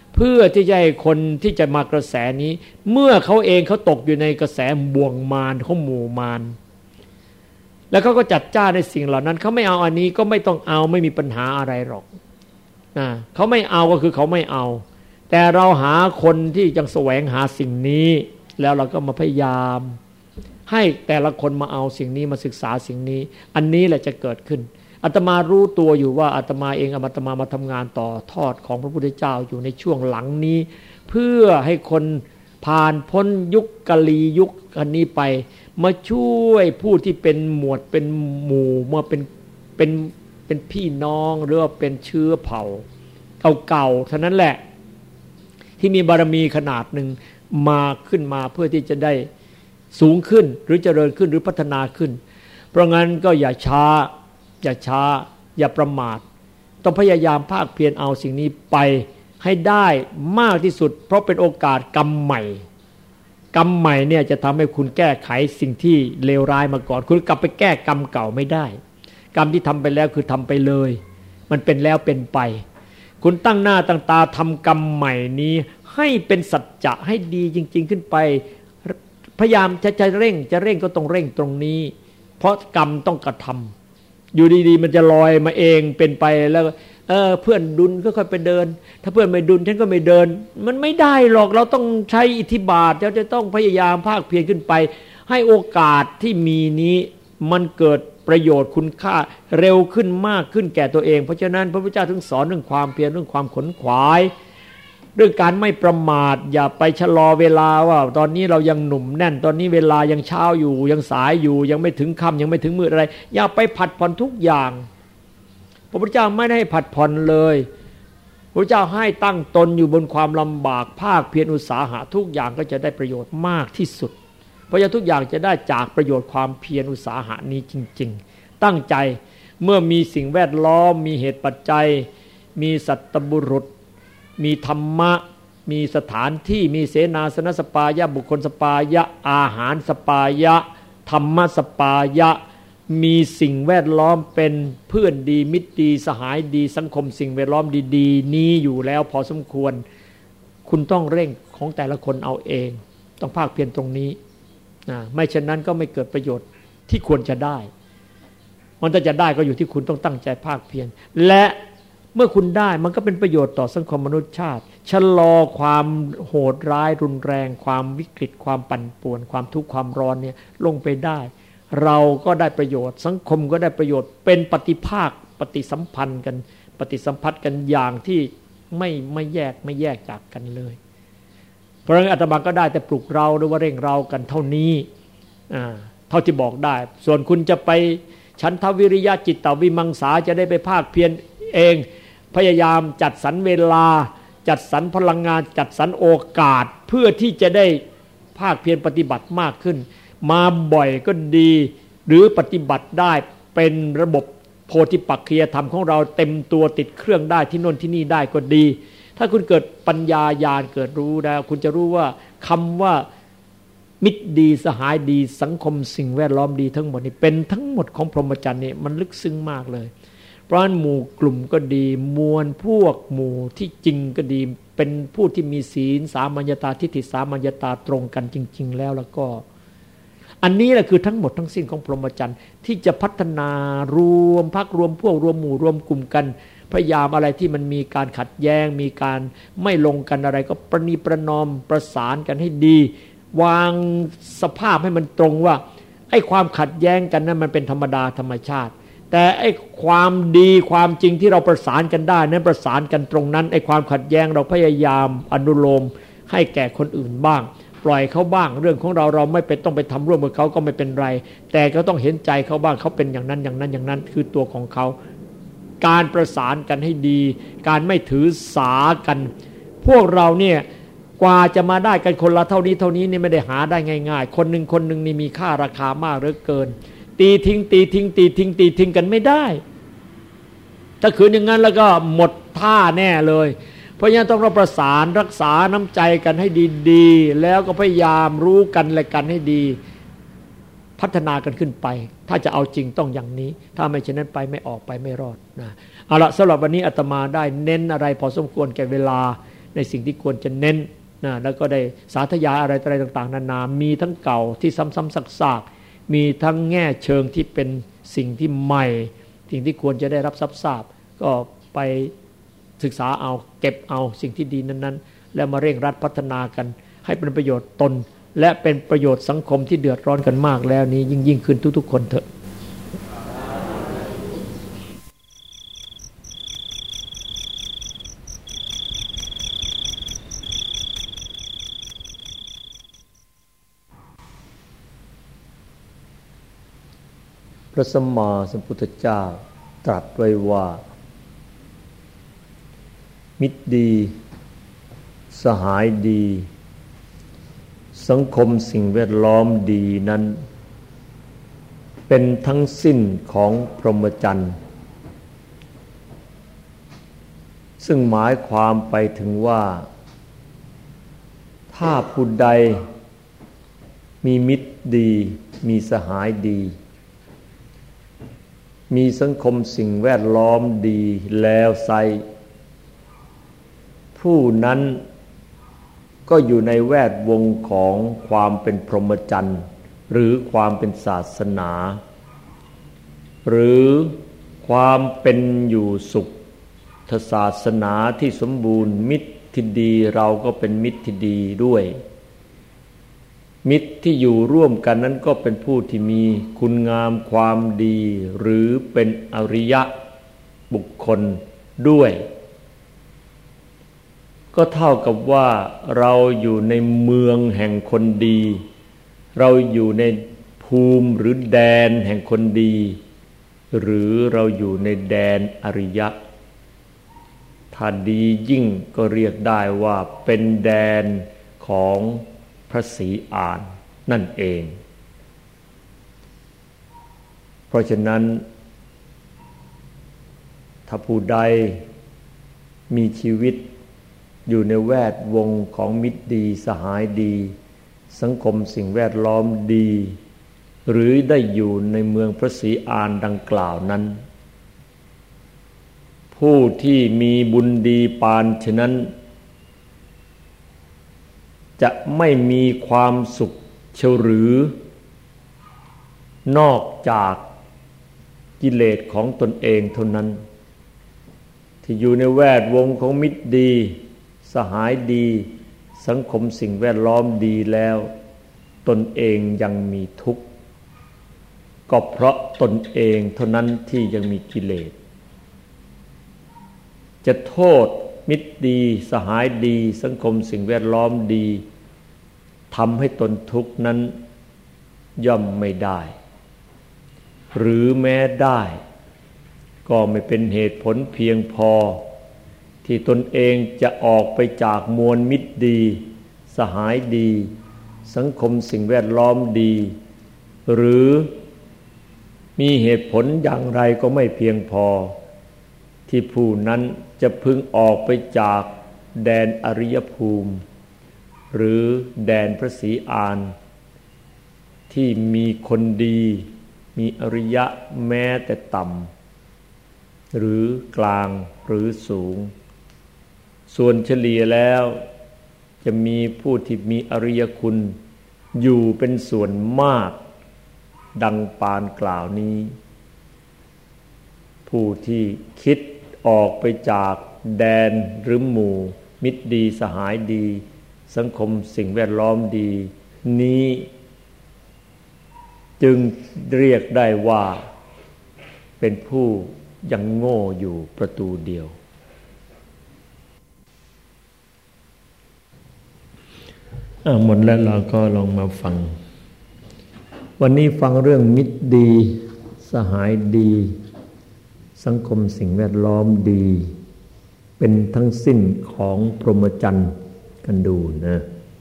เพื่อที่จะให้คนที่จะมากระแสนี้เมื่อเขาเองเขาตกอยู่ในกระแสบ่วงมารของหมู่มารแล้วเขาก็จัดจ้าในสิ่งเหล่านั้นเขาไม่เอาอันนี้ก็ไม่ต้องเอาไม่มีปัญหาอะไรหรอกเขาไม่เอาก็คือเขาไม่เอาแต่เราหาคนที่ยังแสวงหาสิ่งนี้แล้วเราก็มาพยายามให้แต่ละคนมาเอาสิ่งนี้มาศึกษาสิ่งนี้อันนี้แหละจะเกิดขึ้นอาตมารู้ตัวอยู่ว่าอาตมาเองอาตมามาทำงานต่อทอดของพระพุทธเจ้าอยู่ในช่วงหลังนี้เพื่อให้คนผ่านพ้นยุคกะลียุคอันนี้ไปมาช่วยผู้ที่เป็นหมวดเป็นหมู่มาเป็นพี่น้องหรือว่าเป็นเชื้อเผ่าเก่าๆเท่านั้นแหละที่มีบารมีขนาดหนึ่งมาขึ้นมาเพื่อที่จะได้สูงขึ้นหรือเจริญขึ้นหรือพัฒนาขึ้นเพราะงั้นก็อย่าช้าอย่าประมาทต้องพยายามภาคเพียรเอาสิ่งนี้ไปให้ได้มากที่สุดเพราะเป็นโอกาสกรรมใหม่เนี่ยจะทำให้คุณแก้ไขสิ่งที่เลวร้ายมาก่อนคุณกลับไปแก้กรรมเก่าไม่ได้กรรมที่ทำไปแล้วคือทำไปเลยมันเป็นแล้วเป็นไปคุณตั้งหน้าตั้งตาทำกรรมใหม่นี้ให้เป็นสัจจะให้ดีจริงๆขึ้นไปพยายามจะเร่งก็ต้องเร่งตรงนี้เพราะกรรมต้องกระทำอยู่ดีๆมันจะลอยมาเองเป็นไปแล้วเพื่อนดุลก็ค่อยไปเดินถ้าเพื่อนไม่ดุลฉันก็ไม่เดินมันไม่ได้หรอกเราต้องใช้อิทธิบาทเราจะต้องพยายามภาคเพียรขึ้นไปให้โอกาสที่มีนี้มันเกิดประโยชน์คุณค่าเร็วขึ้นมากขึ้นแก่ตัวเองเพราะฉะนั้นพระพุทธเจ้าถึงสอนเรื่องความเพียรเรื่องความขนขวายเรื่องการไม่ประมาทอย่าไปชะลอเวลาว่าตอนนี้เรายังหนุ่มแน่นตอนนี้เวลายังเช้าอยู่ยังสายอยู่ยังไม่ถึงค่ำยังไม่ถึงมืดอะไรอย่าไปผัดผ่อนทุกอย่างพระพุทธเจ้าไม่ได้ให้ผัดผ่อนเลยพระเจ้าให้ตั้งตนอยู่บนความลำบากภาคเพียรอุตสาหะทุกอย่างก็จะได้ประโยชน์มากที่สุดเพราะทุกอย่างจะได้จากประโยชน์ความเพียรอุตสาหะนี้จริงๆตั้งใจเมื่อมีสิ่งแวดล้อมมีเหตุปัจจัยมีสัตบุรุษมีธรรมะมีสถานที่มีเสนาสนะสปายะบุคคลสปายะอาหารสปายะธรรมะสปายะมีสิ่งแวดล้อมเป็นเพื่อนดีมิตรดีสหายดีสังคมสิ่งแวดล้อมดีๆนี้อยู่แล้วพอสมควรคุณต้องเร่งของแต่ละคนเอาเองต้องภาคเพียรตรงนี้ไม่เช่นนั้นก็ไม่เกิดประโยชน์ที่ควรจะได้มันจะได้ก็อยู่ที่คุณต้องตั้งใจภาคเพียรและเมื่อคุณได้มันก็เป็นประโยชน์ต่อสังคมมนุษยชาติชะลอความโหดร้ายรุนแรงความวิกฤตความปั่นป่วนความทุกข์ความร้อนเนี่ยลงไปได้เราก็ได้ประโยชน์สังคมก็ได้ประโยชน์เป็นปฏิภาคปฏิสัมพันธ์กันปฏิสัมพัทธ์กันอย่างที่ไม่แยกจากกันเลยเพราะฉะนั้นอาตมาก็ได้แต่ปลุกเราหรือว่าเร่งเรากันเท่านี้เท่าที่บอกได้ส่วนคุณจะไปฉันทวิริยะจิตตวิมังสาจะได้ไปภาคเพียรเองพยายามจัดสรรเวลาจัดสรรพลังงานจัดสรรโอกาสเพื่อที่จะได้ภาคเพียรปฏิบัติมากขึ้นมาบ่อยก็ดีหรือปฏิบัติได้เป็นระบบโพธิปักขิยธรรมของเราเต็มตัวติดเครื่องได้ที่โน่นที่นี่ได้ก็ดีถ้าคุณเกิดปัญญาญาณเกิดรู้แล้วคุณจะรู้ว่าคำว่ามิตรดีสหายดีสังคมสิ่งแวดล้อมดีทั้งหมดนี่เป็นทั้งหมดของพรหมจรรย์นี่มันลึกซึ้งมากเลยเพราะฉะนั้นหมู่กลุ่มก็ดีมวลพวกหมู่ที่จริงก็ดีเป็นผู้ที่มีศีลสามัญญาตาทิฏฐิสามัญญาตาตรงกันจริงๆแล้วก็อันนี้แหละคือทั้งหมดทั้งสิ้นของพรหมจรรย์ที่จะพัฒนารวมพรรครวมพวกรวมหมู่รวมกลุ่มกันพยายามอะไรที่มันมีการขัดแย้งมีการไม่ลงกันอะไรก็ประนีประนอมประสานกันให้ดีวางสภาพให้มันตรงว่าไอ้ความขัดแย้งกันนั้นมันเป็นธรรมดาธรรมชาติแต่ไอ้ความดีความจริงที่เราประสานกันได้นั้นประสานกันตรงนั้นไอ้ความขัดแย้งเราพยายามอนุโลมให้แก่คนอื่นบ้างปล่อยเขาบ้างเรื่องของเราไม่ไปต้องไปทำร่วมกับเขาก็ไม่เป็นไรแต่ก็ต้องเห็นใจเขาบ้างเขาเป็นอย่างนั้นอย่างนั้นอย่างนั้นคือตัวของเขาการประสานกันให้ดีการไม่ถือสากันพวกเราเนี่ยกว่าจะมาได้กันคนละเท่านี้นี่ไม่ได้หาได้ง่ายๆคนหนึ่งนี่มีค่าราคามากเหลือเกินตีทิ้งกันไม่ได้ถ้าขืนอย่างนั้นแล้วก็หมดท่าแน่เลยเพราะฉะนั้นต้องเราประสานรักษาน้ำใจกันให้ดีๆแล้วก็พยายามรู้กันและกันให้ดีพัฒนากันขึ้นไปถ้าจะเอาจริงต้องอย่างนี้ถ้าไม่เช่นนั้นไปไม่ออกไปไม่รอดนะเอาละสำหรับวันนี้อาตมาได้เน้นอะไรพอสมควรแก่เวลาในสิ่งที่ควรจะเน้นนะแล้วก็ได้สาธยายอะไรต่างๆนานามีทั้งเก่าที่ซ้ำๆซากๆมีทั้งแง่เชิงที่เป็นสิ่งที่ใหม่สิ่งที่ควรจะได้รับทราบก็ไปศึกษาเอาเก็บเอาสิ่งที่ดีนั้นๆแล้วมาเร่งรัดพัฒนากันให้เป็นประโยชน์ตนและเป็นประโยชน์สังคมที่เดือดร้อนกันมากแล้วนี้ยิ่งขึ้นทุกๆคนเถอะพระสัมมาสัมพุทธเจ้าตรัสไว้ว่ามิตรดีสหายดีสังคมสิ่งแวดล้อมดีนั้นเป็นทั้งสิ้นของพรหมจรรย์ซึ่งหมายความไปถึงว่าถ้าผู้ใดมีมิตรดีมีสหายดีมีสังคมสิ่งแวดล้อมดีแล้วไซผู้นั้นก็อยู่ในแวดวงของความเป็นพรหมจรรย์หรือความเป็นศาสนาหรือความเป็นอยู่สุขศาสนาที่สมบูรณ์มิตรที่ดีเราก็เป็นมิตรที่ดีด้วยมิตรที่อยู่ร่วมกันนั้นก็เป็นผู้ที่มีคุณงามความดีหรือเป็นอริยะบุคคลด้วยก็เท่ากับว่าเราอยู่ในเมืองแห่งคนดีเราอยู่ในภูมิหรือแดนแห่งคนดีหรือเราอยู่ในแดนอริยะถ้าดียิ่งก็เรียกได้ว่าเป็นแดนของพระศรีอานนั่นเองเพราะฉะนั้นถ้าผู้ใดมีชีวิตอยู่ในแวดวงของมิตรดีสหายดีสังคมสิ่งแวดล้อมดีหรือได้อยู่ในเมืองพระศรีอานดังกล่าวนั้นผู้ที่มีบุญดีปานฉะนั้นจะไม่มีความสุขเฉหรือนอกจากกิเลสของตนเองเท่านั้นที่อยู่ในแวดวงของมิตรดีสหายดีสังคมสิ่งแวดล้อมดีแล้วตนเองยังมีทุกข์ก็เพราะตนเองเท่านั้นที่ยังมีกิเลสจะโทษมิตรดีสหายดีสังคมสิ่งแวดล้อมดีทำให้ตนทุกข์นั้นย่อมไม่ได้หรือแม้ได้ก็ไม่เป็นเหตุผลเพียงพอที่ตนเองจะออกไปจากมวลมิตรดีสหายดีสังคมสิ่งแวดล้อมดีหรือมีเหตุผลอย่างไรก็ไม่เพียงพอที่ผู้นั้นจะพึงออกไปจากแดนอริยภูมิหรือแดนพระศรีอานที่มีคนดีมีอริยะแม้แต่ต่ำหรือกลางหรือสูงส่วนเฉลี่ยแล้วจะมีผู้ที่มีอริยคุณอยู่เป็นส่วนมากดังปานกล่าวนี้ผู้ที่คิดออกไปจากแดนหรือหมู่มิตรดีสหายดีสังคมสิ่งแวดล้อมดีนี้จึงเรียกได้ว่าเป็นผู้ยังโง่อยู่ประตูเดียวหมดแล้วเราก็ลองมาฟังวันนี้ฟังเรื่องมิตรดีสหายดีสังคมสิ่งแวดล้อมดีเป็นทั้งสิ้นของพรหมจรรย์กันดูนะ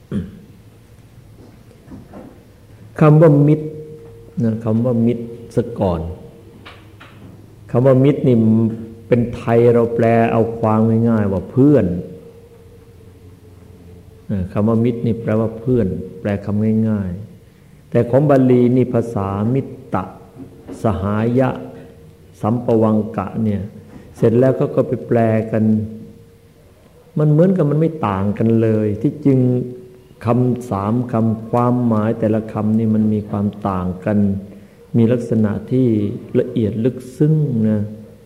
คำว่ามิตรนะคำว่ามิตรซะก่อนคำว่ามิตรนี่เป็นไทยเราแปลเอาความง่ายๆว่าเพื่อนคำว่ามิตรนี่แปลว่าเพื่อนแปลคำง่ายๆแต่ของบาลีนี่ภาษามิตตะสหายะสัมปวังกะเนี่ยเสร็จแล้วก็ไปแปลกันมันเหมือนกับมันไม่ต่างกันเลยที่จริงคำ3 คำความหมายแต่ละคำนี่มันมีความต่างกันมีลักษณะที่ละเอียดลึกซึ้งนะ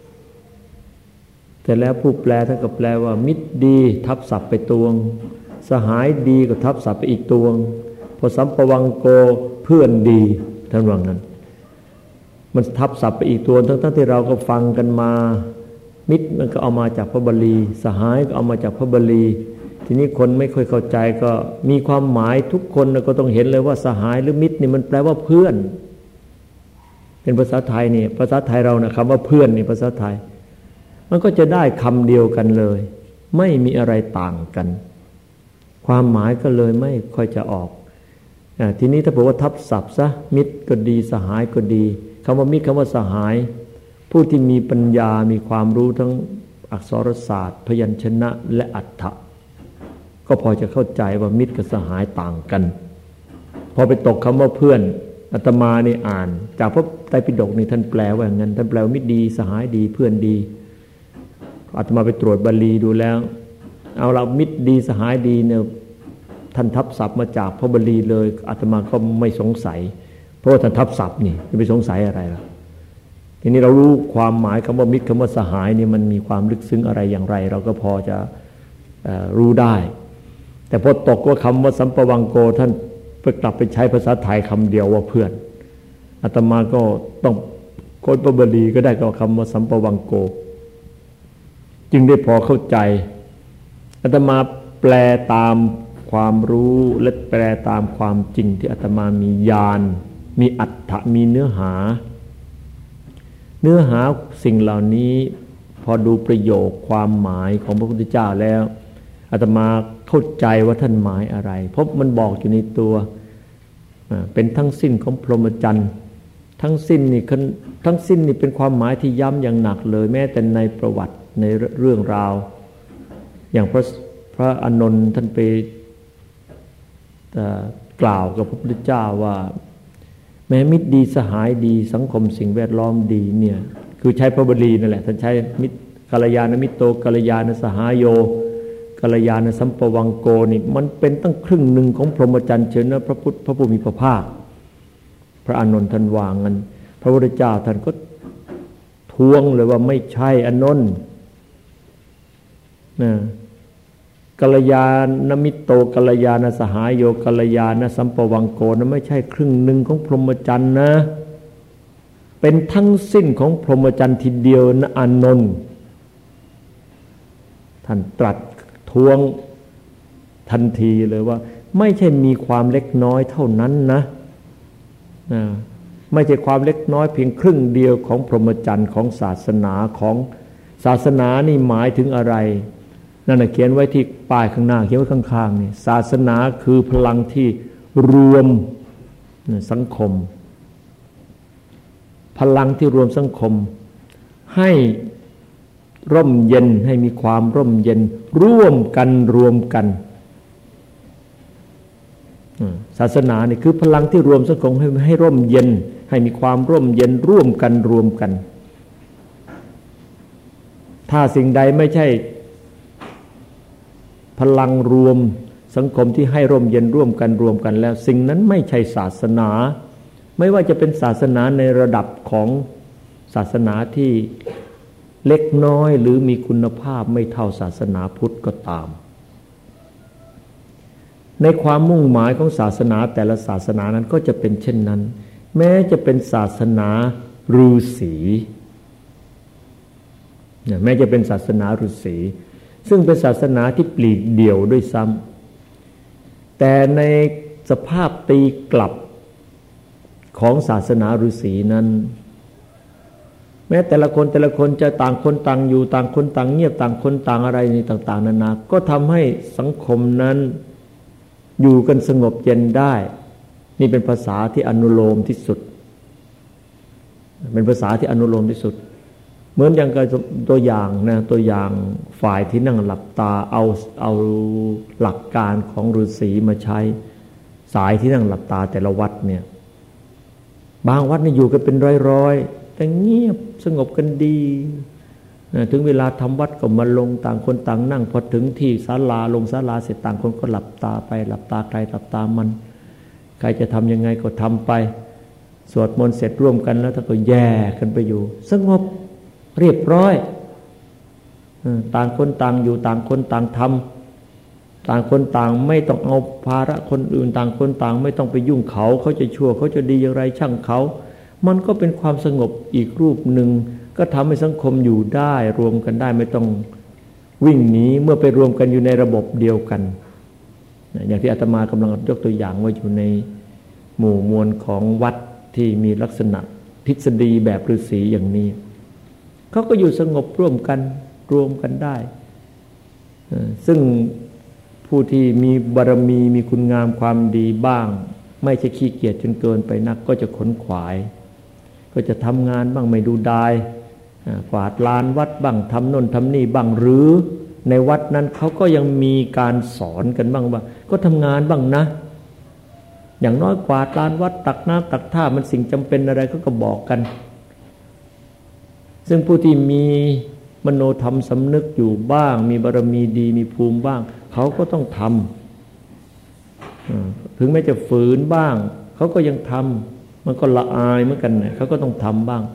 แต่แล้วผู้แปลท่านก็แปลว่ามิตรดีทับศัพท์ไปตวงสหายดีก็ทับศัพท์ไปอีกตวงพอสัมปวังโกเพื่อนดีท่านว่างั้นมันทับศัพท์ไปอีกตัวทั้งที่เราก็ฟังกันมามิตรมันก็เอามาจากพระบาลีสหายก็เอามาจากพระบาลีทีนี้คนไม่ค่อยเข้าใจก็มีความหมายทุกคนก็ต้องเห็นเลยว่าสหายหรือมิตรนี่มันแปลว่าเพื่อนเป็นภาษาไทยนี่ภาษาไทยเรานะคำว่าเพื่อนนี่ภาษาไทยมันก็จะได้คำเดียวกันเลยไม่มีอะไรต่างกันความหมายก็เลยไม่ค่อยจะออกทีนี้ถ้าบอกว่าทับศัพท์ซะมิตรก็ดีสหายก็ดีคำว่ามิตรคำว่าสหายผู้ที่มีปัญญามีความรู้ทั้งอักษรศาสตร์พยัญชนะและอรรถะก็พอจะเข้าใจว่ามิตรกับสหายต่างกันพอไปตกคำว่าเพื่อนอาตมานี่อ่านจากพระไตรปิฎกนี่ท่านแปลว่าอย่างนั้นท่านแปลว่ามิตรดีสหายดีเพื่อนดีอาตมาไปตรวจบาลีดูแล้วเอาละมิตรดีสหายดีเนี่ยท่านทับศัพท์มาจากพระบาลีเลยอาตมาก็ไม่สงสัยเพราะว่าท่านทับศัพท์นี่จะไปสงสัยอะไรล่ะทีนี้เรารู้ความหมายคำว่ามิตรคำว่าสหายนี่มันมีความลึกซึ้งอะไรอย่างไรเราก็พอจะรู้ได้แต่พอตกว่าคำว่าสัมปวังโกท่านไปกลับไปใช้ภาษาไทยคำเดียวว่าเพื่อนอาตมาก็ต้องค้นพระบาลีก็ได้กับคำว่าสัมปวังโกจึงได้พอเข้าใจอาตมาแปลตามความรู้และแปลตามความจริงที่อาตมามีญาณมีอรรถะมีเนื้อหาสิ่งเหล่านี้พอดูประโยคความหมายของพระพุทธเจ้าแล้วอาตมาเข้าใจว่าท่านหมายอะไรเพราะมันบอกอยู่ในตัวเป็นทั้งสิ้นของพรหมจรรย์ทั้งสิ้นนี่เป็นความหมายที่ย้ำอย่างหนักเลยแม้แต่ในประวัติในเรื่องราวอย่างพระอานนท์ท่านไปกล่าวกับพระพุทธเจ้าว่าแม้มิตรดีสหายดีสังคมสิ่งแวดล้อมดีเนี่ยคือใช้พระบาลีนั่นแหละท่านใช้มิตรกัลยาณมิตรโตกัลยาณสหายโยกัลยาณสัมปวังโกนี่มันเป็นตั้งครึ่งหนึ่งของพรหมจรรย์เชิญนะพระผู้มีพระภาคพระอานนท์ท่านวางกันพระพุทธเจ้าท่านก็ทวงเลยว่าไม่ใช่อานนท์นะกัลยาณมิตรโตกัลยาณสหายโยกัลยาณสัมปวังโกนั้นไม่ใช่ครึ่งหนึ่งของพรหมจรรย์นะเป็นทั้งสิ้นของพรหมจรรย์ทีเดียวนะอานนท์ท่านตรัสทวงทันทีเลยว่าไม่ใช่มีความเล็กน้อยเท่านั้นนะไม่ใช่ความเล็กน้อยเพียงครึ่งเดียวของพรหมจรรย์ของศาสนานี่หมายถึงอะไรนั่นน่ะเขียนไว้ที่ป้ายข้างหน้าเขียนไว้ข้างๆนี่ศาสนาคือพลังที่รวมสังคมพลังที่รวมสังคมให้ร่มเย็นให้มีความร่มเย็นร่วมกันรวมกันศาสนานี่คือพลังที่รวมสังคมให้ร่มเย็นให้มีความร่มเย็นร่วมกันรวมกันถ้าสิ่งใดไม่ใช่พลังรวมสังคมที่ให้ร่มเย็นร่วมกันแล้วสิ่งนั้นไม่ใช่ศาสนาไม่ว่าจะเป็นศาสนาในระดับของศาสนาที่เล็กน้อยหรือมีคุณภาพไม่เท่าศาสนาพุทธก็ตามในความมุ่งหมายของศาสนาแต่ละศาสนานั้นก็จะเป็นเช่นนั้นแม้จะเป็นศาสนาฤาษีแม้จะเป็นศาสนาฤาษีซึ่งเป็นศาสนาที่ปลีกเดี่ยวด้วยซ้ำแต่ในสภาพตีกลับของศาสนาฤาษีนั้นแม้แต่ละคนจะต่างคนต่างอยู่ต่างคนต่างเงียบต่างคนต่างอะไรนี่ต่างๆนานาก็ทำให้สังคมนั้นอยู่กันสงบเย็นได้นี่เป็นภาษาที่อนุโลมที่สุดเป็นภาษาที่อนุโลมที่สุดเหมือนอย่างกับตัวอย่างนะตัวอย่างฝ่ายที่นั่งหลับตาเอาหลักการของฤาษีมาใช้สายที่นั่งหลับตาแต่ละวัดเนี่ยบางวัดนี่อยู่กันเป็นร้อยๆแต่เงียบสงบกันดีถึงเวลาทำวัดก็มาลงต่างคนต่างนั่งพอถึงที่ศาลาลงศาลาเสร็จต่างคนก็หลับตาไปหลับตาใครหลับตามันใครจะทำยังไงก็ทำไปสวดมนต์เสร็จร่วมกันแล้วท่านก็แยกกันไปอยู่สงบเรียบร้อยต่างคนต่างอยู่ต่างคนต่างทำต่างคนต่างไม่ต้องเอาภาระคนอื่นต่างคนต่างไม่ต้องไปยุ่งเขาจะชั่วเขาจะดีอย่างไรช่างเขามันก็เป็นความสงบอีกรูปหนึ่งก็ทำให้สังคมอยู่ได้รวมกันได้ไม่ต้องวิ่งหนีเมื่อไปรวมกันอยู่ในระบบเดียวกันอย่างที่อาตมากำลังยกตัวอย่างว่าอยู่ในหมู่มวลของวัดที่มีลักษณะทฤษฎีแบบฤาษีอย่างนี้เขาก็อยู่สงบร่วมกันรวมกันได้ซึ่งผู้ที่มีบารมีมีคุณงามความดีบ้างไม่ใช่ขี้เกียจจนเกินไปนักก็จะขนขวายก็จะทำงานบ้างไม่ดูดายกวาดลานวัดบ้างทำโน่นทำนี่บ้างหรือในวัดนั้นเขาก็ยังมีการสอนกันบ้างว่าก็ทำงานบ้างนะอย่างน้อยกวาดลานวัดตักน้ำตักท่ามันสิ่งจำเป็นอะไรเขาก็บอกกันซึ่งผู้ที่มีมโนธรรมสำนึกอยู่บ้างมีบารมีดีมีภูมิบ้างเขาก็ต้องทำถึงแม้จะฝืนบ้างเขาก็ยังทำมันก็ละอายเหมือนกันเขาก็ต้องทำบ้าง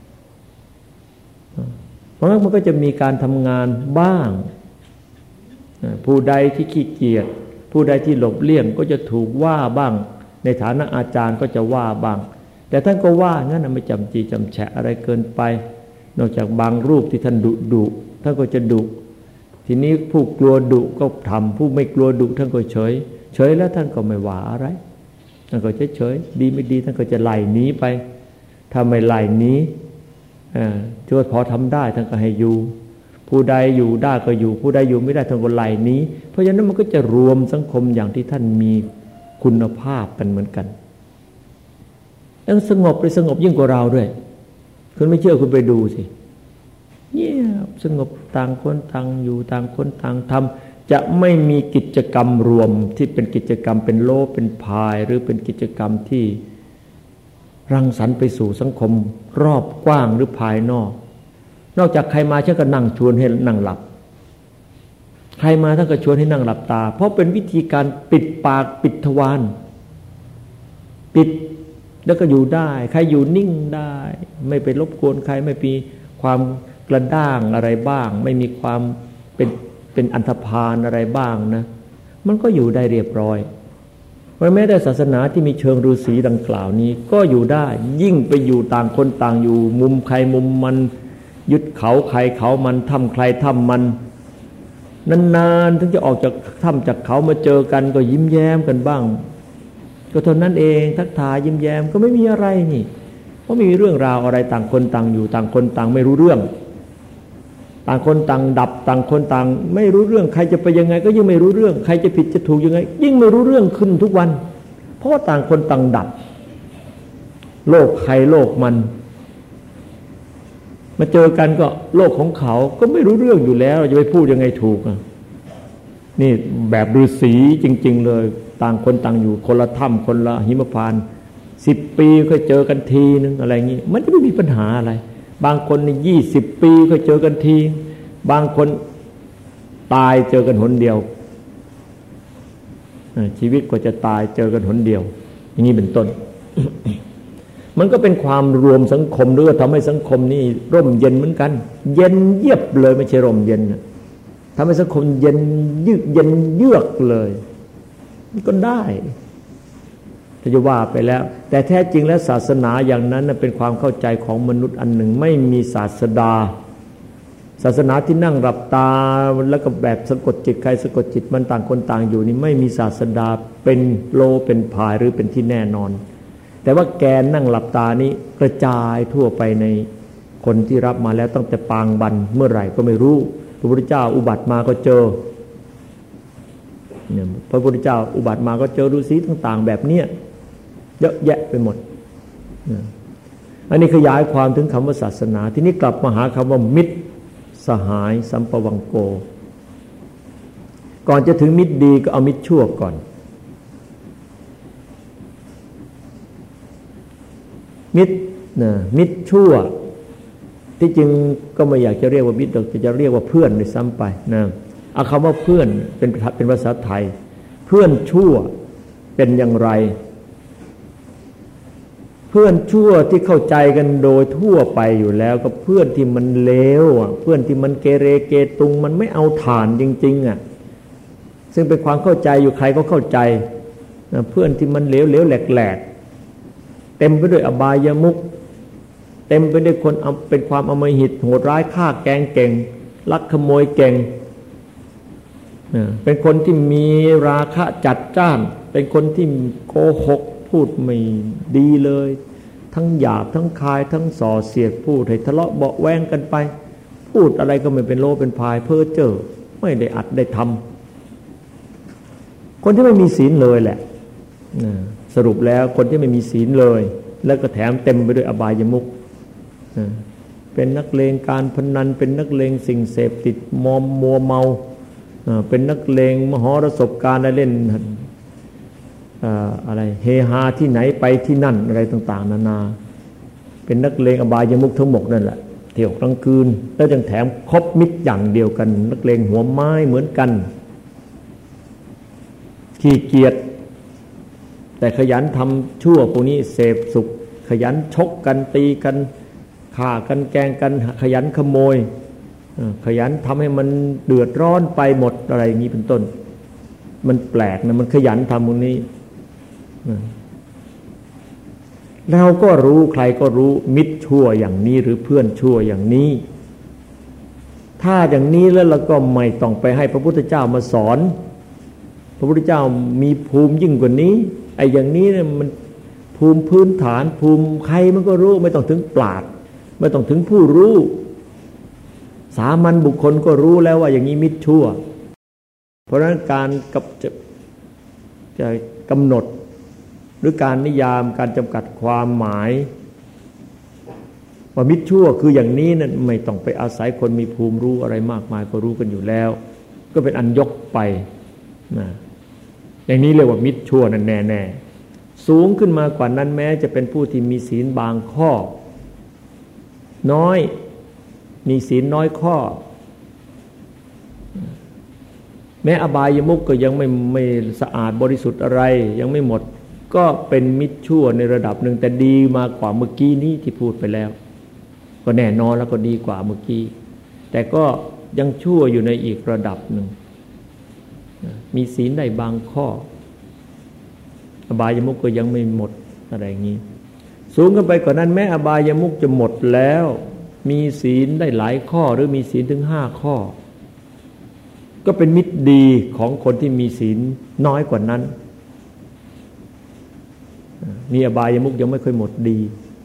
เพราะงั้นมันก็จะมีการทำงานบ้างผู้ใดที่ขี้เกียจผู้ใดที่หลบเลี่ยงก็จะถูกว่าบ้างในฐานะอาจารย์ก็จะว่าบ้างแต่ท่านก็ว่างั้นไม่จำจีจำแฉะอะไรเกินไปนอกจากบางรูปที่ท่านดุท่านก็จะดุทีนี้ผู้กลัวดุก็ทำผู้ไม่กลัวดุท่านก็เฉยแล้วท่านก็ไม่ว่าอะไรท่านก็เฉยดีไม่ดีท่านก็จะไล่หนีไปถ้าไม่ไล่หนีที่ว่าพอทำได้ท่านก็ให้อยู่ผู้ใดอยู่ได้ก็อยู่ผู้ใดอยู่ไม่ได้ท่านก็ไล่หนีเพราะฉะนั้นมันก็จะรวมสังคมอย่างที่ท่านมีคุณภาพกันเหมือนกันแล้วสงบเลยสงบยิ่งกว่าเราด้วยคุณไม่เชื่อคุณไปดูสิเงียบสงบต่างคนต่างอยู่ต่างคนต่างทำจะไม่มีกิจกรรมรวมที่เป็นกิจกรรมเป็นโลเป็นพายหรือเป็นกิจกรรมที่รังสรรค์ไปสู่สังคมรอบกว้างหรือภายนอกจากใครมาฉันก็นั่งชวนให้นั่งหลับใครมาท่านก็ชวนให้นั่งหลับตาเพราะเป็นวิธีการปิดปากปิดทวารปิดแล้วก็อยู่ได้ใครอยู่นิ่งได้ไม่ไปรบกวนใครไม่มีความกระด้างอะไรบ้างไม่มีความเป็นอันธพาลอะไรบ้างนะมันก็อยู่ได้เรียบร้อยเพราะแม้แต่ศาสนาที่มีเชิงฤาษีดังกล่าวนี้ก็อยู่ได้ยิ่งไปอยู่ต่างคนต่างอยู่มุมใครมุมมันยึดเขาใครเขามันทำใครทำมันนานๆถึงจะออกจากถ้ำจากเขามาเจอกันก็ยิ้มแย้มกันบ้างก็เท่านั้นเองทักทายยิ้มแย้มก็ไม่มีอะไรนี่เพราะไม่มีเรื่องราวอะไรต่างคนต่างอยู่ต่างคนต่างไม่รู้เรื่องต่างคนต่างดับต่างคนต่างไม่รู้เรื่องใครจะไปยังไงก็ยิ่งไม่รู้เรื่องใครจะผิดจะถูกยังไงยิ่งไม่รู้เรื่องขึ้นทุกวันเพราะว่าต่างคนต่างดับโลกใครโลกมันมาเจอกันก็โลกของเขาก็ไม่รู้เรื่องอยู่แล้วเราจะไปพูดยังไงถูกนี่แบบฤาษีจริงๆเลยต่างคนต่างอยู่คนละถ้ำคนละหิมพานต์10 ปีค่อยเจอกันทีนึงอะไรอย่างนี้มันจะไม่มีปัญหาอะไรบางคนนี่20 ปีค่อยเจอกันทีบางคนตายเจอกันหนเดียวชีวิตก็จะตายเจอกันหนเดียวอย่างนี้เป็นต้น มันก็เป็นความรวมสังคมหรือว่าทำให้สังคมนี่ร่มเย็นเหมือนกันเย็นเยียบเลยไม่ใช่ร่มเย็นทำให้สังคมเย็นเยือกเลยก็ได้ถ้าจะว่าไปแล้วแต่แท้จริงแล้วศาสนาอย่างนั้นเป็นความเข้าใจของมนุษย์อันหนึ่งไม่มีศาสดาศาสนาที่นั่งหลับตาแล้วก็แบบสะกดจิตใครสะกดจิตมันต่างคนต่างอยู่นี่ไม่มีศาสดาเป็นโลเป็นพายหรือเป็นที่แน่นอนแต่ว่าแกนนั่งหลับตานี้กระจายทั่วไปในคนที่รับมาแล้วตั้งแต่ปางบันเมื่อไหร่ก็ไม่รู้พระพุทธเจ้าอุบัติมาก็เจอเนี่ยพระพุทธเจ้าอุบัติมาก็เจอฤาษีต่างๆแบบเนี้ยเยอะแยะไปหมดอันนี้ขยายความถึงคำว่าศาสนาทีนี้กลับมาหาคำว่ามิตรสหายสัมปวังโกก่อนจะถึงมิตรดีก็เอามิตรชั่วก่อนมิตรชั่วที่จริงก็ไม่อยากจะเรียกว่ามิตรจะเรียกว่าเพื่อนด้วยซ้ำไปนะเอาคำว่าเพื่อนเป็นภาษาไทยเพื่อนชั่วเป็นอย่างไรเพื่อนชั่วที่เข้าใจกันโดยทั่วไปอยู่แล้วก็เพื่อนที่มันเลวเพื่อนที่มันเกเรเกตุงมันไม่เอาฐานจริงๆซึ่งเป็นความเข้าใจอยู่ใครก็เข้าใจเพื่อนที่มันเลวๆแหลกๆเต็มไปด้วยอบายมุขเต็มไปด้วยคนเป็นความอำมหิตโหดร้ายฆ่าแกล้งเก่งลักขโมยเก่งเป็นคนที่มีราคะจัดจ้านเป็นคนที่โกหกพูดไม่ดีเลยทั้งหยาบทั้งคายทั้งส่อเสียดพูดให้ทะเลาะเบาะแว้งกันไปพูดอะไรก็ไม่เป็นโลเป็นพายเพ้อเจ้อไม่ได้อัดได้ทำคนที่ไม่มีศีลเลยแหละสรุปแล้วคนที่ไม่มีศีลเลยแล้วก็แถมเต็มไปด้วยอบายมุขเป็นนักเลงการพนันเป็นนักเลงสิ่งเสพติดมัวเมาเป็นนักเลงมหรสพการได้เล่นอะไรเฮฮาที่ไหนไปที่นั่นอะไรต่างๆนานาเป็นนักเลงอบายมุขทั้งหมดนั่นแหละเที่ยวกลางคืนแล้วยังแถมคบมิตรอย่างเดียวกันนักเลงหัวไม้เหมือนกันขี้เกียจแต่ขยันทำชั่วพวกนี้เสพสุขขยันชกกันตีกันฆ่ากันแกล้งกันขยันขโมยขยันทำให้มันเดือดร้อนไปหมดอะไรอย่างนี้เป็นต้นมันแปลกนะมันขยันทำพวกนี้เราก็รู้ใครก็รู้มิตรชั่วอย่างนี้หรือเพื่อนชั่วอย่างนี้ถ้าอย่างนี้แล้วเราก็ไม่ต้องไปให้พระพุทธเจ้ามาสอนพระพุทธเจ้ามีภูมิยิ่งกว่านี้ไอ้อย่างนี้เนี่ยมันภูมิพื้นฐานภูมิใครมันก็รู้ไม่ต้องถึงปราชญ์ไม่ต้องถึงผู้รู้สามัญบุคคลก็รู้แล้วว่าอย่างนี้มิตรชั่วเพราะฉะนั้นการจะกำหนดหรือการนิยามการจำกัดความหมายว่ามิตรชั่วคืออย่างนี้นั่นไม่ต้องไปอาศัยคนมีภูมิรู้อะไรมากมายก็รู้กันอยู่แล้วก็เป็นอันยกไปนะอย่างนี้เรียกว่ามิตรชั่วนั่นแน่ๆสูงขึ้นมากว่านั้นแม้จะเป็นผู้ที่มีศีลบางข้อน้อยมีศีลน้อยข้อแม้อบายมุขก็ยังไม่สะอาดบริสุทธิ์อะไรยังไม่หมดก็เป็นมิตรชั่วในระดับหนึ่งแต่ดีมากว่าเมื่อกี้นี้ที่พูดไปแล้วก็แน่นอนแล้วก็ดีกว่าเมื่อกี้แต่ก็ยังชั่วอยู่ในอีกระดับหนึ่งมีศีลได้บางข้ออบายมุขก็ยังไม่หมดอะไรอย่างนี้สูงขึ้นไปกว่านั้นแม้อบายมุขจะหมดแล้วมีศีลได้หลายข้อหรือมีศีลถึง5 ข้อก็เป็นมิตรดีของคนที่มีศีลน้อยกว่านั้นมีอบายมุขยังไม่ค่อยหมดดี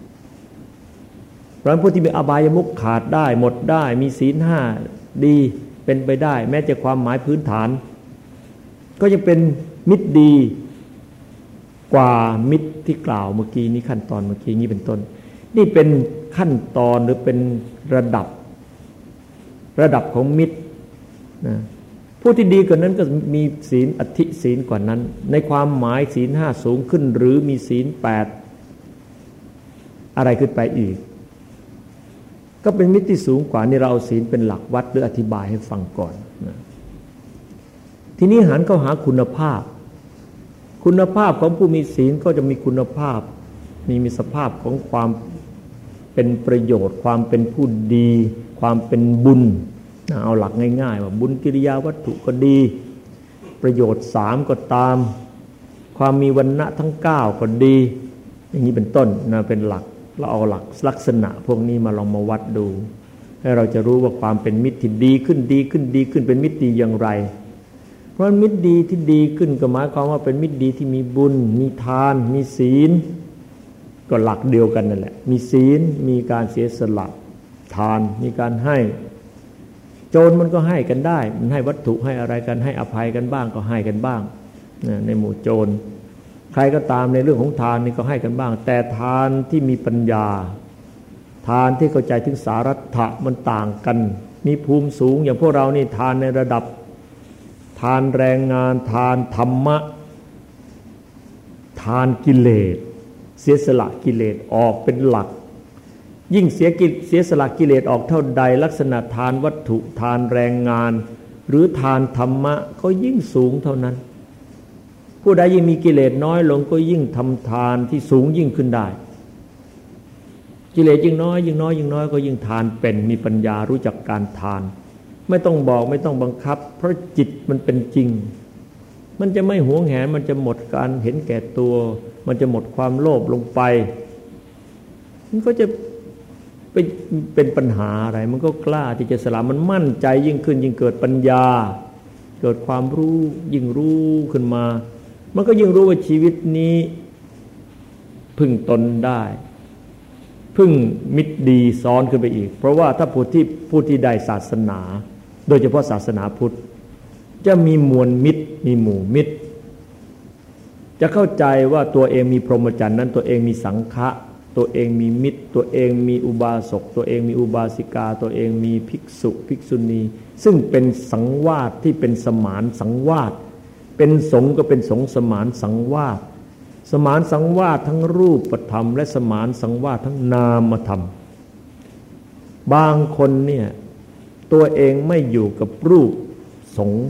เพราะฉะนั้นผู้ที่มีอบายมุขขาดได้หมดได้มีศีล5ดีเป็นไปได้แม้จะความหมายพื้นฐานก็จะเป็นมิตรดีกว่ามิตรที่กล่าวเมื่อกี้นี้ขั้นตอนเมื่อกี้นี้เป็นต้นนี่เป็นขั้นตอนหรือเป็นระดับของมิตรนะผู้ที่ดีกว่านั้นก็มีศีลอธิศีลกว่านั้นในความหมายศีล5สูงขึ้นหรือมีศีล8อะไรขึ้นไปอีกก็เป็นมิตรที่สูงกว่านี่เราเอาศีลเป็นหลักวัดหรืออธิบายให้ฟังก่อนนะทีนี้หันเข้าหาคุณภาพของผู้มีศีลก็จะมีคุณภาพมีสภาพของความเป็นประโยชน์ความเป็นผู้ดีความเป็นบุญเอาหลักง่ายๆว่าบุญกิริยาวัตถุก็ดีประโยชน์3ก็ตามความมีวรรณะทั้ง9ก็ดีอย่างนี้เป็นต้นนะเป็นหลักเราเอาหลักลักษณะพวกนี้มาลองมาวัดดูให้เราจะรู้ว่าความเป็นมิตรที่ดีขึ้นเป็นมิตรดีอย่างไรเพราะมิตรดีที่ดีขึ้นก็หมายความว่าเป็นมิตรดีที่มีบุญมีทานมีศีลก็หลักเดียวกันนั่นแหละมีศีลมีการเสียสละทานมีการให้โจรมันก็ให้กันได้มันให้วัตถุให้อะไรกันให้อภัยกันบ้างก็ให้กันบ้างในหมู่โจรใครก็ตามในเรื่องของทานนี่ก็ให้กันบ้างแต่ทานที่มีปัญญาทานที่เข้าใจถึงสารัตถะมันต่างกันมีภูมิสูงอย่างพวกเรานี่ทานในระดับทานแรงงานทานธรรมะทานกิเลสเสียสละกิเลสออกเป็นหลักยิ่งเสียสละกิเลสออกเท่าใดลักษณะทานวัตถุทานแรงงานหรือทานธรรมะก็ยิ่งสูงเท่านั้นผู้ใดยิ่งมีกิเลสน้อยลงก็ยิ่งทำทานที่สูงยิ่งขึ้นได้กิเลสยิ่งน้อยก็ยิ่งทานเป็นมีปัญญารู้จักการทานไม่ต้องบอกไม่ต้องบังคับเพราะจิตมันเป็นจริงมันจะไม่หวงแหนมันจะหมดการเห็นแก่ตัวมันจะหมดความโลภลงไปมันก็จะเป็นปัญหาอะไรมันก็กล้าที่จะสละมันมั่นใจยิ่งขึ้นยิ่งเกิดปัญญาเกิดความรู้ยิ่งรู้ขึ้นมามันก็ยิ่งรู้ว่าชีวิตนี้พึ่งตนได้พึ่งมิตรดีซ้อนขึ้นไปอีกเพราะว่าถ้าผู้ที่ได้ศาสนาโดยเฉพาะศาสนาพุทธจะมีมวลมิตรมีหมู่มิตรจะเข้าใจว่าตัวเองมีพรหมจรรย์นั้นตัวเองมีสังฆะตัวเองมีมิตรตัวเองมีอุบาสกตัวเองมีอุบาสิกาตัวเองมีภิกษุภิกษุณีซึ่งเป็นสังวาสที่เป็นสมานสังวาสเป็นสงฆ์ก็เป็นสงฆ์สมานสังวาสสมานสังวาสทั้งรูปธรรมและสมานสังวาสทั้งนามธรรมบางคนเนี่ยตัวเองไม่อยู่กับรูปสงฆ์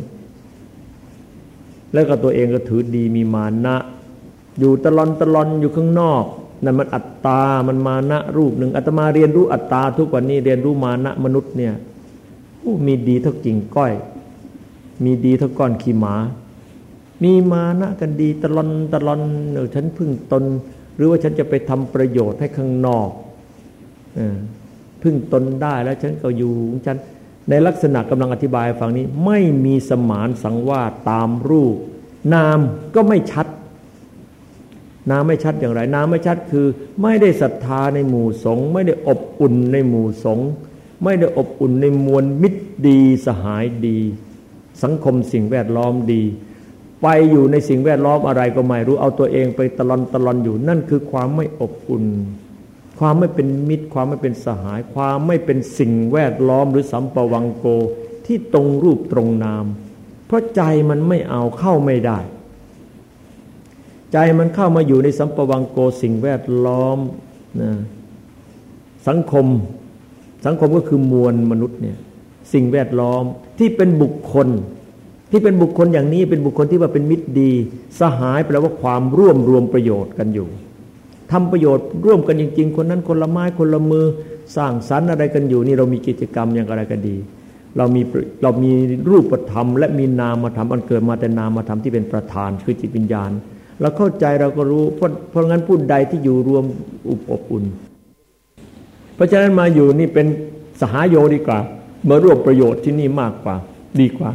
แล้วก็ตัวเองก็ถือดีมีมานะอยู่ตะลอนอยู่ข้างนอกนั่นมันอัตตามันมานะรูปหนึ่งอาตมาเรียนรู้อัตตาทุกวันนี้เรียนรู้มานะมนุษย์เนี่ยมีดีเท่ากิ่งก้อยมีดีเท่าก้อนขี้หมามีมานะกันดีตะลอนฉันพึ่งตนหรือว่าฉันจะไปทำประโยชน์ให้ข้างนอกพึ่งตนได้แล้วฉันก็อยู่ของฉันในลักษณะกำลังอธิบายฝั่งนี้ไม่มีสมานสังวาสตามรูปนามก็ไม่ชัดนามไม่ชัดอย่างไรนามไม่ชัดคือไม่ได้ศรัทธาในหมู่สงฆ์ไม่ได้อบอุ่นในหมู่สงฆ์ไม่ได้อบอุ่นในมวลมิตรดีสหายดีสังคมสิ่งแวดล้อมดีไปอยู่ในสิ่งแวดล้อมอะไรก็ไม่รู้เอาตัวเองไปตะลอนอยู่นั่นคือความไม่อบอุ่นความไม่เป็นมิตรความไม่เป็นสหายความไม่เป็นสิ่งแวดล้อมหรือสัมปวังโกที่ตรงรูปตรงนามเพราะใจมันไม่เอาเข้าไม่ได้ใจมันเข้ามาอยู่ในสัมปวังโกสิ่งแวดล้อมนะสังคมก็คือมวลมนุษย์เนี่ยสิ่งแวดล้อมที่เป็นบุคคลอย่างนี้เป็นบุคคลที่ว่าเป็นมิตรดีสหายแปลว่าความรวมประโยชน์กันอยู่ทำประโยชน์ร่วมกันจริงๆคนนั้นคนละไม้คนละมือสร้างสรรค์อะไรกันอยู่นี่เรามีกิจกรรมอย่างไรกันดีเรามีรูปธรรมและมีนามธรรมอันเกิดมาแต่นามธรรมที่เป็นประธานคือจิตวิญญาณเราเข้าใจเราก็รู้เพราะงั้นผู้ใดที่อยู่รวมอบอุ่นเพราะฉะนั้นมาอยู่นี่เป็นสหายโยดีกว่ามาร่วมประโยชน์ที่นี่มากกว่าดีกว่า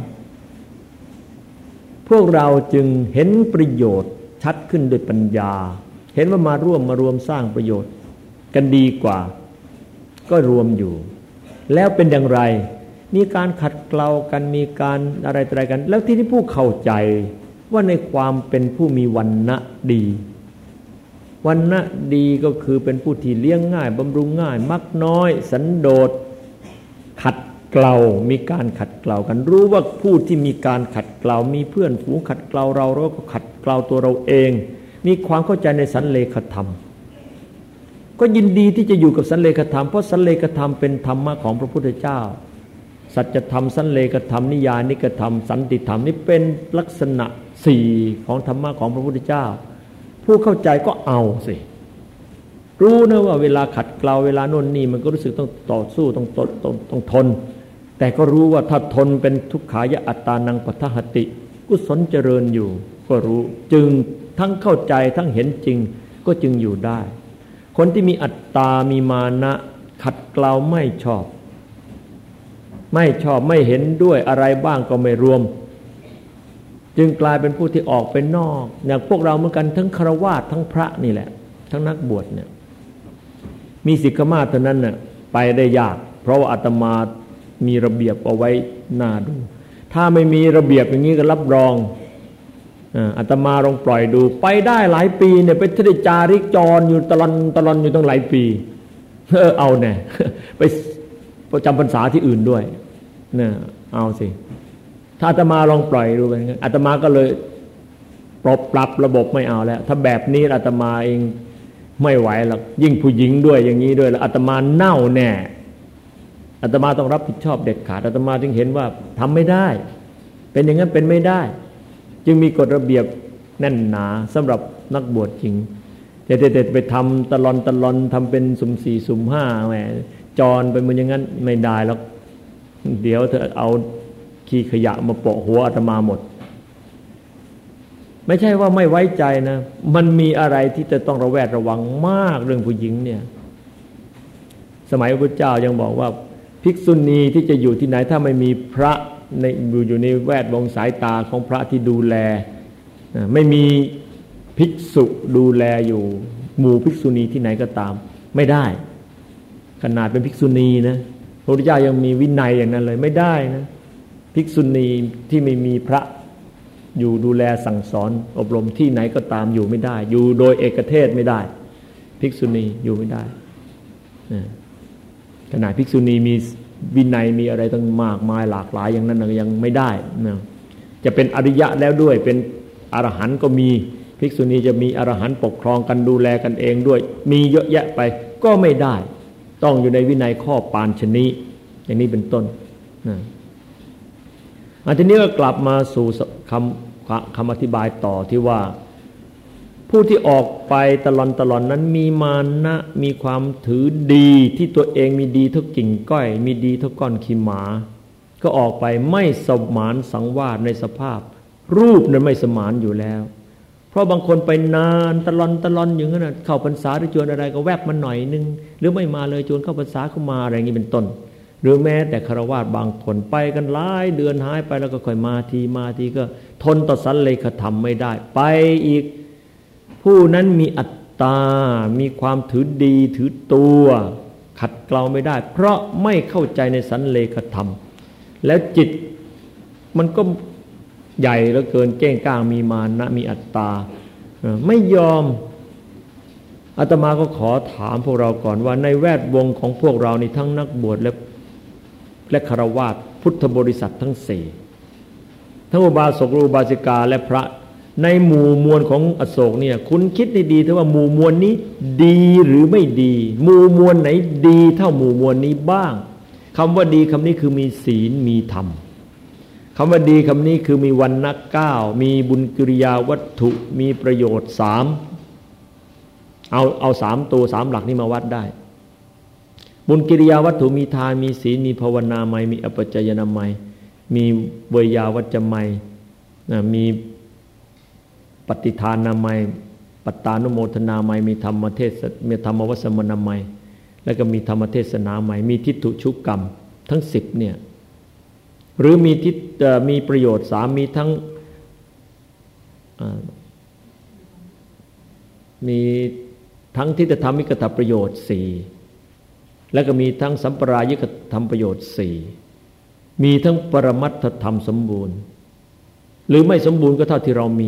พวกเราจึงเห็นประโยชน์ชัดขึ้นด้วยปัญญาเห็นว่ามารวมสร้างประโยชน์กันดีกว่าก็รวมอยู่แล้วเป็นอย่างไรมีการขัดเกลากันมีการอะไรกันแล้วที่นี่ผู้เข้าใจว่าในความเป็นผู้มีวรรณะดีวรรณะดีก็คือเป็นผู้ที่เลี้ยงง่ายบำรุงง่ายมักน้อยสันโดษขัดเกลามีการขัดเกลากันรู้ว่าผู้ที่มีการขัดเกลามีเพื่อนฝูงขัดเกลาเราก็ขัดเกลาตัวเราเองมีความเข้าใจในสันเลขธรรมก็ยินดีที่จะอยู่กับสันเลขธรรมเพราะสันเลขธรรมเป็นธรรมะของพระพุทธเจ้าสัจธรรมสันเลขธรรมนิยานิกธรรมสันติธรรมนี่เป็นลักษณะ4ของธรรมะของพระพุทธเจ้าผู้เข้าใจก็เอาสิรู้นะว่าเวลาขัดเกลาเวลาโน่นนี่มันก็รู้สึกต้องต่อสู้ต้องทนแต่ก็รู้ว่าถ้าทนเป็นทุกขายะอัตตานังปัฏฐหติกุศลเจริญอยู่ก็รู้จึงทั้งเข้าใจทั้งเห็นจริงก็จึงอยู่ได้คนที่มีอัตตามีมานะขัดเกลาไม่ชอบไม่เห็นด้วยอะไรบ้างก็ไม่รวมจึงกลายเป็นผู้ที่ออกไปนอกอย่างพวกเราเหมือนกันทั้งฆราวาสทั้งพระนี่แหละทั้งนักบวชเนี่ยมีสิกขามาศเท่านั้นน่ะไปได้ยากเพราะว่าอาตมามีระเบียบเอาไว้น่าดูถ้าไม่มีระเบียบอย่างนี้ก็รับรองอาตมาลองปล่อยดูไปได้หลายปีเนี่ยไปทะเลจาริกจรอยู่ตลอนอยู่ตั้งหลายปีเอาแน่ไปประจำพรรษาที่อื่นด้วยเนี่ยเอาสิถ้าอาตมาลองปล่อยดูเป็นไงอาตมาก็เลยปรับระบบไม่เอาแล้วถ้าแบบนี้อาตมาเองไม่ไหวหรอกยิ่งผู้หญิงด้วยอย่างนี้ด้วยแล้วอาตมาเน่าแน่อาตมาต้องรับผิดชอบเด็ดขาดอาตมาจึงเห็นว่าทำไม่ได้เป็นอย่างนั้นเป็นไม่ได้จึงมีกฎระเบียบแน่นหนาสำหรับนักบวชจริงแต่ไปทำตะลอนทำเป็นสุ่มสี่สุ่มห้าแหมจรไปเหมือนอย่างนั้นไม่ได้หรอกเดี๋ยวเธอเอาขี้ขยะมาโปะหัวอาตมาหมดไม่ใช่ว่าไม่ไว้ใจนะมันมีอะไรที่จะต้องระแวดระวังมากเรื่องผู้หญิงเนี่ยสมัยพระพุทธเจ้ายังบอกว่าภิกษุณีที่จะอยู่ที่ไหนถ้าไม่มีพระในอยู่ในแวดวงสายตาของพระที่ดูแลไม่มีภิกษุดูแลอยู่หมู่ภิกษุณีที่ไหนก็ตามไม่ได้ขนาดเป็นภิกษุณีนะพระพุทธเจ้ายังมีวินัยอย่างนั้นเลยไม่ได้นะภิกษุณีที่ไม่มีพระอยู่ดูแลสั่งสอนอบรมที่ไหนก็ตามอยู่ไม่ได้อยู่โดยเอกเทศไม่ได้ภิกษุณีอยู่ไม่ได้ขนาดภิกษุณีมีวินัยมีอะไรตั้งมากมายหลากหลายอย่างนั้นยังไม่ได้นะจะเป็นอริยะแล้วด้วยเป็นอรหันต์ก็มีภิกษุณีจะมีอรหันต์ปกครองกันดูแลกันเองด้วยมีเยอะแยะไปก็ไม่ได้ต้องอยู่ในวินัยข้อปานชนีอย่างนี้เป็นต้นนะทีนี้ก็กลับมาสู่คำอธิบายต่อที่ว่าผู้ที่ออกไปตลอดนั้นมีมานะมีความถือดีที่ตัวเองมีดีเท่ากิ่งก้อยมีดีเท่าก้อนขี้หมาก็ออกไปไม่สมานสังวาสในสภาพรูปนั้นไม่สมานอยู่แล้วเพราะบางคนไปนานตลอนอย่างนั้นเข้าพรรษาหรือจวนอะไรก็แวบมาหน่อยนึงหรือไม่มาเลยจวนเข้าพรรษาเข้ามาอะไรอย่างนี้เป็นต้นหรือแม้แต่ฆราวาสบางคนไปกันหลายเดือนหายไปแล้วก็ค่อยมาทีก็ทนต่อสันเลขธรรมไม่ได้ไปอีกผู้นั้นมีอัตตามีความถือดีถือตัวขัดเกลาไม่ได้เพราะไม่เข้าใจในสันเลขธรรมแล้วจิตมันก็ใหญ่เหลือเกินเก้งก้างมีมานะมีอัตตาไม่ยอมอาตมาก็ขอถามพวกเราก่อนว่าในแวดวงของพวกเรานี่ทั้งนักบวชและฆราวาสพุทธบริษัททั้งสี่ทั้งอุบาสกอุบาสิกาและพระในหมู่มวลของอโศกเนี่ยคุณคิดให้ดีเถอะว่าหมู่มวลนี้ดีหรือไม่ดีหมู่มวลไหนดีเท่าหมู่มวลนี้บ้างคำว่าดีคำนี้คือมีศีลมีธรรมคำว่าดีคำนี้คือมีวรรณะ9มีบุญกิริยาวัตถุมีประโยชน์3เอา3ตัว3หลักนี้มาวัดได้บุญกิริยาวัตถุมีทานมีศีลมีภาวนาไมยมีอปัจจยนามัยมีเวยาวัจจะไมยมีปฏิทานนามัยปัตตานุโมทนาไมยมีธรรมเทศมีธรรมวสมนามัยแล้วก็มีธรรมเทศนาไมยมีทิฏฐุชุกรรมทั้ง10เนี่ยหรือมีประโยชน์3มีทั้งทิฏฐธรรมิกถประโยชน์4แล้วก็มีทั้งสัมปรายิกธรรมประโยชน์4มีทั้งปรมัตถธรรมสมบูรณ์หรือไม่สมบูรณ์ก็เท่าที่เรามี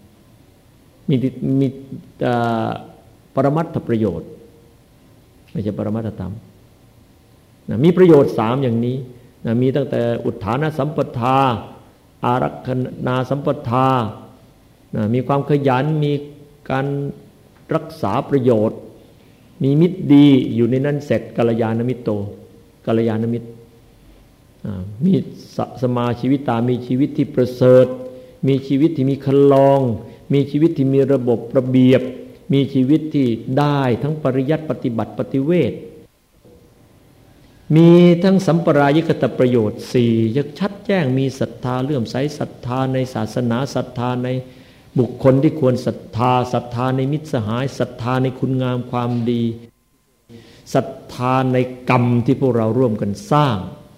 ปรมัตถประโยชน์ไม่ใช่ปรมัตถธรรมมีประโยชน์3อย่างนี้มีตั้งแต่อุทธานสัมปทาอารักขณาสัมปทามีความขยันมีการรักษาประโยชน์มีมิตรดีอยู่ในนั้นเสร็จกัลยาณมิตรโตกัลยาณมิตรมีสมาชีวิตามีชีวิตที่ประเสริฐมีชีวิตที่มีคันลองมีชีวิตที่มีระบบระเบียบมีชีวิตที่ได้ทั้งปริยัติปฏิบัติปฏิเวทมีทั้งสัมปรายิกตประโยชน์4ยังชัดแจ้งมีศรัทธาเลื่อมใสศรัทธาในศาสนาศรัทธาในบุคคลที่ควรศรัทธาในมิตรสหายศรัทธาในคุณงามความดีศรัทธาในกรรมที่พวกเราร่วมกันสร้าง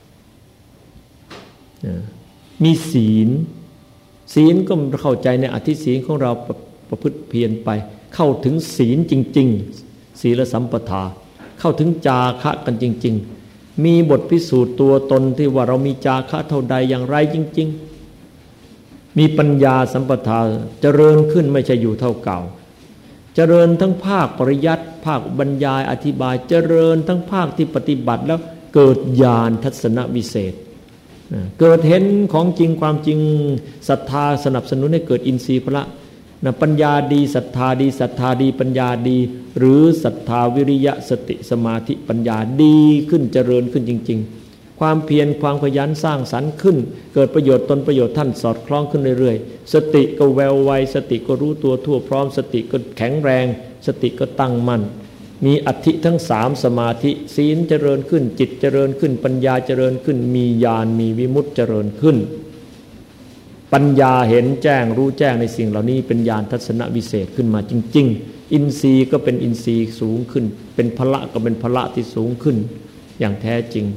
มีศีลก็เข้าใจในอธิศีลของเราประพฤติเพียรไปเข้าถึงศีลจริงๆศีลสัมปทาเข้าถึงจาคะกันจริงๆมีบทพิสูจน์ตัวตนที่ว่าเรามีจาคะเท่าใดอย่างไรจริงๆมีปัญญาสัมปทาเจริญขึ้นไม่ใช่อยู่เท่าเก่าเจริญทั้งภาคปริยัติภาคบรรยายอธิบายเจริญทั้งภาคที่ปฏิบัติแล้วเกิดญาณทัศนวิเศษเกิดเห็นของจริงความจริงศรัทธาสนับสนุนให้เกิดอินทรีย์พละนะปัญญาดีศรัทธาดีศรัทธาดีปัญญาดีหรือศรัทธาวิริยะสติสมาธิปัญญาดีขึ้นเจริญขึ้นจริงๆความเพียรความขยันสร้างสรรค์ขึ้นเกิดประโยชน์ตนประโยชน์ท่านสอดคล้องขึ้นเรื่อยๆสติก็แววไวสติก็รู้ตัวทั่วพร้อมสติก็แข็งแรงสติก็ตั้งมั่นมีอธิทั้งสามสมาธิศีลเจริญขึ้นจิตเจริญขึ้นปัญญาเจริญขึ้นมีญาณมีวิมุตติเจริญขึ้นปัญญาเห็นแจ้งรู้แจ้งในสิ่งเหล่านี้เป็นญาณทัศนวิเศษขึ้นมาจริงๆอินทรีย์ก็เป็นอินทรีย์สูงขึ้นเป็นพละก็เป็นพละที่สูงขึ้นอย่างแท้จริง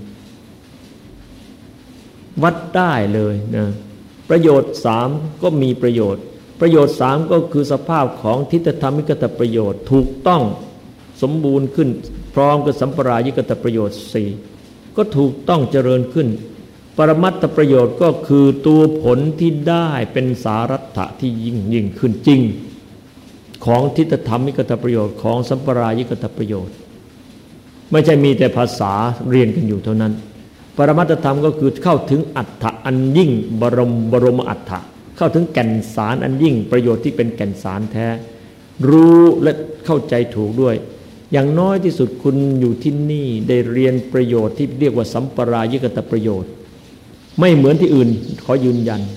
วัดได้เลยนะประโยชน์สามก็มีประโยชน์สามก็คือสภาพของทิฏฐธรรมิกตประโยชน์ถูกต้องสมบูรณ์ขึ้นพร้อมกับสัมปรายิกตประโยชน์สี่ก็ถูกต้องเจริญขึ้นปรมัตถประโยชน์ก็คือตัวผลที่ได้เป็นสารัตถะที่ยิ่งขึ้นจริงของทิฏฐธรรมิกตประโยชน์ของสัมปรายิกตประโยชน์ไม่ใช่มีแต่ภาษาเรียนกันอยู่เท่านั้นปรมัตถธรรมก็คือเข้าถึงอัตถะอันยิ่งบรมอัตถะเข้าถึงแก่นสารอันยิ่งประโยชน์ที่เป็นแก่นสารแท้รู้และเข้าใจถูกด้วยอย่างน้อยที่สุดคุณอยู่ที่นี่ได้เรียนประโยชน์ที่เรียกว่าสัมปรายิกตประโยชน์ไม่เหมือนที่อื่นขอยืนยัน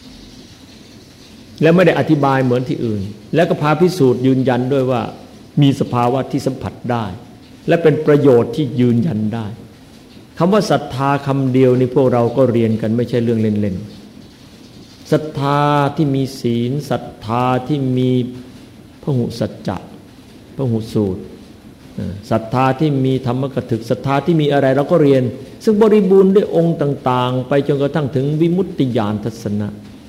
และไม่ได้อธิบายเหมือนที่อื่นแล้วก็พาพิสูจน์ยืนยันด้วยว่ามีสภาวะที่สัมผัสได้และเป็นประโยชน์ที่ยืนยันได้คำว่าศรัทธาคำเดียวนี่พวกเราก็เรียนกันไม่ใช่เรื่องเล่นๆศรัทธาที่มีศีลศรัทธาที่มีพหุสัจจะพหุสูตรศรัทธาที่มีธรรมกถึกศรัทธาที่มีอะไรเราก็เรียนซึ่งบริบูรณ์ด้วยองค์ต่างๆไปจนกระทั่งถึงวิมุตติญาณทัศนะ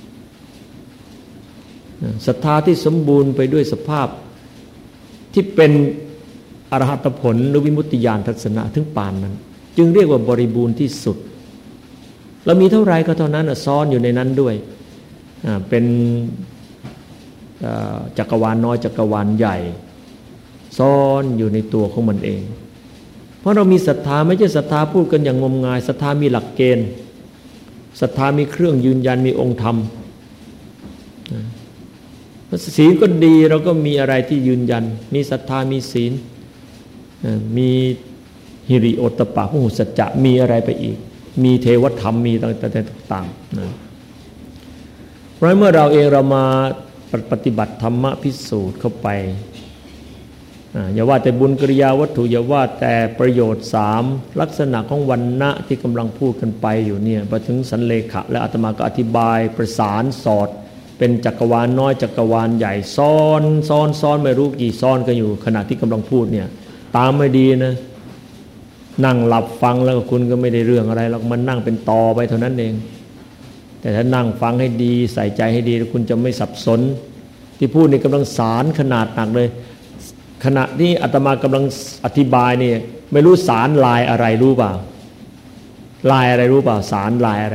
ศรัทธาที่สมบูรณ์ไปด้วยสภาพที่เป็นอรหัตผลหรือวิมุตติญาณทัศนะถึงปานนั้นจึงเรียกว่าบริบูรณ์ที่สุดเรามีเท่าไรก็เท่านั้นซ้อนอยู่ในนั้นด้วยเป็นจักรวาลน้อยจักรวาลใหญ่ซ้อนอยู่ในตัวของมันเองเพราะเรามีศรัทธาไม่ใช่ศรัทธาพูดกันอย่างงมงายศรัทธามีหลักเกณฑ์ศรัทธามีเครื่องยืนยันมีองค์ธรรมศีลก็ดีเราก็มีอะไรที่ยืนยันมีศรัทธามีศีลมีหิริโอตตัปปะพหุสัจจะมีอะไรไปอีกมีเทวธรรมมีต่างๆนะเพราะเมื่อเราเองเรามาปฏิบัติธรรมะพิสูจน์เข้าไปอย่าว่าแต่บุญกิริยาวัตถุอย่าว่าแต่ประโยชน์สามลักษณะของวรรณะที่กำลังพูดกันไปอยู่เนี่ยพอถึงสันเลขะและอาตมาก็อธิบายประสานสอดเป็นจักรวาลน้อยจักรวาลใหญ่ซ้อนไม่รู้กี่ซ้อนกันอยู่ขณะที่กำลังพูดเนี่ยตามไม่ดีนะนั่งหลับฟังแล้วก็คุณก็ไม่ได้เรื่องอะไรหรอกมันนั่งเป็นตอไปเท่านั้นเองแต่ถ้านั่งฟังให้ดีใส่ใจให้ดีแล้วคุณจะไม่สับสนที่พูดนี่กำลังสารขนาดหนักเลยขณะนี้อาตมากำลังอธิบายนี่ไม่รู้สารลายอะไรรู้เปล่าลายอะไรรู้เปล่าสารลายอะไร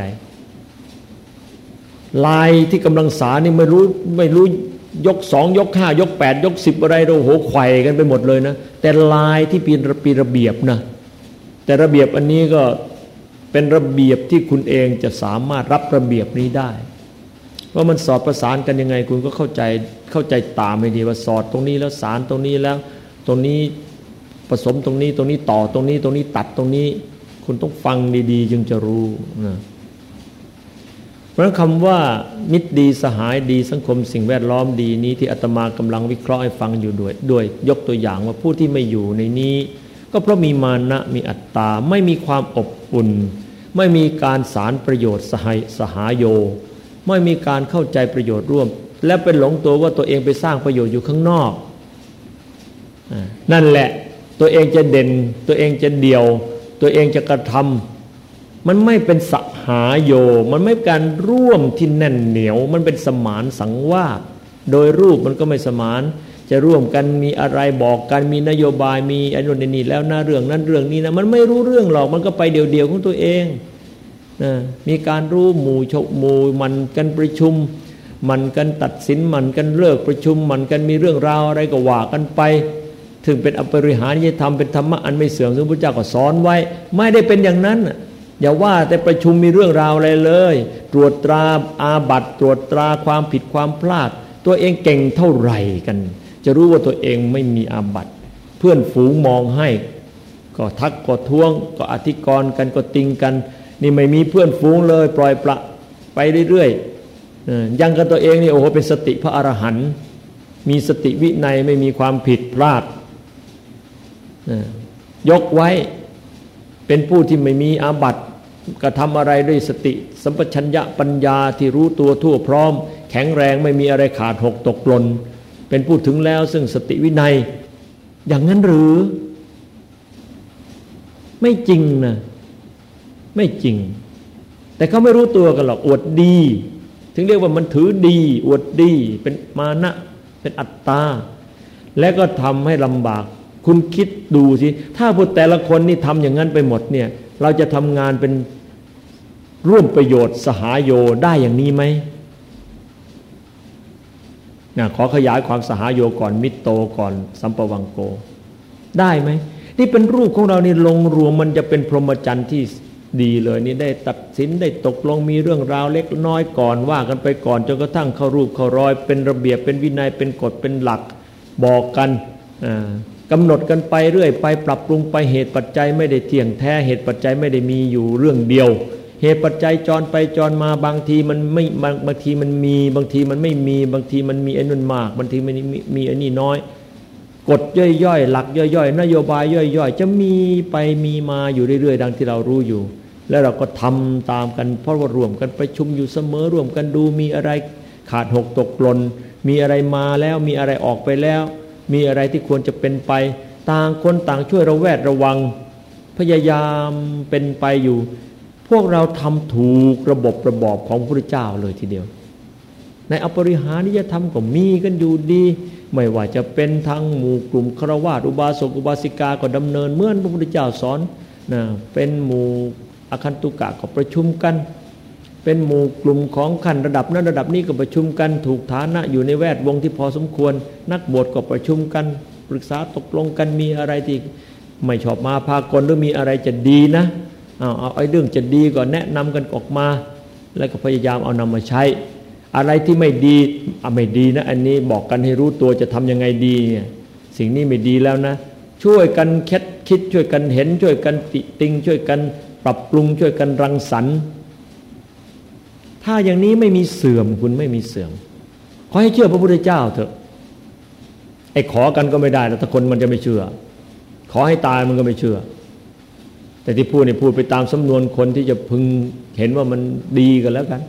ลายที่กำลังสารนี่ไม่รู้ยก2ยก5ยก8ยก10อะไรโอ้โหไขว่กันไปหมดเลยนะแต่ลายที่เป็นระเบียบนะแต่ระเบียบอันนี้ก็เป็นระเบียบที่คุณเองจะสามารถรับระเบียบนี้ได้ว่ามันสอดประสานกันยังไงคุณก็เข้าใจตามให้ดีว่าสอดตรงนี้แล้วสารตรงนี้แล้วตรงนี้ผสมตรงนี้ต่อตรงนี้ตัดตรงนี้คุณต้องฟังดีๆจึงจะรู้นะเพราะคำว่ามิตรดีสหายดีสังคมสิ่งแวดล้อมดีนี้ที่อาตมากำลังวิเคราะห์ให้ฟังอยู่ด้วยยกตัวอย่างว่าผู้ที่ไม่อยู่ในนี้ก็เพราะมีมานะมีอัตตาไม่มีความอบอุ่นไม่มีการสารประโยชน์สหายโยไม่มีการเข้าใจประโยชน์ร่วมและเป็นหลงตัวว่าตัวเองไปสร้างประโยชน์อยู่ข้างนอกนั่นแหละตัวเองจะเด่นตัวเองจะเดี่ยวตัวเองจะกระทำมันไม่เป็นสหายโยมันไม่การร่วมที่แน่นเหนียวมันเป็นสมานสังวาสโดยรูปมันก็ไม่สมานจะร่วมกันมีอะไรบอกกันมีนโยบายมีอันนู้นนี่แล้วนะเรื่องนั้นเรื่องนี้นะมันไม่รู้เรื่องหรอกมันก็ไปเดี่ยวๆของตัวเองนะมีการรู้หมู่ชกหมู่มันกันประชุมมันกันตัดสินมันกันเลิกประชุมมันกันมีเรื่องราวอะไรก็ว่ากันไปถึงเป็นอปริหานิยธรรมเป็นธรรมะอันไม่เสื่อมซึ่งพระเจ้าก็สอนไว้ไม่ได้เป็นอย่างนั้นอย่าว่าแต่ประชุมมีเรื่องราวอะไรเลยตรวจตราอาบัติตรวจตราความผิดความพลาดตัวเองเก่งเท่าไหร่กันจะรู้ว่าตัวเองไม่มีอาบัติเพื่อนฝูงมองให้ก็ทักก็ท้วงก็อธิกรณ์กันก็ติงกันนี่ไม่มีเพื่อนฝูงเลยปล่อยปละไปเรื่อยๆยังกับตัวเองนี่โอ้โหเป็นสติพระอรหันต์มีสติวินัยไม่มีความผิดพลาดยกไว้เป็นผู้ที่ไม่มีอาบัติกระทำอะไรด้วยสติสัมปชัญญะปัญญาที่รู้ตัวทั่วพร้อมแข็งแรงไม่มีอะไรขาดหกตกหล่นเป็นผู้ถึงแล้วซึ่งสติวินัยอย่างนั้นหรือไม่จริงนะไม่จริงแต่เขาไม่รู้ตัวกันหรอกอวดดีถึงเรียกว่ามันถือดีอวดดีเป็นมานะเป็นอัตตาและก็ทำให้ลำบากคุณคิดดูสิถ้าพวกแต่ละคนนี่ทำอย่างนั้นไปหมดเนี่ยเราจะทำงานเป็นร่วมประโยชน์สหายโยได้อย่างนี้ไหมขอขยายความสหายโยก่อนมิตรโตก่อนสัมปวังโกได้ไหมนี่เป็นรูปของเรานี่ลงรวมมันจะเป็นพรหมจรรย์ที่ดีเลยนี่ได้ตัดสินได้ตกลงมีเรื่องราวเล็กน้อยก่อนว่ากันไปก่อนจนกระทั่งเข้ารูปเข้ารอยเป็นระเบียบเป็นวินัยเป็นกฎเป็นหลักบอกกันกำหนดกันไปเรื่อยไปปรับปรุงไปเหตุปัจจัยไม่ได้เที่ยงแท้เหตุปัจจัยไม่ได้มีอยู่เรื่องเดียวเหตุปัจจัยจรไปจรมาบางทีมันไม่บางทีมันมีบางทีมันไม่มีบางทีมันมีไอ้นั่นมากบางทีมันมีไอ้นี่น้อยกฎย่อยๆหลักย่อยๆนโยบายย่อยๆจะมีไปมีมาอยู่เรื่อยๆดังที่เรารู้อยู่แล้วเราก็ทำตามกันเพราะว่าร่วมกันประชุมอยู่เสมอร่วมกันดูมีอะไรขาดหกตกหล่นมีอะไรมาแล้วมีอะไรออกไปแล้วมีอะไรที่ควรจะเป็นไปต่างคนต่างช่วยระแวดระวังพยายามเป็นไปอยู่พวกเราทำถูกระบบระบอบของพระพุทธเจ้าเลยทีเดียวในอปริหานิยธรรมก็มีกันอยู่ดีไม่ว่าจะเป็นทางหมู่กลุ่มฆราวาสอุบาสกอุบาสิกาก็ดำเนินเหมือนพระพุทธเจ้าสอนนะเป็นหมู่อคันตุกะก็ประชุมกันเป็นหมู่กลุ่มของขั้นระดับนั้นระดับนี้ก็ประชุมกันถูกฐานะอยู่ในแวดวงที่พอสมควรนักบวชก็ประชุมกันปรึกษาตกลงกันมีอะไรที่ไม่ชอบมาพากลหรือมีอะไรจะดีนะเอาไอ้เรื่องจะดีก็แนะนำกันออกมาแล้วก็พยายามเอานำมาใช้อะไรที่ไม่ดีไม่ดีนะอันนี้บอกกันให้รู้ตัวจะทำยังไงดีเนี่ยสิ่งนี้ไม่ดีแล้วนะช่วยกันคิดช่วยกันเห็นช่วยกันติติงช่วยกันปรับปรุงช่วยกันรังสรรค์ถ้าอย่างนี้ไม่มีเสื่อมคุณไม่มีเสื่อมขอให้เชื่อพระพุทธเจ้าเถอะไอ้ขอกันก็ไม่ได้แล้วถ้าคนมันจะไม่เชื่อขอให้ตายมันก็ไม่เชื่อแต่ที่พูดนี่พูดไปตามสำนวนคนที่จะพึงเห็นว่ามันดีกันแล้วกัน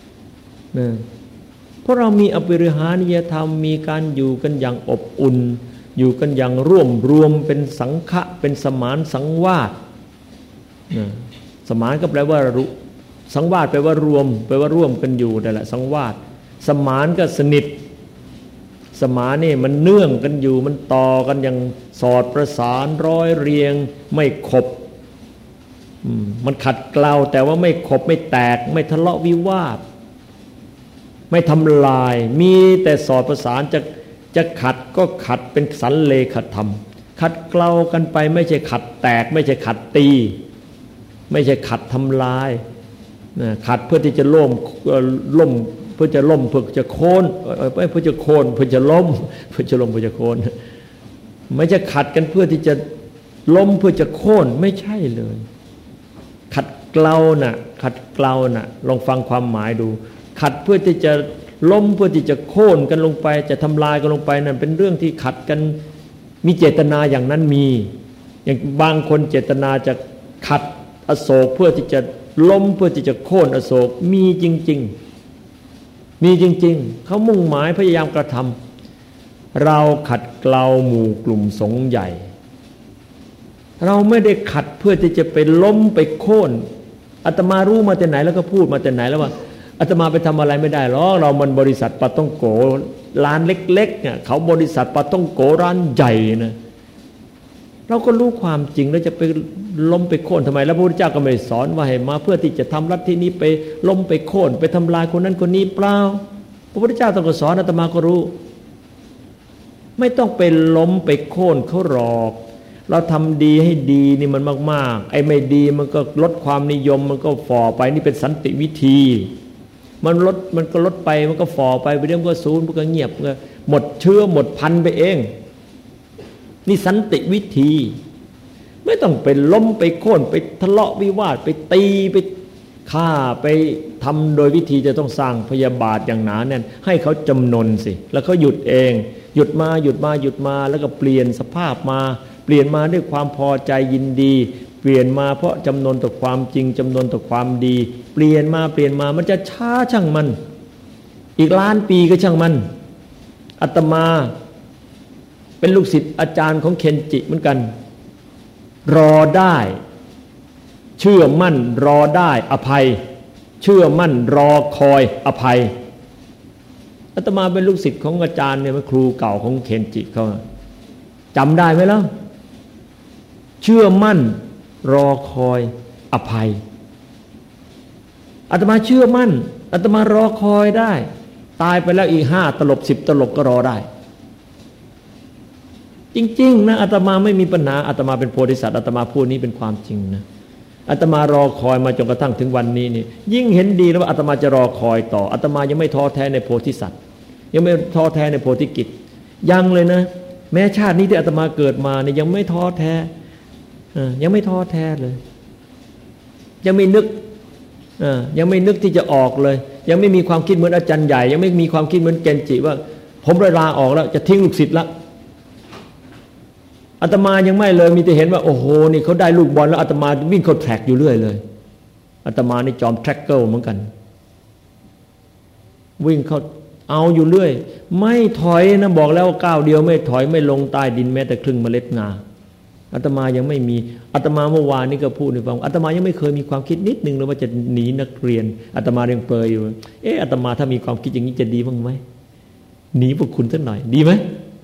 เพราะเรามีอภิริหานิยธรรมมีการอยู่กันอย่างอบอุ่นอยู่กันอย่างร่วมรวมเป็นสังฆะเป็นสมานสังวาสสมานก็แปลว่าสังวาสแปลว่ารวมแปลว่าร่วมกันอยู่นั่นแหละสังวาสสมานก็สนิทสมานนี่มันเนื่องกันอยู่มันต่อกันอย่างสอดประสานร้อยเรียงไม่ขบมันขัดเกลาแต่ว่าไม่ขบไม่แตกไม่ทะเลาะวิวาทไม่ทำลายมีแต่สอดประสานจะขัดก็ขัดเป็นสันเลขธรรมขัดเกลากันไปไม่ใช่ขัดแตกไม่ใช่ขัดตีไม่ใช่ขัดทำลายขัดเพื่อที่จะล่มเพื่อจะล่มเพื่อจะโค่นเพื่อจะโค่นเพื่อจะล้มเพื่อจะล้มเพื่อจะโค่นไม่ใช่ขัดกันเพื่อที่จะล้มเพื่อจะโค่นไม่ใช่เลยขัดเกลาน่ะขัดเกลาน่ะลองฟังความหมายดูขัดเพื่อที่จะล้มเพื่อที่จะโค่นกันลงไปจะทำลายกันลงไปนั่นเป็นเรื่องที่ขัดกันมีเจตนาอย่างนั้นมีอย่างบางคนเจตนาจะขัดอโศกเพื่อที่จะล้มเพื่อที่จะโค่นอโศกมีจริงๆมีจริงๆเขามุ่งหมายพยายามกระทำเราขัดเกลาหมู่กลุ่มสงฆ์ใหญ่เราไม่ได้ขัดเพื่อที่จะไปล้มไปโค่นอาตมารู้มาแต่ไหนแล้วก็พูดมาแต่ไหนแล้วว่าอาตมาไปทำอะไรไม่ได้หรอกเรามันบริษัทปาต้องโกร้านเล็กๆเนี่ยเขาบริษัทปาต้องโกร้านใหญ่นะเราก็รู้ความจริงแล้วจะไปล้มไปโค่นทำไมแล้วพระพุทธเจ้าก็ไม่สอนว่าให้มาเพื่อที่จะทำลัทธินี้ไปล้มไปโค่นไปทำลายคนนั้นคนนี้เปล่าพระพุทธเจ้าต้องสอนอาตมาก็รู้ไม่ต้องไปล้มไปโค่นเขาหรอกเราทำดีให้ดีนี่มันมากๆไอ้ไม่ดีมันก็ลดความนิยมมันก็ฝ่อไปนี่เป็นสันติวิธีมันก็ลดไปมันก็ฝ่อไปเดี๋ยวมันก็สูญมันก็เงียบมันก็หมดเชื้อหมดพันธุ์ไปเองนี่สันติวิธีไม่ต้องไปล้มไปโค่นไปทะเลาะวิวาทไปตีไปฆ่าไปทำโดยวิธีจะต้องสร้างพยาบาทอย่างหนาแน่นให้เขาจำนนสิแล้วเขาหยุดเองหยุดมาแล้วก็เปลี่ยนสภาพมาเปลี่ยนมาด้วยความพอใจยินดีเปลี่ยนมาเพราะจำนนต่อความจริงจำนนต่อความดีเปลี่ยนมามันจะช้าช่างมันอีกล้านปีก็ช่างมันอาตมาเป็นลูกศิษย์อาจารย์ของเคนจิเหมือนกันรอได้เชื่อมั่นรอได้อภัยเชื่อมั่นรอคอยอภัยอาตมาเป็นลูกศิษย์ของอาจารย์เนี่ยเป็นครูเก่าของเคนจิเขาจำได้ไหมล่ะเชื่อมั่นรอคอยอภัยอาตมาเชื่อมั่นอาตมารอคอยได้ตายไปแล้วอีก5 ตลบ10 ตลบก็รอได้จริงๆนะอาตมาไม่มีปัญหาอาตมาเป็นโพธิสัตว์อาตมาพูดนี้เป็นความจริงนะอาตมารอคอยมาจนกระทั่งถึงวันนี้นี่ยิ่งเห็นดีแล้วว่าอาตมาจะรอคอยต่ออาตมายังไม่ท้อแท้ในโพธิสัตว์ยังไม่ท้อแท้ในโพธิกิจยังเลยนะแม้ชาตินี้ที่อาตมาเกิดมาเนี่ยยังไม่ท้อแท้ยังไม่ท้อแท้เลยยังไม่นึกที่จะออกเลยยังไม่มีความคิดเหมือนอาจารย์ใหญ่ยังไม่มีความคิดเหมือนเกนจิว่าผมลาออกแล้วจะทิ้งลูกศิษย์ละอาตมายังไม่เลยมีแต่เห็นว่าโอ้โหนี่เขาได้ลูกบอลแล้วอาตมาวิ่งเข้าแทร็กอยู่เรื่อยเลยอาตมานี่จอมแทร็กเกิลเหมือนกันวิ่งเข้าเอาอยู่เรื่อยไม่ถอยนะบอกแล้วว่าก้าวเดียวไม่ถอยไม่ลงใต้ดินแม้แต่ครึ่งเมล็ดงาอาตมายังไม่มีอาตมาเมื่อวานนี้ก็พูดให้ฟังอาตมายังไม่เคยมีความคิดนิดนึงเลยว่าจะหนีนักเรียนอาตมายังเปรยอยู่อาตมาถ้ามีความคิดอย่างนี้จะดีบ้างไหมหนีพวกคุณสักหน่อยดีไหม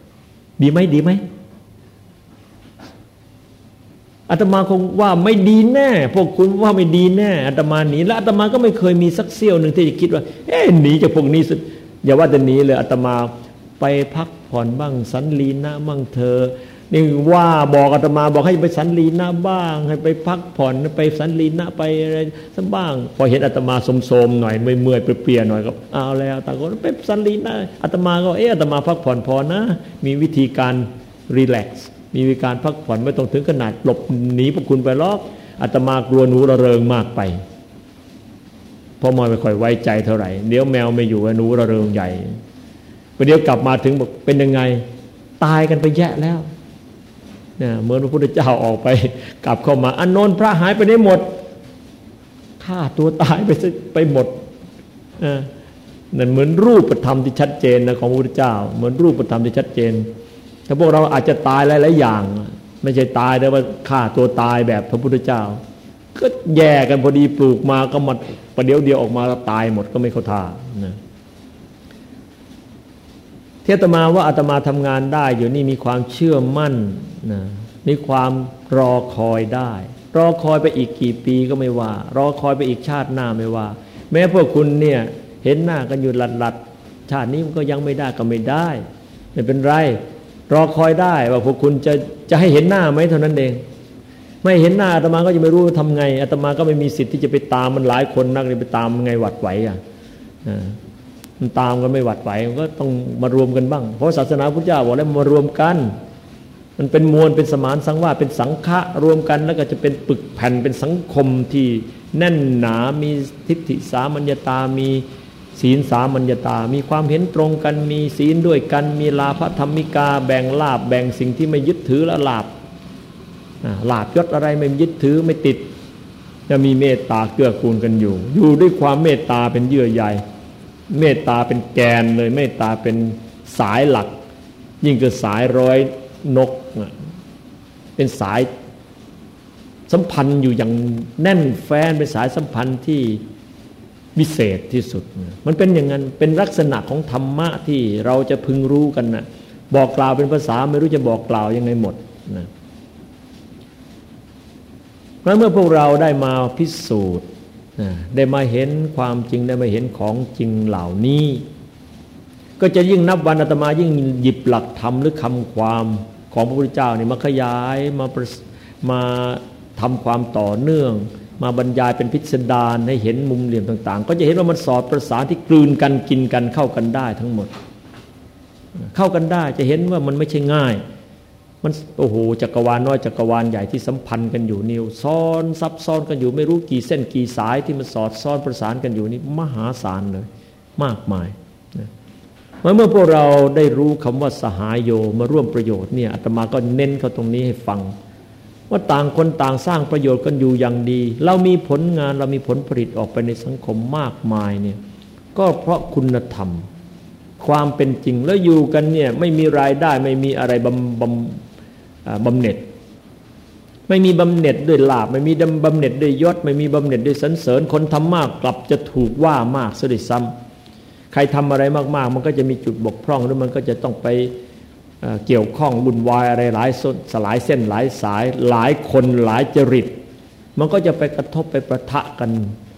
อาตมาคงว่าไม่ดีแน่พวกคุณว่าไม่ดีแน่อาตมาหนีแล้วอาตมาก็ไม่เคยมีสักเสี้ยวหนึ่งที่จะคิดว่าหนีจากพวกนี้อย่าว่าจะหนีเลยอาตมาไปพักผ่อนบ้างสันลีนะบ้างเธอนี่ว่าบอกอาตมาบอกให้ไปสันลีนะบ้างให้ไปพักผ่อนไปสันลีนะไปอะไรสักบ้างพอเห็นอาตมาโสมๆหน่อยเมื่อยเปลี่ยนหน่อยก็เอาแล้วต่างคนไปสันลีนะอาตมาก็อาตมาพักผ่อนพอนะมีวิธีการรีแลกซ์มีวิธีการพักผ่อนไม่ต้องถึงขนาดหลบหนีพวกคุณไปหรอกอาตมากลัวหนูระเริงมากไปเพราะไม่ค่อยไว้ใจเท่าไหร่เดี๋ยวแมวไม่อยู่หนูระเริงใหญ่ประเดี๋ยวกลับมาถึงบอกเป็นยังไงตายกันไปแยะแล้วเนี่ยเหมือนพระพุทธเจ้าออกไปกลับเข้ามาอานนท์พระหายไปได้หมดฆ่าตัวตายไปหมดนั่นเหมือนรูปธรรมที่ชัดเจนนะของพระพุทธเจ้าเหมือนรูปธรรมที่ชัดเจนถ้าพวกเราอาจจะตายหลายๆอย่างไม่ใช่ตายแต่ว่าฆ่าตัวตายแบบพระพุทธเจ้าก็แย่กันพอดีปลูกมาก็มาประเดี๋ยวเดียวออกมาแล้วตายหมดก็ไม่เข้าท่านะที่อาตมาว่าอาตมาทำงานได้อยู่นี่มีความเชื่อมั่นนะมีความรอคอยได้รอคอยไปอีกกี่ปีก็ไม่ว่ารอคอยไปอีกชาติหน้าไม่ว่าแม้พวกคุณเนี่ยเห็นหน้ากันอยู่หลัดๆชาตินี้มันก็ยังไม่ได้ก็ไม่ได้ไม่เป็นไรรอคอยได้ว่าพวกคุณจะให้เห็นหน้าไหมเท่านั้นเองไม่เห็นหน้าอาตมาก็จะไม่รู้ทำไงอาตมาก็ไม่มีสิทธิ์ที่จะไปตามมันหลายคนนักเลยไปตามไงหวัดไหวมันตามกันไม่หวัดไหวมันก็ต้องมารวมกันบ้างเพราะศาสนาพุทธเจ้าบอกแล้วมารวมกันมันเป็นมวลเป็นสมานสังวาสเป็นสังฆะรวมกันแล้วก็จะเป็นปึกแผ่นเป็นสังคมที่แน่นหนามีทิฏฐิสามัญญตามีศีลสามัญญตามีความเห็นตรงกันมีศีลด้วยกันมีลาภธรรมิกาแบ่งลาภแบ่งสิ่งที่ไม่ยึดถือและลาภยศอะไรไม่ยึดถือไม่ติดจะมีเมตตาเกื้อกูลกันอยู่ด้วยความเมตตาเป็นเยื่อใยเมตตาเป็นแกนเลยเมตตาเป็นสายหลักยิ่งกว่าสายร้อยนกเป็นสายสัมพันธ์อยู่อย่างแน่นแฟ้นเป็นสายสัมพันธ์ที่วิเศษที่สุดมันเป็นอย่างนั้นเป็นลักษณะของธรรมะที่เราจะพึงรู้กันนะบอกกล่าวเป็นภาษาไม่รู้จะบอกกล่าวยังไงหมดนะเมื่อพวกเราได้มาพิสูจน์ได้มาเห็นความจริงได้มาเห็นของจริงเหล่านี้ก็จะยิ่งนับวันอาตมายิ่งหยิบหลักธรรมหรือคำความของพระพุทธเจ้านี่มาขยายมาทำความต่อเนื่องมาบรรยายเป็นพิสดารให้เห็นมุมเหลี่ยมต่างๆก็จะเห็นว่ามันสอดประสานที่กลืนกันกินกันเข้ากันได้ทั้งหมดเข้ากันได้จะเห็นว่ามันไม่ใช่ง่ายมันโอ้โหจักรวาลน้อยจักรวาลใหญ่ที่สัมพันธ์กันอยู่นิ้วซ้อนซับซ้อนกันอยู่ไม่รู้กี่เส้นกี่สายที่มันสอดซ้อนประสานกันอยู่นี่มหาศาลเลยมากมายนะเมื่อพวกเราได้รู้คำว่าสหายโยมาร่วมประโยชน์เนี่ยอาตมาก็เน้นเขาตรงนี้ให้ฟังว่าต่างคนต่างสร้างประโยชน์กันอยู่อย่างดีเรามีผลงานเรามีผลผลิตออกไปในสังคมมากมายเนี่ยก็เพราะคุณธรรมความเป็นจริงแล้วอยู่กันเนี่ยไม่มีรายได้ไม่มีอะไรบำเหน็จไม่มีบำเหน็จด้วยลาภไม่มีบำเหน็จด้วยยศไม่มีบำเหน็จด้วยสรรเสริญคนทำมากกลับจะถูกว่ามากซะด้วยซ้ำใครทำอะไรมากๆมันก็จะมีจุดบกพร่องหรือมันก็จะต้องไปเกี่ยวข้องวุ่นวายอะไรหลายสลายเส้นหลายสายหลายคนหลายจริตมันก็จะไปกระทบไปประทะกัน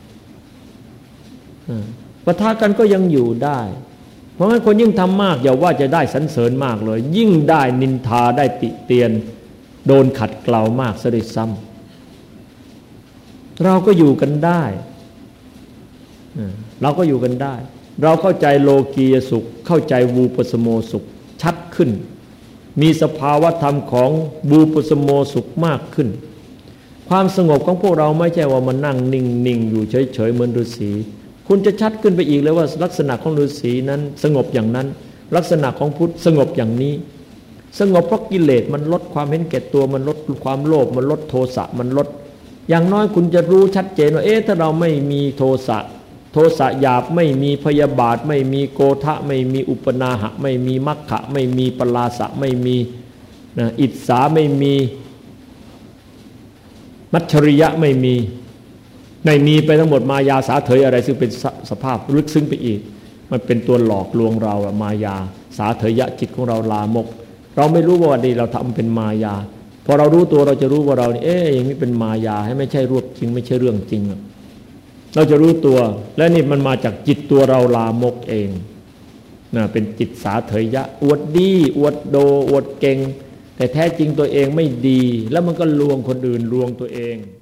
ประทะกันก็ยังอยู่ได้เพราะงั้นคนยิ่งทำมากอย่าว่าจะได้สรรเสริญมากเลยยิ่งได้นินทาได้ติเตียนโดนขัดเกลามากซะด้วยซ้ำเราก็อยู่กันได้เราก็อยู่กันได้เราเข้าใจโลกียสุขเข้าใจวูปสโมสุขชัดขึ้นมีสภาวะธรรมของวูปสโมสุขมากขึ้นความสงบของพวกเราไม่ใช่ว่ามานั่งนิ่งๆอยู่เฉยๆเหมือนฤาษีคุณจะชัดขึ้นไปอีกเลยว่าลักษณะของฤาษีนั้นสงบอย่างนั้นลักษณะของพุทธสงบอย่างนี้สงบเพราะกิเลสมันลดความเห็นแก่ตัวมันลดความโลภมันลดโทสะมันลดอย่างน้อยคุณจะรู้ชัดเจนว่าถ้าเราไม่มีโทสะหยาบไม่มีพยาบาทไม่มีโกทะไม่มีอุปนาหะไม่มีมัคคะไม่มีปลาสะไม่มีอิจฉาไม่มีมัจฉริยะไม่มีไปทั้งหมดมายาสาเถยอะไรซึ่งเป็นสภาพลึกซึ้งไปอีกมันเป็นตัวหลอกลวงเรามายาสาเถยะจิตของเราลามกเราไม่รู้ว่าดีเราทำเป็นมายาพอเรารู้ตัวเราจะรู้ว่าเรานี่อย่างนี้เป็นมายาให้ไม่ใช่รูปจริงไม่ใช่เรื่องจริงเราจะรู้ตัวและนี่มันมาจากจิตตัวเราลามกเองเป็นจิตสาเถยะอวดดีอวดโดอวดเก่งแต่แท้จริงตัวเองไม่ดีแล้วมันก็ลวงคนอื่นลวงตัวเอง